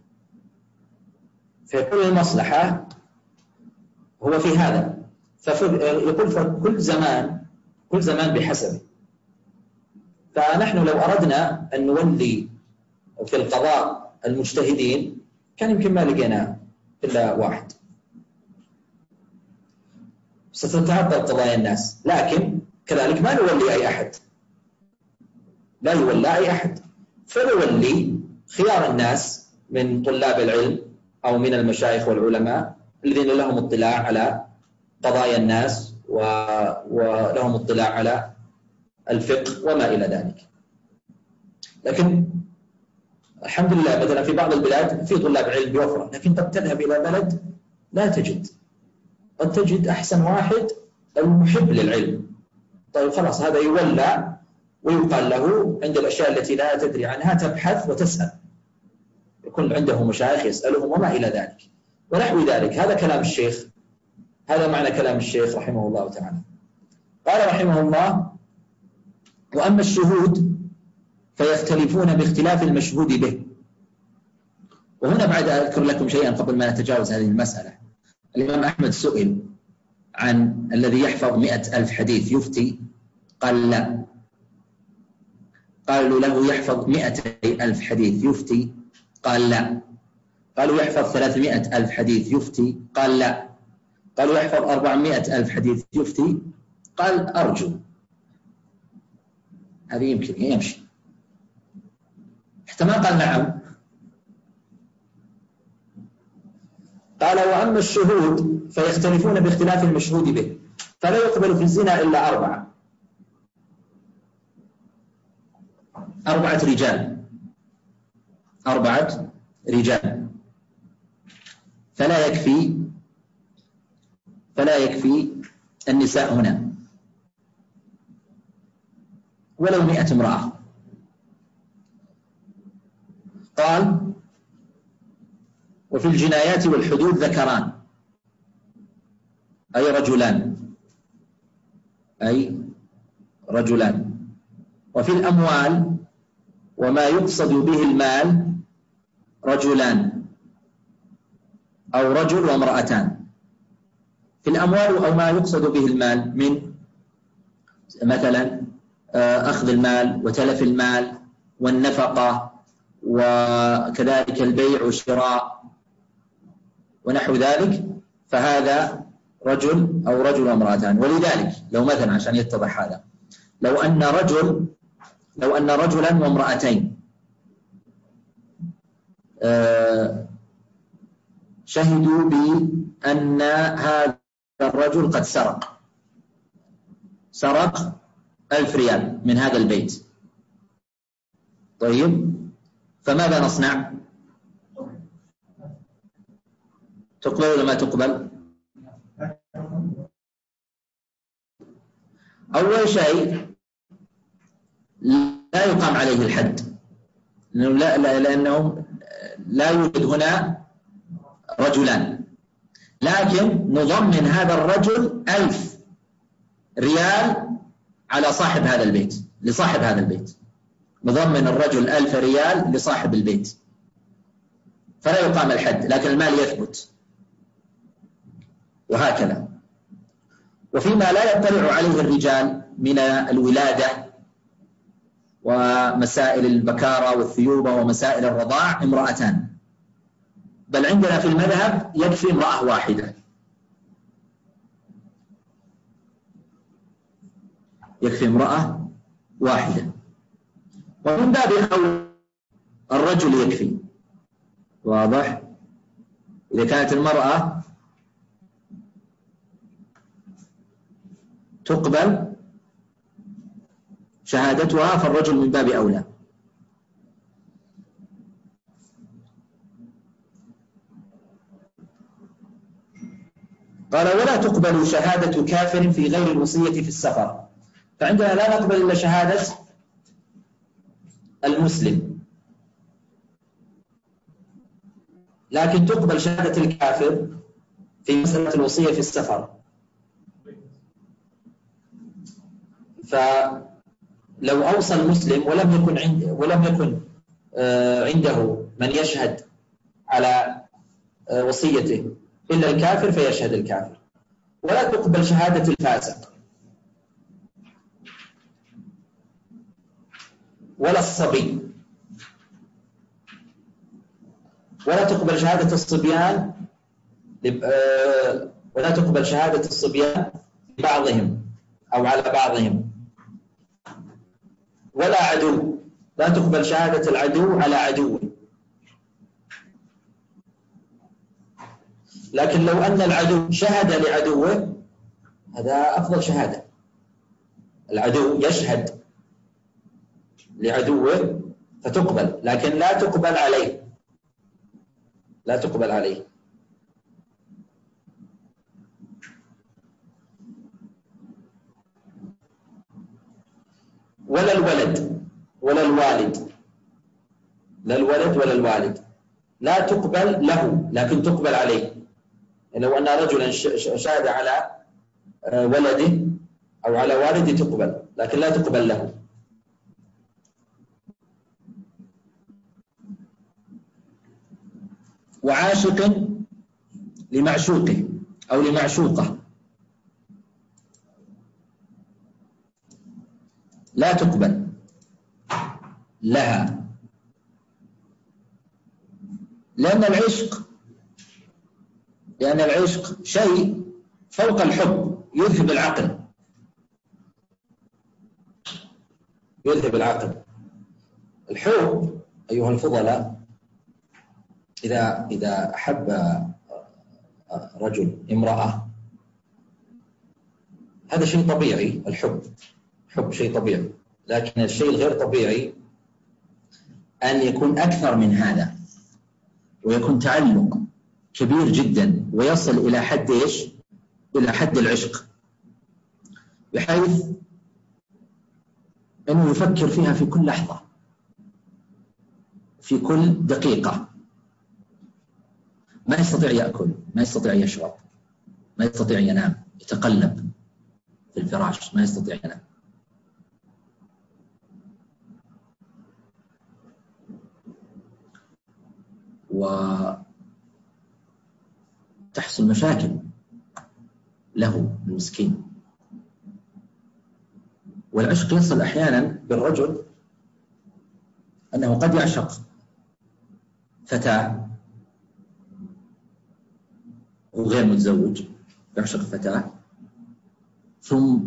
فيكون المصلحة هو في هذا، فيقول فكل زمان كل زمان بحسبه. فنحن لو أردنا أن نولي في القضاء المجتهدين كان يمكن ما لقينا إلا واحد، ستتعطل قضايا الناس، لكن كذلك ما نولي أي أحد، لا يولى أي أحد، فنولي خيار الناس من طلاب العلم أو من المشايخ والعلماء الذين لهم اطلاع على قضايا الناس ولهم اطلاع على الفقه وما إلى ذلك. لكن الحمد لله مثلا في بعض البلاد في طلاب علم بوفرة، لكن قد تذهب إلى بلد لا تجد، قد تجد أحسن واحد المحب للعلم، طيب خلاص هذا يولى ويقال له عند الأشياء التي لا تدري عنها تبحث وتسأل، يكون عنده مشايخ يسألهم وما إلى ذلك ونحو ذلك. هذا كلام الشيخ، هذا معنى كلام الشيخ رحمه الله تعالى. قال رحمه الله: وأما الشهود فيختلفون باختلاف المشهود به. وهنا بعد أذكر لكم شيئا قبل ما نتجاوز هذه المسألة. الإمام أحمد سئل عن الذي يحفظ مئة ألف حديث يفتي، قال لا. قالوا له يحفظ مئتي ألف حديث يفتي، قال لا. قالوا يحفظ ثلاثمائة ألف حديث يفتي، قال لا. قالوا يحفظ أربعمائة ألف حديث يفتي، قال أرجو. هذه يمكن يمشي، حتى ما قال نعم. قال: وأما الشهود فيختلفون باختلاف المشهود به، فلا يقبل في الزنا إلا أربعة أربعة رجال أربعة رجال فلا يكفي فلا يكفي النساء هنا ولو مئة امرأة. قال: وفي الجنايات والحدود ذكران أي رجلان أي رجلان وفي الأموال وما يقصد به المال رجلان أو رجل وامرأتان. في الأموال أو ما يقصد به المال من مثلا أخذ المال وتلف المال والنفقة وكذلك البيع والشراء ونحو ذلك، فهذا رجل أو رجل وامرأتان. ولذلك لو مثلا عشان يتضح هذا، لو أن رجل لو أن رجلا وامرأتين شهدوا بأن هذا الرجل قد سرق سرق ألف ريال من هذا البيت، طيب، فماذا نصنع؟ تقبل ولا ما تقبل؟ أول شيء لا يقام عليه الحد، لا لا لأنه لا يوجد هنا رجلان، لكن نضمن هذا الرجل ألف ريال على صاحب هذا البيت، لصاحب هذا البيت نضمن الرجل ألف ريال لصاحب البيت، فلا يقام الحد لكن المال يثبت، وهكذا. وفيما لا يطلع عليه الرجال من الولادة ومسائل البكارة والثيوبة ومسائل الرضاع امرأتان، بل عندنا في المذهب يكفي امرأة واحدة، يكفي امرأة واحدة، ومن باب أولى الرجل يكفي. واضح؟ إذا كانت المرأة تقبل شهادتها فالرجل من باب أولى. قال: ولا تقبل شهادة كافر في غير الوصية في السفر، فعندنا لا نقبل إلا شهادة المسلم، لكن تقبل شهادة الكافر في مسألة الوصية في السفر. فلو أوصى المسلم ولم يكن عند ولم يكن عنده من يشهد على وصيته إلا الكافر فيشهد الكافر. ولا تقبل شهادة الفاسق ولا الصبي، ولا تقبل شهادة الصبيان ولا تقبل شهادة الصبيان لبعضهم أو على بعضهم، ولا عدو، لا تقبل شهادة العدو على عدو. لكن لو أن العدو شهد لعدوه هذا أفضل شهادة، العدو يشهد لعدوه فتقبل، لكن لا تقبل عليه، لا تقبل عليه. ولا الولد ولا الوالد، لا الولد ولا الوالد لا تقبل له لكن تقبل عليه. لو أن رجلا شهد على ولده أو على والده تقبل، لكن لا تقبل له. وعاشق لمعشوقه أو لمعشوقه لا تقبل لها، لأن العشق لأن العشق شيء فوق الحب، يذهب العقل، يذهب العقل. الحب أيها الفضلاء، إذا إذا أحب رجل امرأة هذا شيء طبيعي، الحب حب شيء طبيعي، لكن الشيء الغير طبيعي أن يكون أكثر من هذا، ويكون تعلق كبير جدا ويصل إلى حد إيش؟ إلى حد العشق، بحيث أنه يفكر فيها في كل لحظة، في كل دقيقة، ما يستطيع يأكل، ما يستطيع يشرب، ما يستطيع ينام، يتقلب في الفراش، ما يستطيع ينام. وتحصل مشاكل له المسكين. والعشق يصل أحيانا بالرجل أنه قد يعشق فتاة وغير متزوج، يعشق فتاة ثم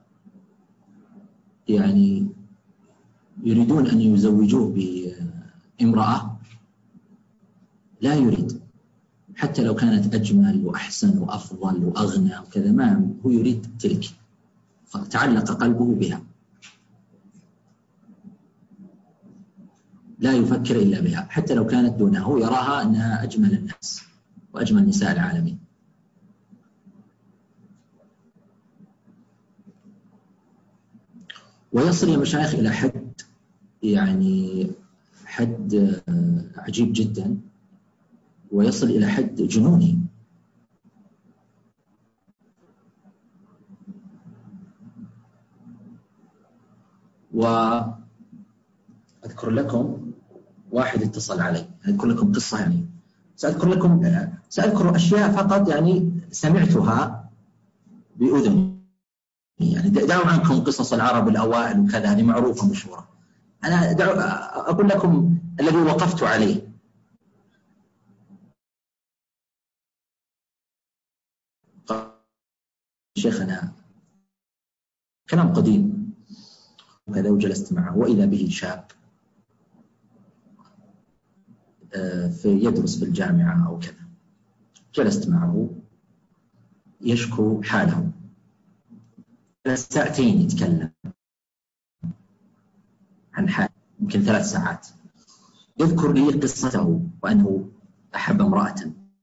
يعني يريدون أن يزوجوه بامرأة لا يريد، حتى لو كانت أجمل وأحسن وأفضل وأغنى وكذا، ما هو يريد تلك، فتعلق قلبه بها. لا يفكر إلا بها، حتى لو كانت دونه يراها أنها أجمل الناس وأجمل نساء العالمين. ويصل يا مشايخ إلى حد يعني حد عجيب جدا، ويصل إلى حد جنوني. وأذكر لكم واحد اتصل علي، أذكر لكم قصة يعني سأذكر لكم سأذكر أشياء فقط يعني سمعتها بأذني، يعني دعوا عنكم قصص العرب الأوائل وكذا، هذه معروفة مشهورة. أنا أقول لكم الذي وقفت عليه. شيخنا كلام قديم وكذا، وجلست معه وإذا به شاب في يدرس في الجامعة أو كذا، جلست معه يشكو حاله، ساعتين يتكلم عن حال، يمكن ثلاث ساعات، يذكر لي قصته وأنه أحب امرأة.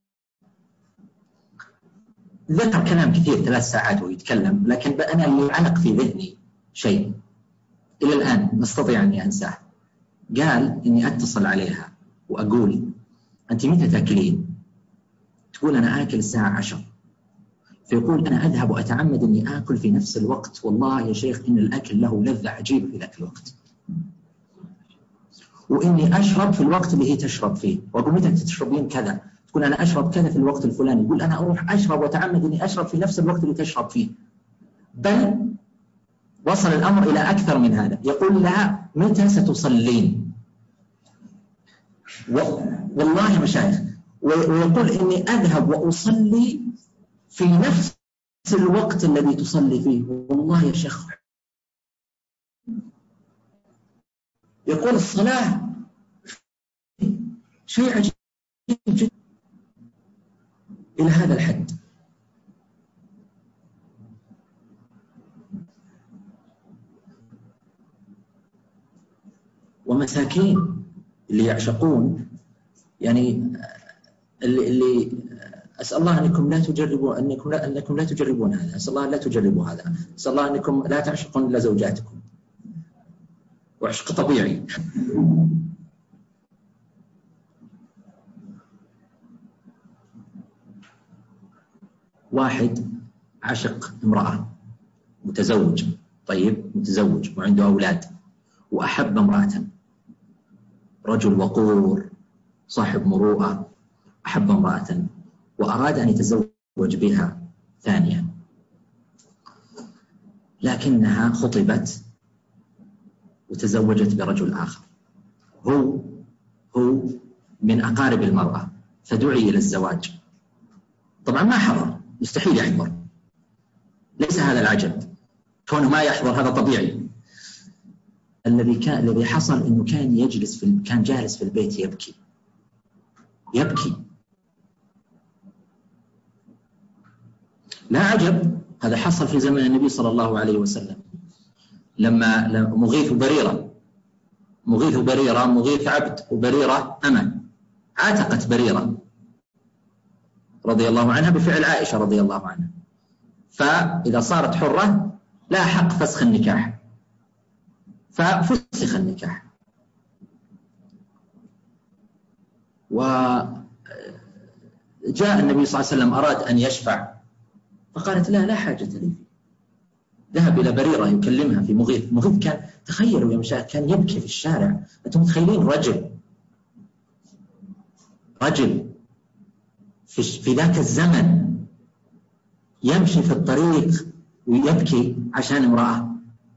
ذكر كلام كثير ثلاث ساعات ويتكلم، لكن أنا اللي علق في ذهني شيء إلى الآن أستطيع أني أنساه. قال إني أتصل عليها وأقول أنت متى تأكلين؟ تقول أنا آكل الساعة عشر. فيقول أنا أذهب وأتعمد أني آكل في نفس الوقت، والله يا شيخ إن الأكل له لذة عجيبة في ذاك الوقت، وإني أشرب في الوقت اللي هي تشرب فيه. وأقول متى تشربين كذا؟ تقول أنا أشرب كذا في الوقت الفلاني. يقول أنا أروح أشرب وأتعمد أني أشرب في نفس الوقت اللي تشرب فيه. بل وصل الأمر إلى أكثر من هذا، يقول لها متى ستصلين؟ والله يا مشايخ، ويقول إني أذهب وأصلي في نفس الوقت الذي تصلي فيه. والله يا شيخ، يقول الصلاة شيء عجيب جدا إلى هذا الحد. ومساكين اللي يعشقون، يعني اللي, اللي أسأل الله أنكم لا تجربوا أنكم لا, أنكم لا تجربون هذا، أسأل الله لا تجربوا هذا، أسأل الله أنكم لا تعشقون إلا زوجاتكم، وعشق طبيعي. واحد عشق امرأة، متزوج، طيب متزوج وعنده أولاد، وأحب امرأة، رجل وقور صاحب مروءة، أحب امرأة وأراد أن يتزوج بها ثانية، لكنها خطبت وتزوجت برجل آخر، هو هو من أقارب المرأة، فدعي إلى الزواج. طبعا ما حضر، مستحيل يحضر، ليس هذا العجب، كونه ما يحضر هذا طبيعي. الذي كان الذي حصل إنه كان يجلس في كان جالس في البيت يبكي يبكي لا عجب، هذا حصل في زمن النبي صلى الله عليه وسلم، لما مغيث وبريرة مغيث وبريرة مغيث عبد وبريرة أمة، عاتقت بريرة رضي الله عنها بفعل عائشة رضي الله عنها، فإذا صارت حرة لا حق فسخ النكاح، ففسخ النكاح. وجاء النبي صلى الله عليه وسلم أراد أن يشفع، فقالت لا لا حاجة لي. ذهب إلى بريرة يكلمها في مغيث. مغيث كان، تخيلوا يا مشاهد، كان يبكي في الشارع. أنتم متخيلين رجل رجل في, في ذاك الزمن يمشي في الطريق ويبكي عشان امرأة؟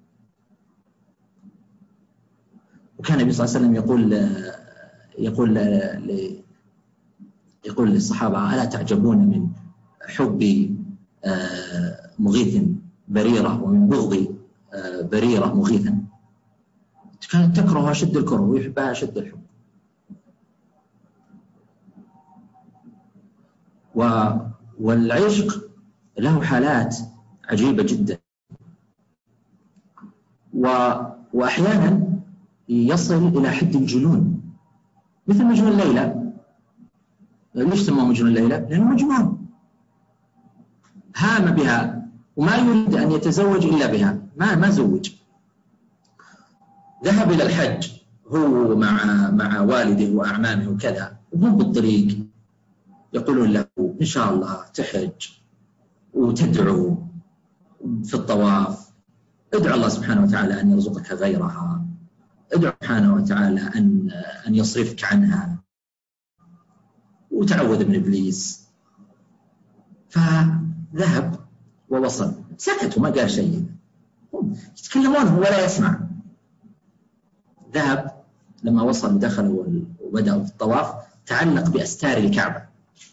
وكان النبي صلى الله عليه وسلم يقول يقول يقول للصحابة ألا تعجبون من حب مغيث بريرة ومن بغض بريرة مغيثا؟ كانت تكره أشد الكره ويحبها أشد الحب. والعشق له حالات عجيبة جدا، وأحيانا يصل إلى حد الجنون، مثل مجنون ليلى. ليش سموه مجنون ليلى؟ لأنه مجنون، هام بها وما يريد أن يتزوج إلا بها، ما ما زوج. ذهب إلى الحج هو مع مع والده وأعمامه وكذا، وهم بالطريق يقولون له إن شاء الله تحج وتدعو في الطواف، ادعو الله سبحانه وتعالى أن يرزقك غيرها، ادعو سبحانه وتعالى أن أن يصرفك عنها، وتعوذ من إبليس. فذهب ووصل، سكت وما قال شيء، يتكلمون ولا يسمع. ذهب لما وصل ودخلوا وبدأوا في الطواف، تعلق بأستار الكعبة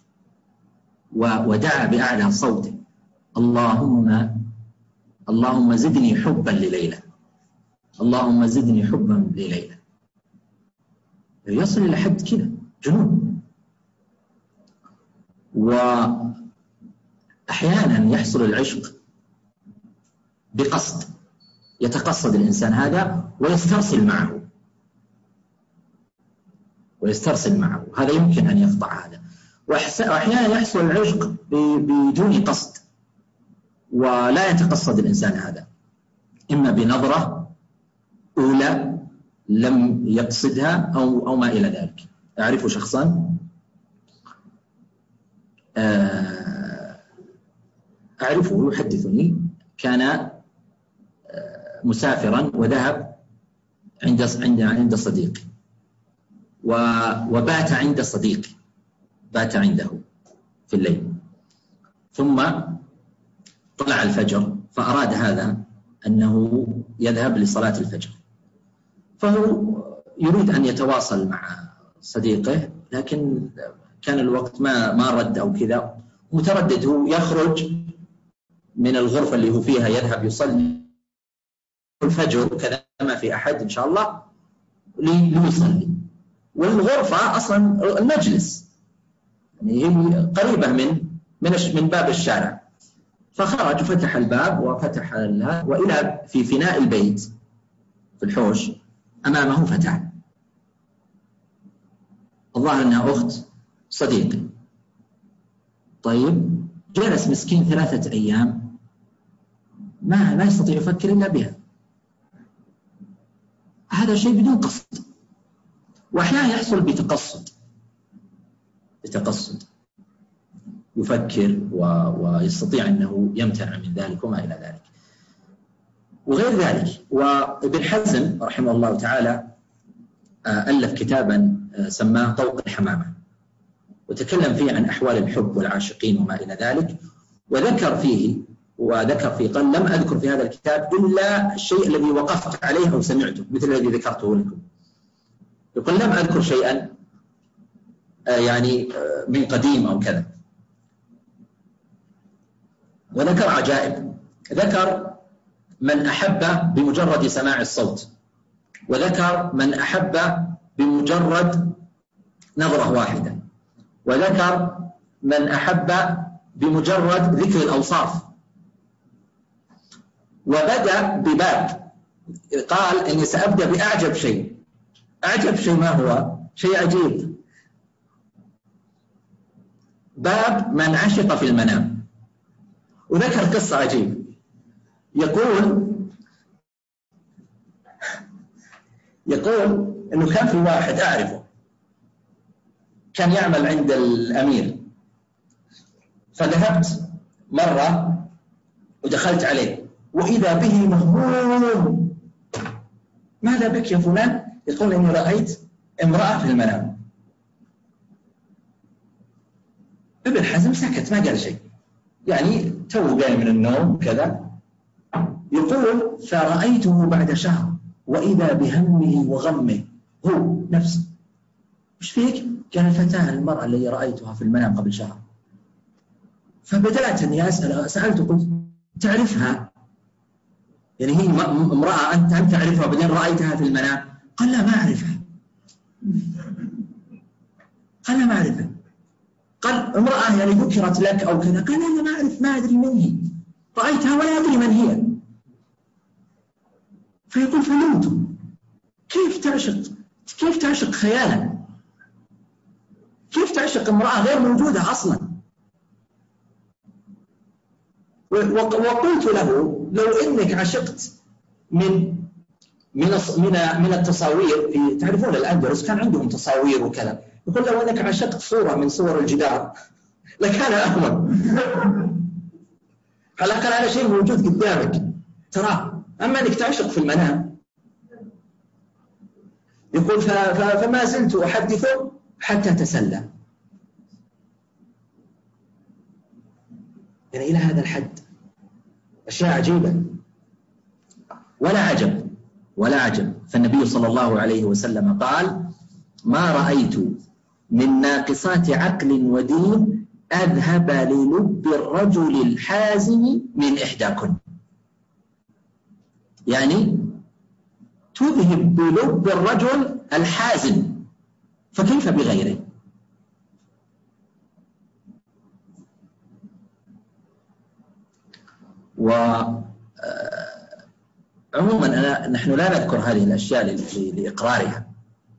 ودعا بأعلى صوته: اللهم اللهم زدني حبا لليلى، اللهم زدني حبا لليلى. يصل إلى حد كذا جنون. وأحيانا يحصل العشق بقصد، يتقصد الإنسان هذا ويسترسل معه ويسترسل معه هذا يمكن أن يقطع هذا. وأحيانا يحصل العشق بدون قصد، ولا يتقصد الإنسان هذا، إما بنظرة أولى لم يقصدها أو أو ما إلى ذلك. أعرف شخصا أعرفه يحدثني، كان مسافرا وذهب عند عند عند صديق، وبات عند صديق، بات عنده في الليل، ثم طلع الفجر، فأراد هذا أنه يذهب لصلاة الفجر، فهو يريد أن يتواصل مع صديقه، لكن كان الوقت ما ما رد أو كذا، متردد، هو يخرج من الغرفة اللي هو فيها يذهب يصلي الفجر وكذا، ما في أحد إن شاء الله ليصلي، والغرفة أصلا المجلس يعني هي قريبة من من من باب الشارع. فخرج وفتح الباب وفتح ال... وإلى في فناء البيت في الحوش أمامه فتاة، الظاهر أنها أخت صديقي. طيب جلس مسكين ثلاثة أيام ما لا يستطيع يفكر إلا بها. هذا شيء بدون قصد، وأحيانا يحصل بتقصد بتقصد يفكر و... ويستطيع أنه يمتنع من ذلك وما إلى ذلك وغير ذلك. وابن حزم رحمه الله تعالى ألف كتابا سماه طوق الحمامة، وتكلم فيه عن أحوال الحب والعاشقين وما إلى ذلك، وذكر فيه وذكر فيه قال: لم أذكر في هذا الكتاب إلا الشيء الذي وقفت عليه أو سمعته، مثل الذي ذكرته لكم. يقول: لم أذكر شيئا يعني من قديم أو كذا. وذكر عجائب، ذكر من أحب بمجرد سماع الصوت، وذكر من أحب بمجرد نظرة واحدة، وذكر من أحب بمجرد ذكر الأوصاف. وبدأ بباب قال: إني سأبدأ بأعجب شيء. أعجب شيء ما هو؟ شيء عجيب، باب من عشق في المنام. وذكر قصة عجيب، يقول يقول إنه كان في واحد أعرفه كان يعمل عند الأمير، فذهبت مرة ودخلت عليه وإذا به مهموم. ماذا بك يا فلان؟ يقول: إني رأيت امرأة في المنام. ابن حزم سكت ما قال شيء، يعني تو قايم من النوم كذا. يقول: فرأيته بعد شهر وإذا بهمه وغمه هو نفسه. إيش فيك؟ كان الفتاة المرأة اللي رأيتها في المنام قبل شهر. فبدأت أني أسأل سألت قلت: تعرفها؟ يعني هي امرأة أنت أنت تعرفها وبعدين رأيتها في المنام؟ قال: لا ما أعرفها. قال: لا ما أعرفها. قال: امرأة يعني ذكرت لك أو كذا؟ قال: لا ما أعرف، ما أدري من هي، رأيتها ولا أدري من هي. فيقول: فنمت، كيف كيف تعشق كيف تعشق خيالا؟ كيف تعشق امرأة غير موجودة أصلا؟ وقلت له لو إنك عشقت من من من من التصاوير، في تعرفون الأندلس كان عندهم تصاوير وكذا، يقول لو إنك عشقت صورة من صور الجدار لكان أهون. على الأقل هذا شيء موجود قدامك تراه، أما إنك تعشق في المنام. يقول فما زلت أحدثه حتى تسلى. يعني إلى هذا الحد أشياء عجيبة. ولا عجب ولا عجب، فالنبي صلى الله عليه وسلم قال: ما رأيت من ناقصات عقل ودين أذهب للب الرجل الحازم من إحداكن. يعني تذهب بلب الرجل الحازم، فكيف بغيره؟ وعموما أنا نحن لا نذكر هذه الأشياء لإقرارها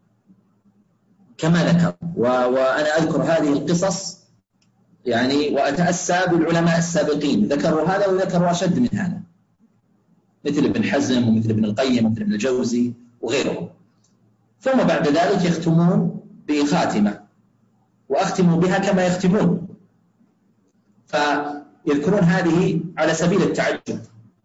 كما ذكر، وأنا أذكر هذه القصص يعني وأتأسى بالعلماء السابقين، ذكروا هذا وذكروا أشد من هذا، مثل ابن حزم ومثل ابن القيم ومثل ابن الجوزي وغيرهم. ثم بعد ذلك يختمون بخاتمة، وأختموا بها كما يختمون، فيذكرون هذه على سبيل التعجب.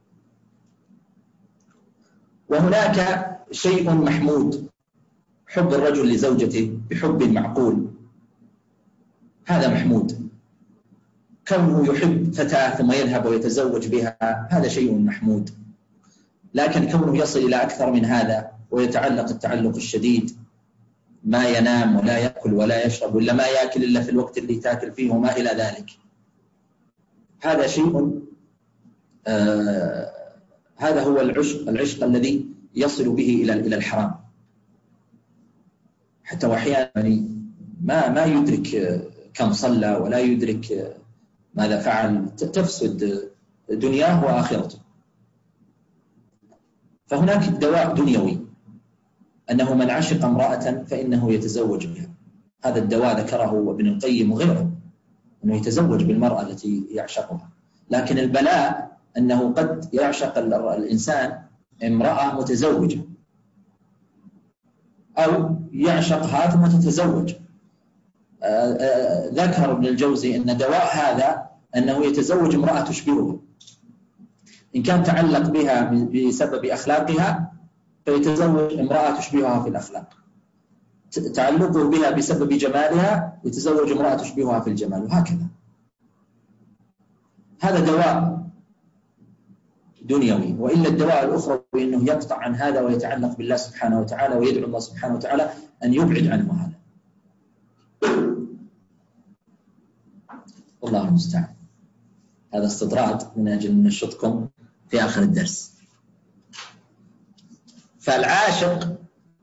وهناك شيء محمود، حب الرجل لزوجته بحب معقول، هذا محمود. كونه يحب فتاة ثم يذهب ويتزوج بها هذا شيء محمود، لكن كونه يصل إلى أكثر من هذا ويتعلق التعلق الشديد، ما ينام ولا يأكل ولا يشرب، ولا ما يأكل إلا في الوقت اللي تأكل فيه وما إلى ذلك، هذا شيء آه هذا هو العشق العشق الذي يصل به إلى إلى الحرام. حتى وأحيانا يعني ما ما يدرك كم صلى ولا يدرك ماذا فعل، تفسد دنياه وآخرته. فهناك دواء دنيوي أنه من عشق امرأة فإنه يتزوج بها، هذا الدواء ذكره ابن القيم وغيره، أنه يتزوج بالمرأة التي يعشقها. لكن البلاء أنه قد يعشق الإنسان امرأة متزوجة، أو يعشقها ثم تتزوج. ذكر ابن الجوزي أن دواء هذا أنه يتزوج امرأة تشبهه، إن كان تعلق بها بسبب أخلاقها فيتزوج امرأة تشبهها في الأخلاق، تعلقه بها بسبب جمالها يتزوج امرأة تشبهها في الجمال، وهكذا. هذا دواء دنيوي. وإلا الدواء الأخرى أنه يقطع عن هذا ويتعلق بالله سبحانه وتعالى، ويدعو الله سبحانه وتعالى أن يبعد عنه هذا. والله المستعان. هذا استطراد من أجل ننشطكم في آخر الدرس. فالعاشق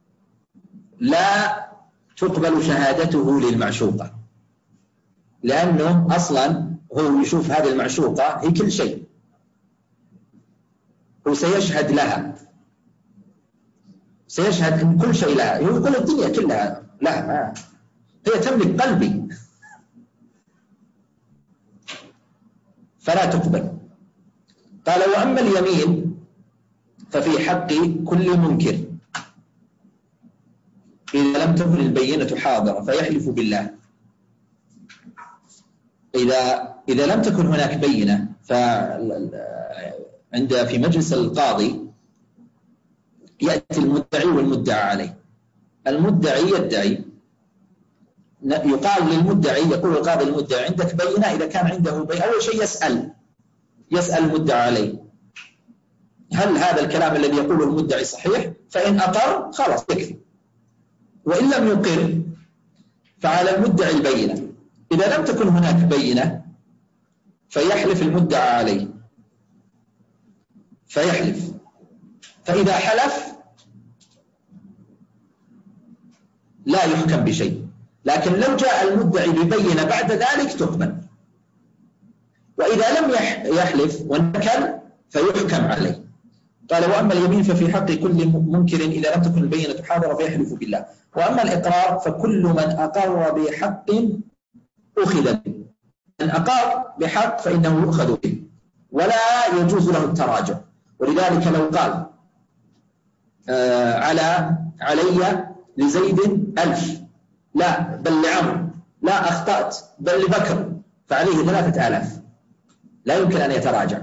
لا تقبل شهادته للمعشوقة، لأنه أصلا هو يشوف هذه المعشوقة هي كل شيء، هو سيشهد لها، سيشهد أن كل شيء لها، هو يقول الدنيا كلها لها، هي تملك قلبي، فلا تقبل. قال: وأما اليمين ففي حق كل منكر إذا لم تكن البينة حاضرة فيحلف بالله. إذا إذا لم تكن هناك بينة، فعند في مجلس القاضي يأتي المدعي والمدعى عليه. المدعي يدعي، يقال للمدعي، يقول القاضي للمدعي: عندك بينة؟ إذا كان عنده بينة أول شيء يسأل يسأل المدعى عليه هل هذا الكلام الذي يقوله المدعي صحيح؟ فإن أقر خلاص يكفي، وإن لم يقر فعلى المدعي البينة. إذا لم تكن هناك بينة فيحلف المدعى عليه، فيحلف، فإذا حلف لا يحكم بشيء، لكن لو جاء المدعي ببينة بعد ذلك تقبل. وإذا لم يحلف ونكل فيحكم عليه. قال وأما اليمين ففي حق كل منكر إذا لم تكن البينة حاضرة فيحلف بالله. وأما الإقرار فكل من أقر بحق أخذ به، من أقر بحق فإنه يؤخذ به ولا يجوز له التراجع. ولذلك لو قال آه على علي لزيد ألف، لا بل لعمرو، لا أخطأت بل لبكر، فعليه ثلاثة آلاف، لا يمكن أن يتراجع،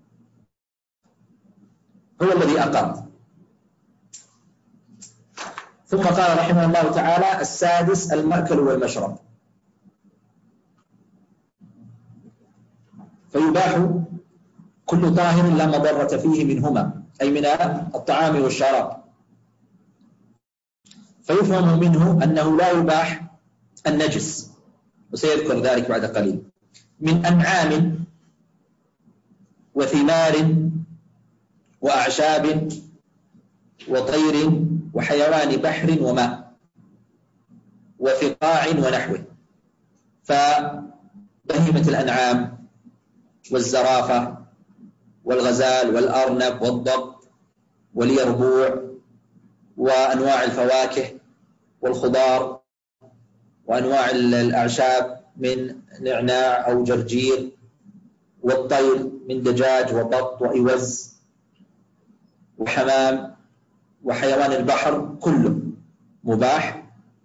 هو الذي أقر. ثم قال رحمه الله تعالى: السادس المأكل والمشرب. فيباح كل طاهر لا مضرة فيه منهما، أي من الطعام والشراب. فيفهم منه أنه لا يباح النجس، وسيذكر ذلك بعد قليل، من أنعام وثمار وأعشاب وطير وحيوان بحر وماء وفقاع ونحوه. فبهيمة الأنعام والزرافة والغزال والأرنب والضب واليربوع وأنواع الفواكه والخضار وأنواع الأعشاب من نعناع أو جرجير، والطير من دجاج وبط وإوز وحمام وحيوان البحر كله مباح.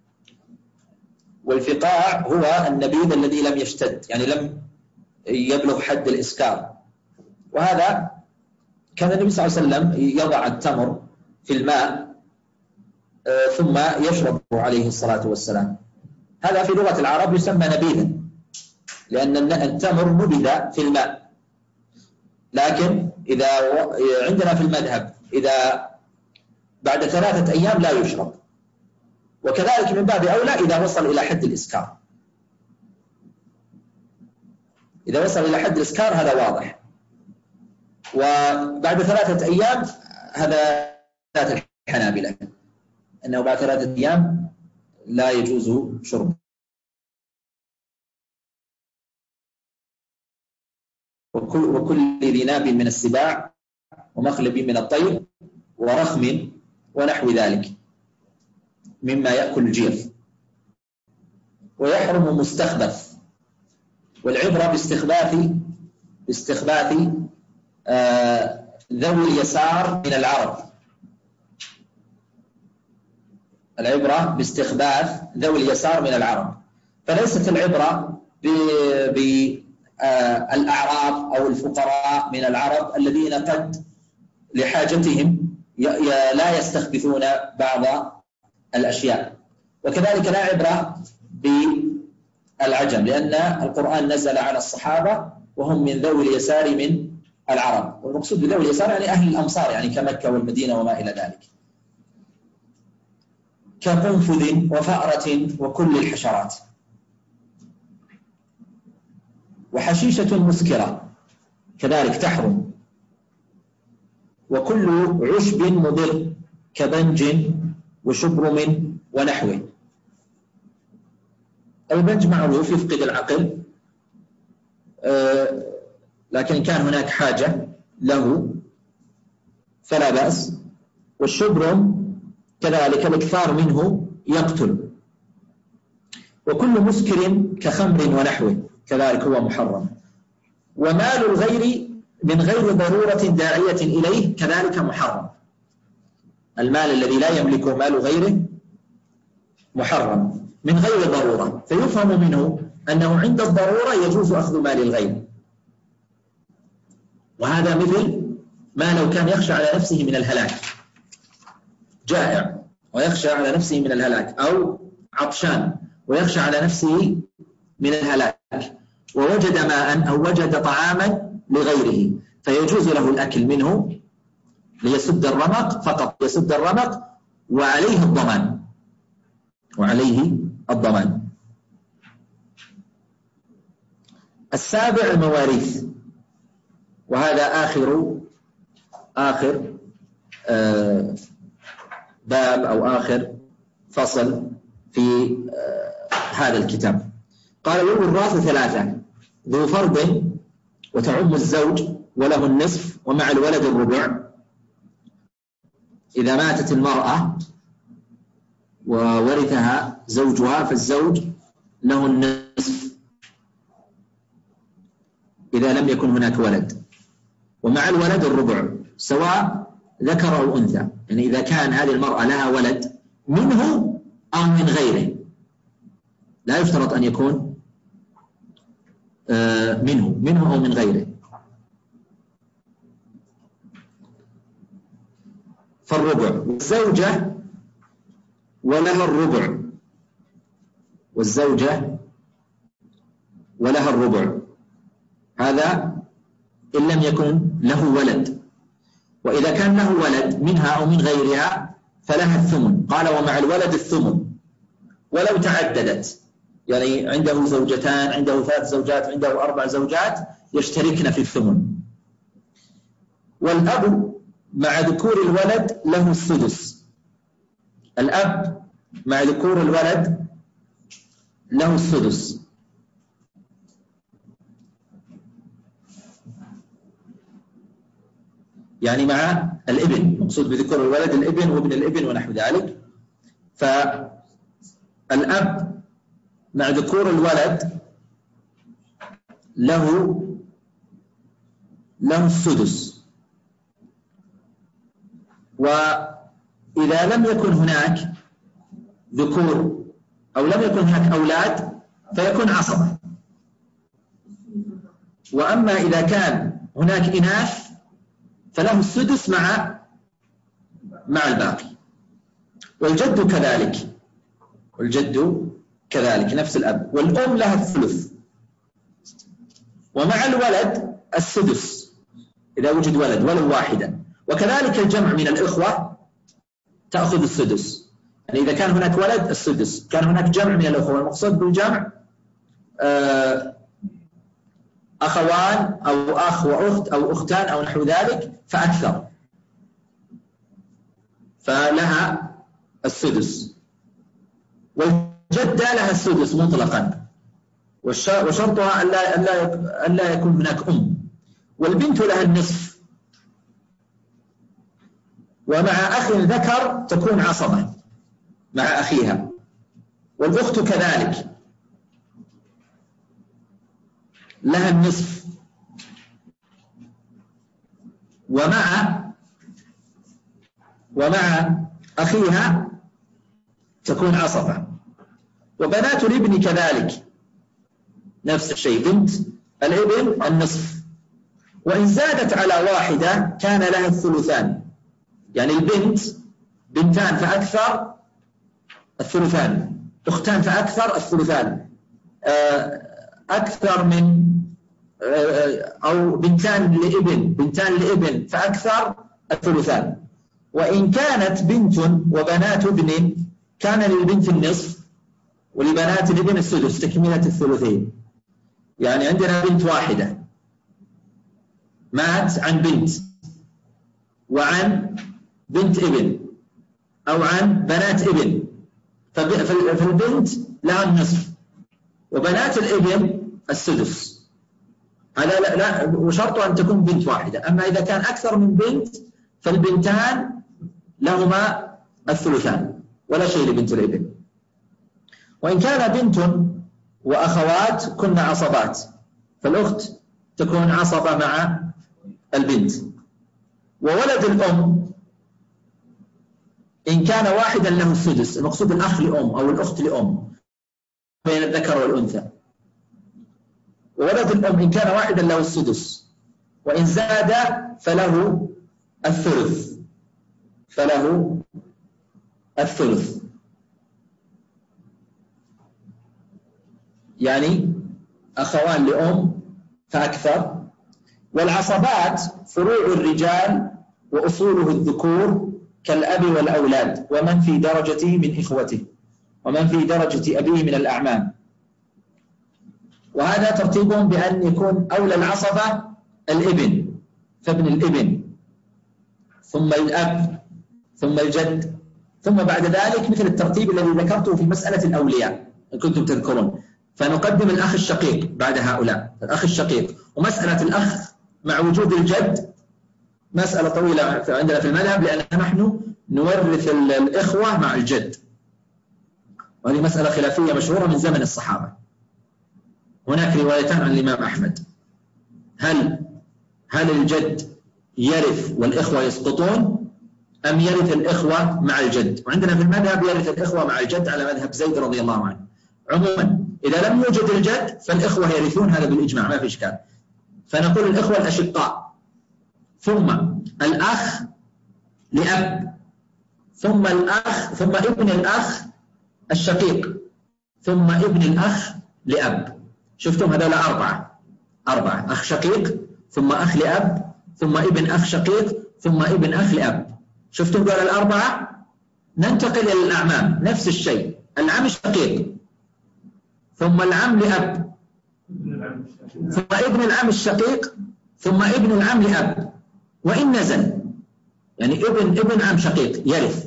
والفقاع هو النبيذ الذي لم يشتد، يعني لم يبلغ حد الإسكار، وهذا كان النبي صلى الله عليه وسلم يضع التمر في الماء ثم يشربه عليه الصلاة والسلام. هذا في لغة العرب يسمى نبيذا، لأن التمر نبذ في الماء. لكن إذا عندنا في المذهب إذا بعد ثلاثة أيام لا يشرب، وكذلك من باب أولى إذا وصل إلى حد الإسكار. إذا وصل إلى حد الإسكار هذا واضح، وبعد ثلاثة أيام هذا ذات الحنابلة أنه بعد ثلاثة أيام لا يجوز شربه. وكل, وكل ذي ناب من السباع ومخلب من الطير ورخم ونحو ذلك مما يأكل الجيف. ويحرم مستخبث، والعبرة باستخباث باستخباث آه ذوي اليسار من العرب. العبرة باستخباث ذوي اليسار من العرب، فليست العبرة بالأعراب أو الفقراء من العرب الذين قد لحاجتهم لا يستخبثون بعض الأشياء. وكذلك لا عبرة بالعجم، لأن القرآن نزل على الصحابة وهم من ذوي اليسار من العرب، والمقصود بذوي اليسار يعني أهل الأمصار، يعني كمكة والمدينة وما إلى ذلك، كقنفذ وفأرة وكل الحشرات. وحشيشة مسكرة كذلك تحرم، وكل عشب مضر كبنج وشبرم ونحوه. البنج معروف يفقد العقل، آه لكن كان هناك حاجة له فلا بأس. والشبرم كذلك الإكثار منه يقتل. وكل مسكر كخمر ونحوه كذلك هو محرم. ومال الغير من غير ضرورة داعية إليه كذلك محرم. المال الذي لا يملكه مال غيره محرم من غير ضرورة، فيفهم منه أنه عند الضرورة يجوز أخذ مال الغير. وهذا مثل ما لو كان يخشى على نفسه من الهلاك، جائع ويخشى على نفسه من الهلاك، أو عطشان ويخشى على نفسه من الهلاك، ووجد ماء أو وجد طعاما لغيره، فيجوز له الأكل منه ليسد الرمق، فقط يسد الرمق، وعليه الضمان وعليه الضمان. السابع المواريث، وهذا آخر آخر آه باب أو آخر فصل في آه هذا الكتاب. قال والوراث ثلاثة: ذو فرض وتعم الزوج وله النصف ومع الولد الربع، إذا ماتت المرأة وورثها زوجها فالزوج له النصف إذا لم يكن هناك ولد، ومع الولد الربع سواء ذكر أو أنثى. يعني إذا كان هذه المرأة لها ولد منه أو من غيره، لا يشترط أن يكون منه منه أو من غيره. فالربع، والزوجة ولها الربع، والزوجة ولها الربع، هذا إن لم يكن له ولد. وإذا كان له ولد منها أو من غيرها فلها الثمن. قال ومع الولد الثمن ولو تعددت، يعني عنده زوجتان، عنده ثلاث زوجات، عنده أربع زوجات، يشتركن في الثمن. والأب مع ذكور الولد له السدس. الأب مع ذكور الولد له السدس. يعني مع الابن، مقصود بذكور الولد الابن وابن الابن ونحو ذلك. فالأب مع ذكور الولد له له السدس. وإذا لم يكن هناك ذكور أو لم يكن هناك أولاد فيكون عصبة. وأما إذا كان هناك إناث فله السدس مع مع الباقي. والجد كذلك، والجد كذلك نفس الأب. والأم لها الثلث، ومع الولد السدس إذا وجد ولد ولو واحدا. وكذلك الجمع من الإخوة تأخذ السدس، يعني إذا كان هناك ولد السدس، كان هناك جمع من الإخوة. المقصود بالجمع أخوان أو أخ وأخت أو أختان أو نحو ذلك فأكثر، فلها السدس. والجدة لها السدس مطلقا، وشرطها أن لا يكون هناك أم. والبنت لها النصف، ومع أخ ذكر تكون عصبة مع أخيها. والأخت كذلك لها النصف، ومع ومع أخيها تكون عصبة. وبنات الابن كذلك نفس الشيء، بنت الابن النصف. وإن زادت على واحدة كان لها الثلثان، يعني البنت بنتان فأكثر الثلثان، أختان فأكثر الثلثان، أكثر من أو بنتان لابن بنتان لابن فأكثر الثلثان. وإن كانت بنت وبنات ابن كان للبنت النصف ولبنات الابن السدس تكملة الثلثين. يعني عندنا بنت واحدة مات عن بنت وعن بنت ابن أو عن بنات ابن، فالبنت لها النصف وبنات الابن السدس. هذا لا, لا وشرط أن تكون بنت واحدة. أما إذا كان أكثر من بنت فالبنتان لهما الثلثان ولا شيء لبنت الابن. وإن كان بنت وأخوات كن عصبات فالأخت تكون عصبة مع البنت. وولد الأم إن كان واحدا له السدس، المقصود الأخ لأم أو الأخت لأم بين الذكر والأنثى. وولد الأم إن كان واحدا له السدس، وإن زاد فله الثلث فله الثلث يعني أخوان لأم فأكثر. والعصبات فروع الرجال وأصوله الذكور كالأب والأولاد ومن في درجته من إخوته ومن في درجة أبيه من الأعمام. وهذا ترتيبهم بأن يكون أولى العصبة الابن فابن الابن ثم الأب ثم الجد ثم بعد ذلك مثل الترتيب الذي ذكرته في مسألة الأولياء إن كنتم تذكرون. فنقدم الأخ الشقيق بعد هؤلاء، الأخ الشقيق. ومسألة الأخ مع وجود الجد مسألة طويلة عندنا في المذهب، لأن نحن نورث الإخوة مع الجد، وهذه مسألة خلافية مشهورة من زمن الصحابة. هناك روايتان عن الإمام أحمد، هل هل الجد يرث والإخوة يسقطون أم يرث الإخوة مع الجد؟ وعندنا في المذهب يرث الإخوة مع الجد على مذهب زيد رضي الله عنه. عموما إذا لم يوجد الجد فالإخوة يرثون، هذا بالإجماع ما في إشكال. فنقول الإخوة الأشقاء، ثم الأخ لأب، ثم الأخ، ثم ابن الأخ الشقيق، ثم ابن الأخ لأب. شفتم هذول أربعة أربعة أخ شقيق، ثم أخ لأب، ثم ابن أخ شقيق، ثم ابن أخ لأب. شفتم دول الأربعة؟ ننتقل إلى الأعمام، نفس الشيء، العم الشقيق، ثم العم لأب، ثم ابن العم الشقيق، ثم ابن العم لأب. وإن نزل يعني ابن ابن عم شقيق يرث،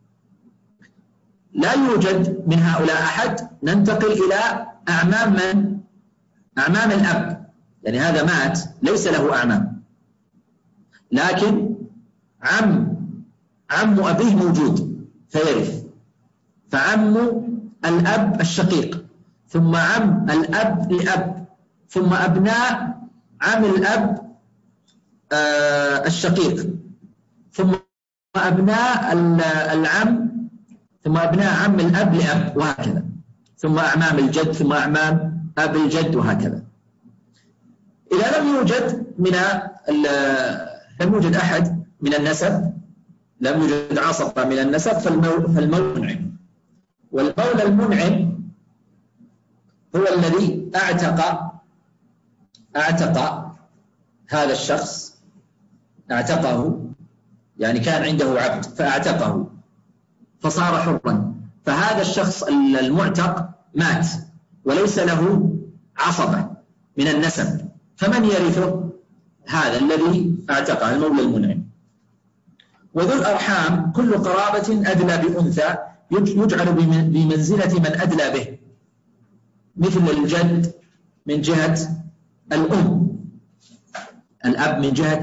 لا يوجد من هؤلاء أحد، ننتقل إلى أعمام من؟ أعمام الأب، يعني هذا مات ليس له أعمام، لكن عم عم أبيه موجود فيرث، فعم الأب الشقيق، ثم عم الأب لأب، ثم أبناء عم الأب آه الشقيق، ثم أبناء العم، ثم أبناء عم الأب لأب، وهكذا، ثم أعمام الجد، ثم أعمام أب الجد، وهكذا. إذا لم يوجد من لم يوجد أحد من النسب، لم يوجد عصبة من النسب، فالمولى منعم. والمولى المنعم هو الذي أعتق أعتق هذا الشخص، أعتقه، يعني كان عنده عبد فأعتقه فصار حرا، فهذا الشخص المعتق مات وليس له عصبة من النسب، فمن يرثه؟ هذا الذي أعتقه، المولى المنعم. وذو الأرحام كل قرابة أدلى بأنثى يجعل بمنزلة من أدلى به، مثل الجد من جهة الأم، الأب من جهة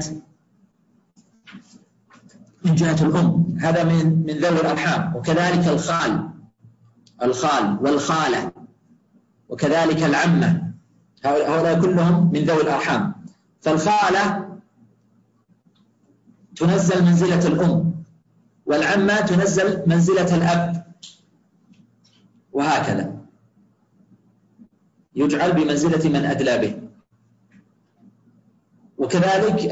من جهة الأم، هذا من من ذوي الأرحام. وكذلك الخال الخال والخالة، وكذلك العمة، هؤلاء كلهم من ذوي الأرحام. فالخالة تنزل منزلة الأم، والعمة تنزل منزلة الأب، وهكذا يجعل بمنزلة من أدلى به. وكذلك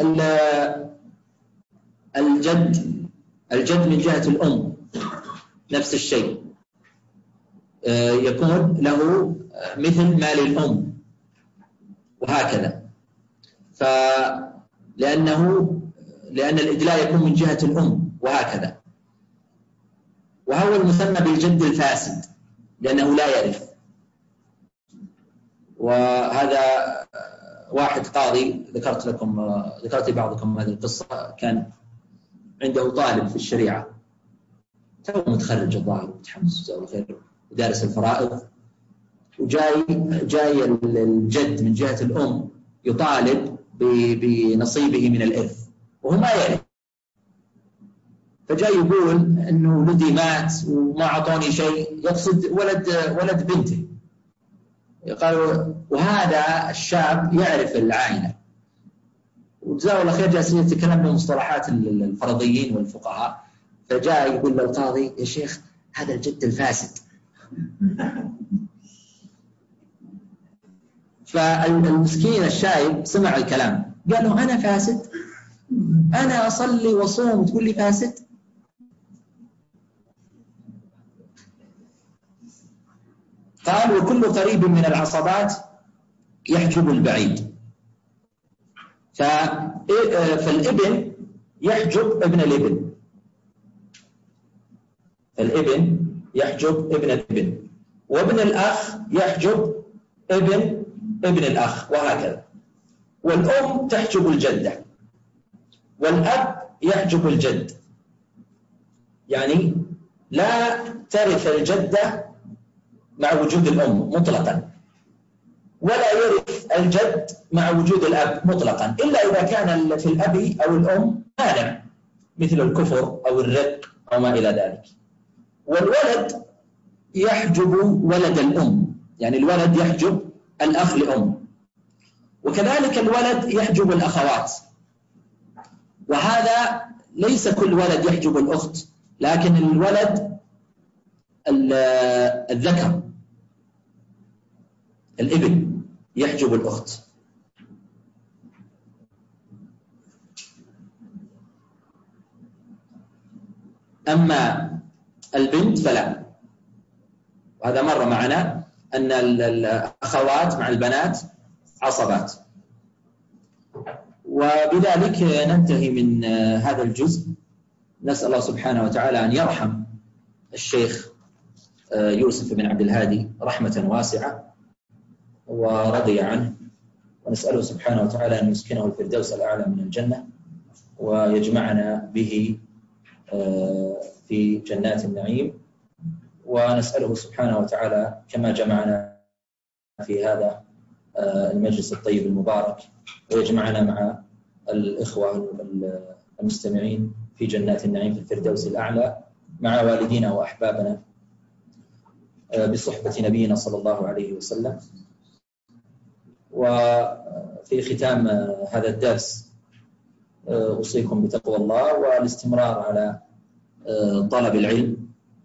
الجد الجد من جهة الأم نفس الشيء، يكون له مثل مال الأم، وهكذا. فلأنه لأن الإدلاء يكون من جهة الأم، وهكذا. وهو المسمى بالجد الفاسد لأنه لا يرث. وهذا واحد قاضي ذكرت لكم ذكرت لبعضكم هذه القصة، كان عنده طالب في الشريعة تو متخرج الظاهر متحمس جزاه الله خير ودارس الفرائض، وجاي جاي الجد من جهة الأم يطالب بنصيبه من الإرث وهو ما يعرف، فجاي يقول إنه ولدي مات وما أعطوني شيء، يقصد ولد ولد بنته. قالوا وهذا الشاب يعرف العائلة، وجزاه الله خير جالسين يتكلم بمصطلحات الفرضيين والفقهاء، فجاء يقول للقاضي يا شيخ هذا الجد الفاسد. فالمسكين الشايب سمع الكلام قال له أنا فاسد؟ أنا أصلي وصوم تقول لي فاسد؟ قال وكل قريب من العصبات يحجب البعيد، فالابن يحجب ابن الابن، الابن يحجب ابن الابن، وابن الأخ يحجب ابن ابن الأخ، وهكذا. والأم تحجب الجدة، والأب يحجب الجد، يعني لا ترث الجدة مع وجود الأم مطلقا، ولا يرث الجد مع وجود الأب مطلقا، إلا إذا كان في الأب أو الأم مانع مثل الكفر أو الرق أو ما إلى ذلك. والولد يحجب ولد الأم، يعني الولد يحجب الأخ لأم، وكذلك الولد يحجب الأخوات. وهذا ليس كل ولد يحجب الأخت، لكن الولد الذكر الابن يحجب الأخت. أما البنت فلا. وهذا مر معنا أن الأخوات مع البنات عصبات. وبذلك ننتهي من هذا الجزء. نسأل الله سبحانه وتعالى أن يرحم الشيخ يوسف بن عبد الهادي رحمة واسعة ورضي عنه، ونسأله سبحانه وتعالى أن يسكنه الفردوس الأعلى من الجنة، ويجمعنا به في جنات النعيم. ونسأله سبحانه وتعالى كما جمعنا في هذا المجلس الطيب المبارك، ويجمعنا مع الإخوة المستمعين في جنات النعيم في الفردوس الأعلى مع والدينا وأحبابنا بصحبة نبينا صلى الله عليه وسلم. وفي ختام هذا الدرس أوصيكم بتقوى الله والاستمرار على طلب العلم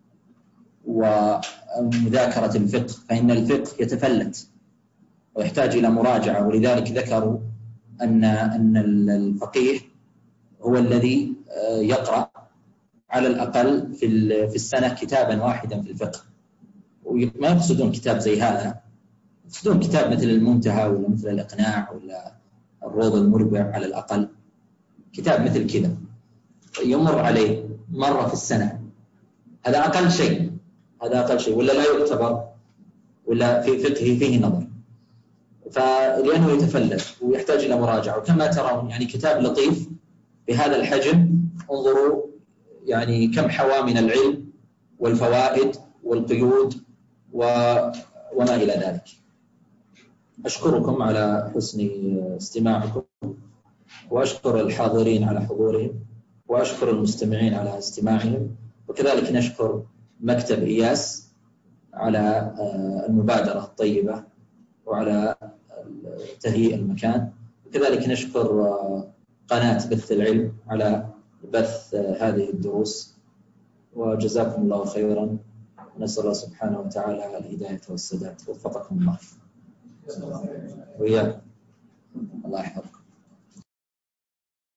ومذاكرة الفقه، فإن الفقه يتفلت ويحتاج إلى مراجعة. ولذلك ذكروا أن أن الفقيه هو الذي يقرأ على الأقل في في السنة كتابا واحدا في الفقه. وما يقصدون كتاب زي هذا، يقصدون كتاب مثل المنتهى ولا مثل الإقناع ولا الروض المربع، على الأقل كتاب مثل كذا يمر عليه مرة في السنة. هذا أقل شيء، هذا أقل شيء، ولا لا يعتبر، ولا في فقهه فيه نظر، فلأنه يتفلت ويحتاج إلى مراجعة. وكما ترون يعني كتاب لطيف بهذا الحجم، انظروا يعني كم حوى من العلم والفوائد والقيود وما إلى ذلك. أشكركم على حسن استماعكم، وأشكر الحاضرين على حضورهم، وأشكر المستمعين على استماعهم، وكذلك نشكر مكتب إياس على المبادرة الطيبة وعلى تهيئ المكان، وكذلك نشكر قناة بث العلم على بث هذه الدروس. وجزاكم الله خيرا، نسأل الله سبحانه وتعالى الهداية والسداد. وفقكم الله وإياكم، الله يحفظكم.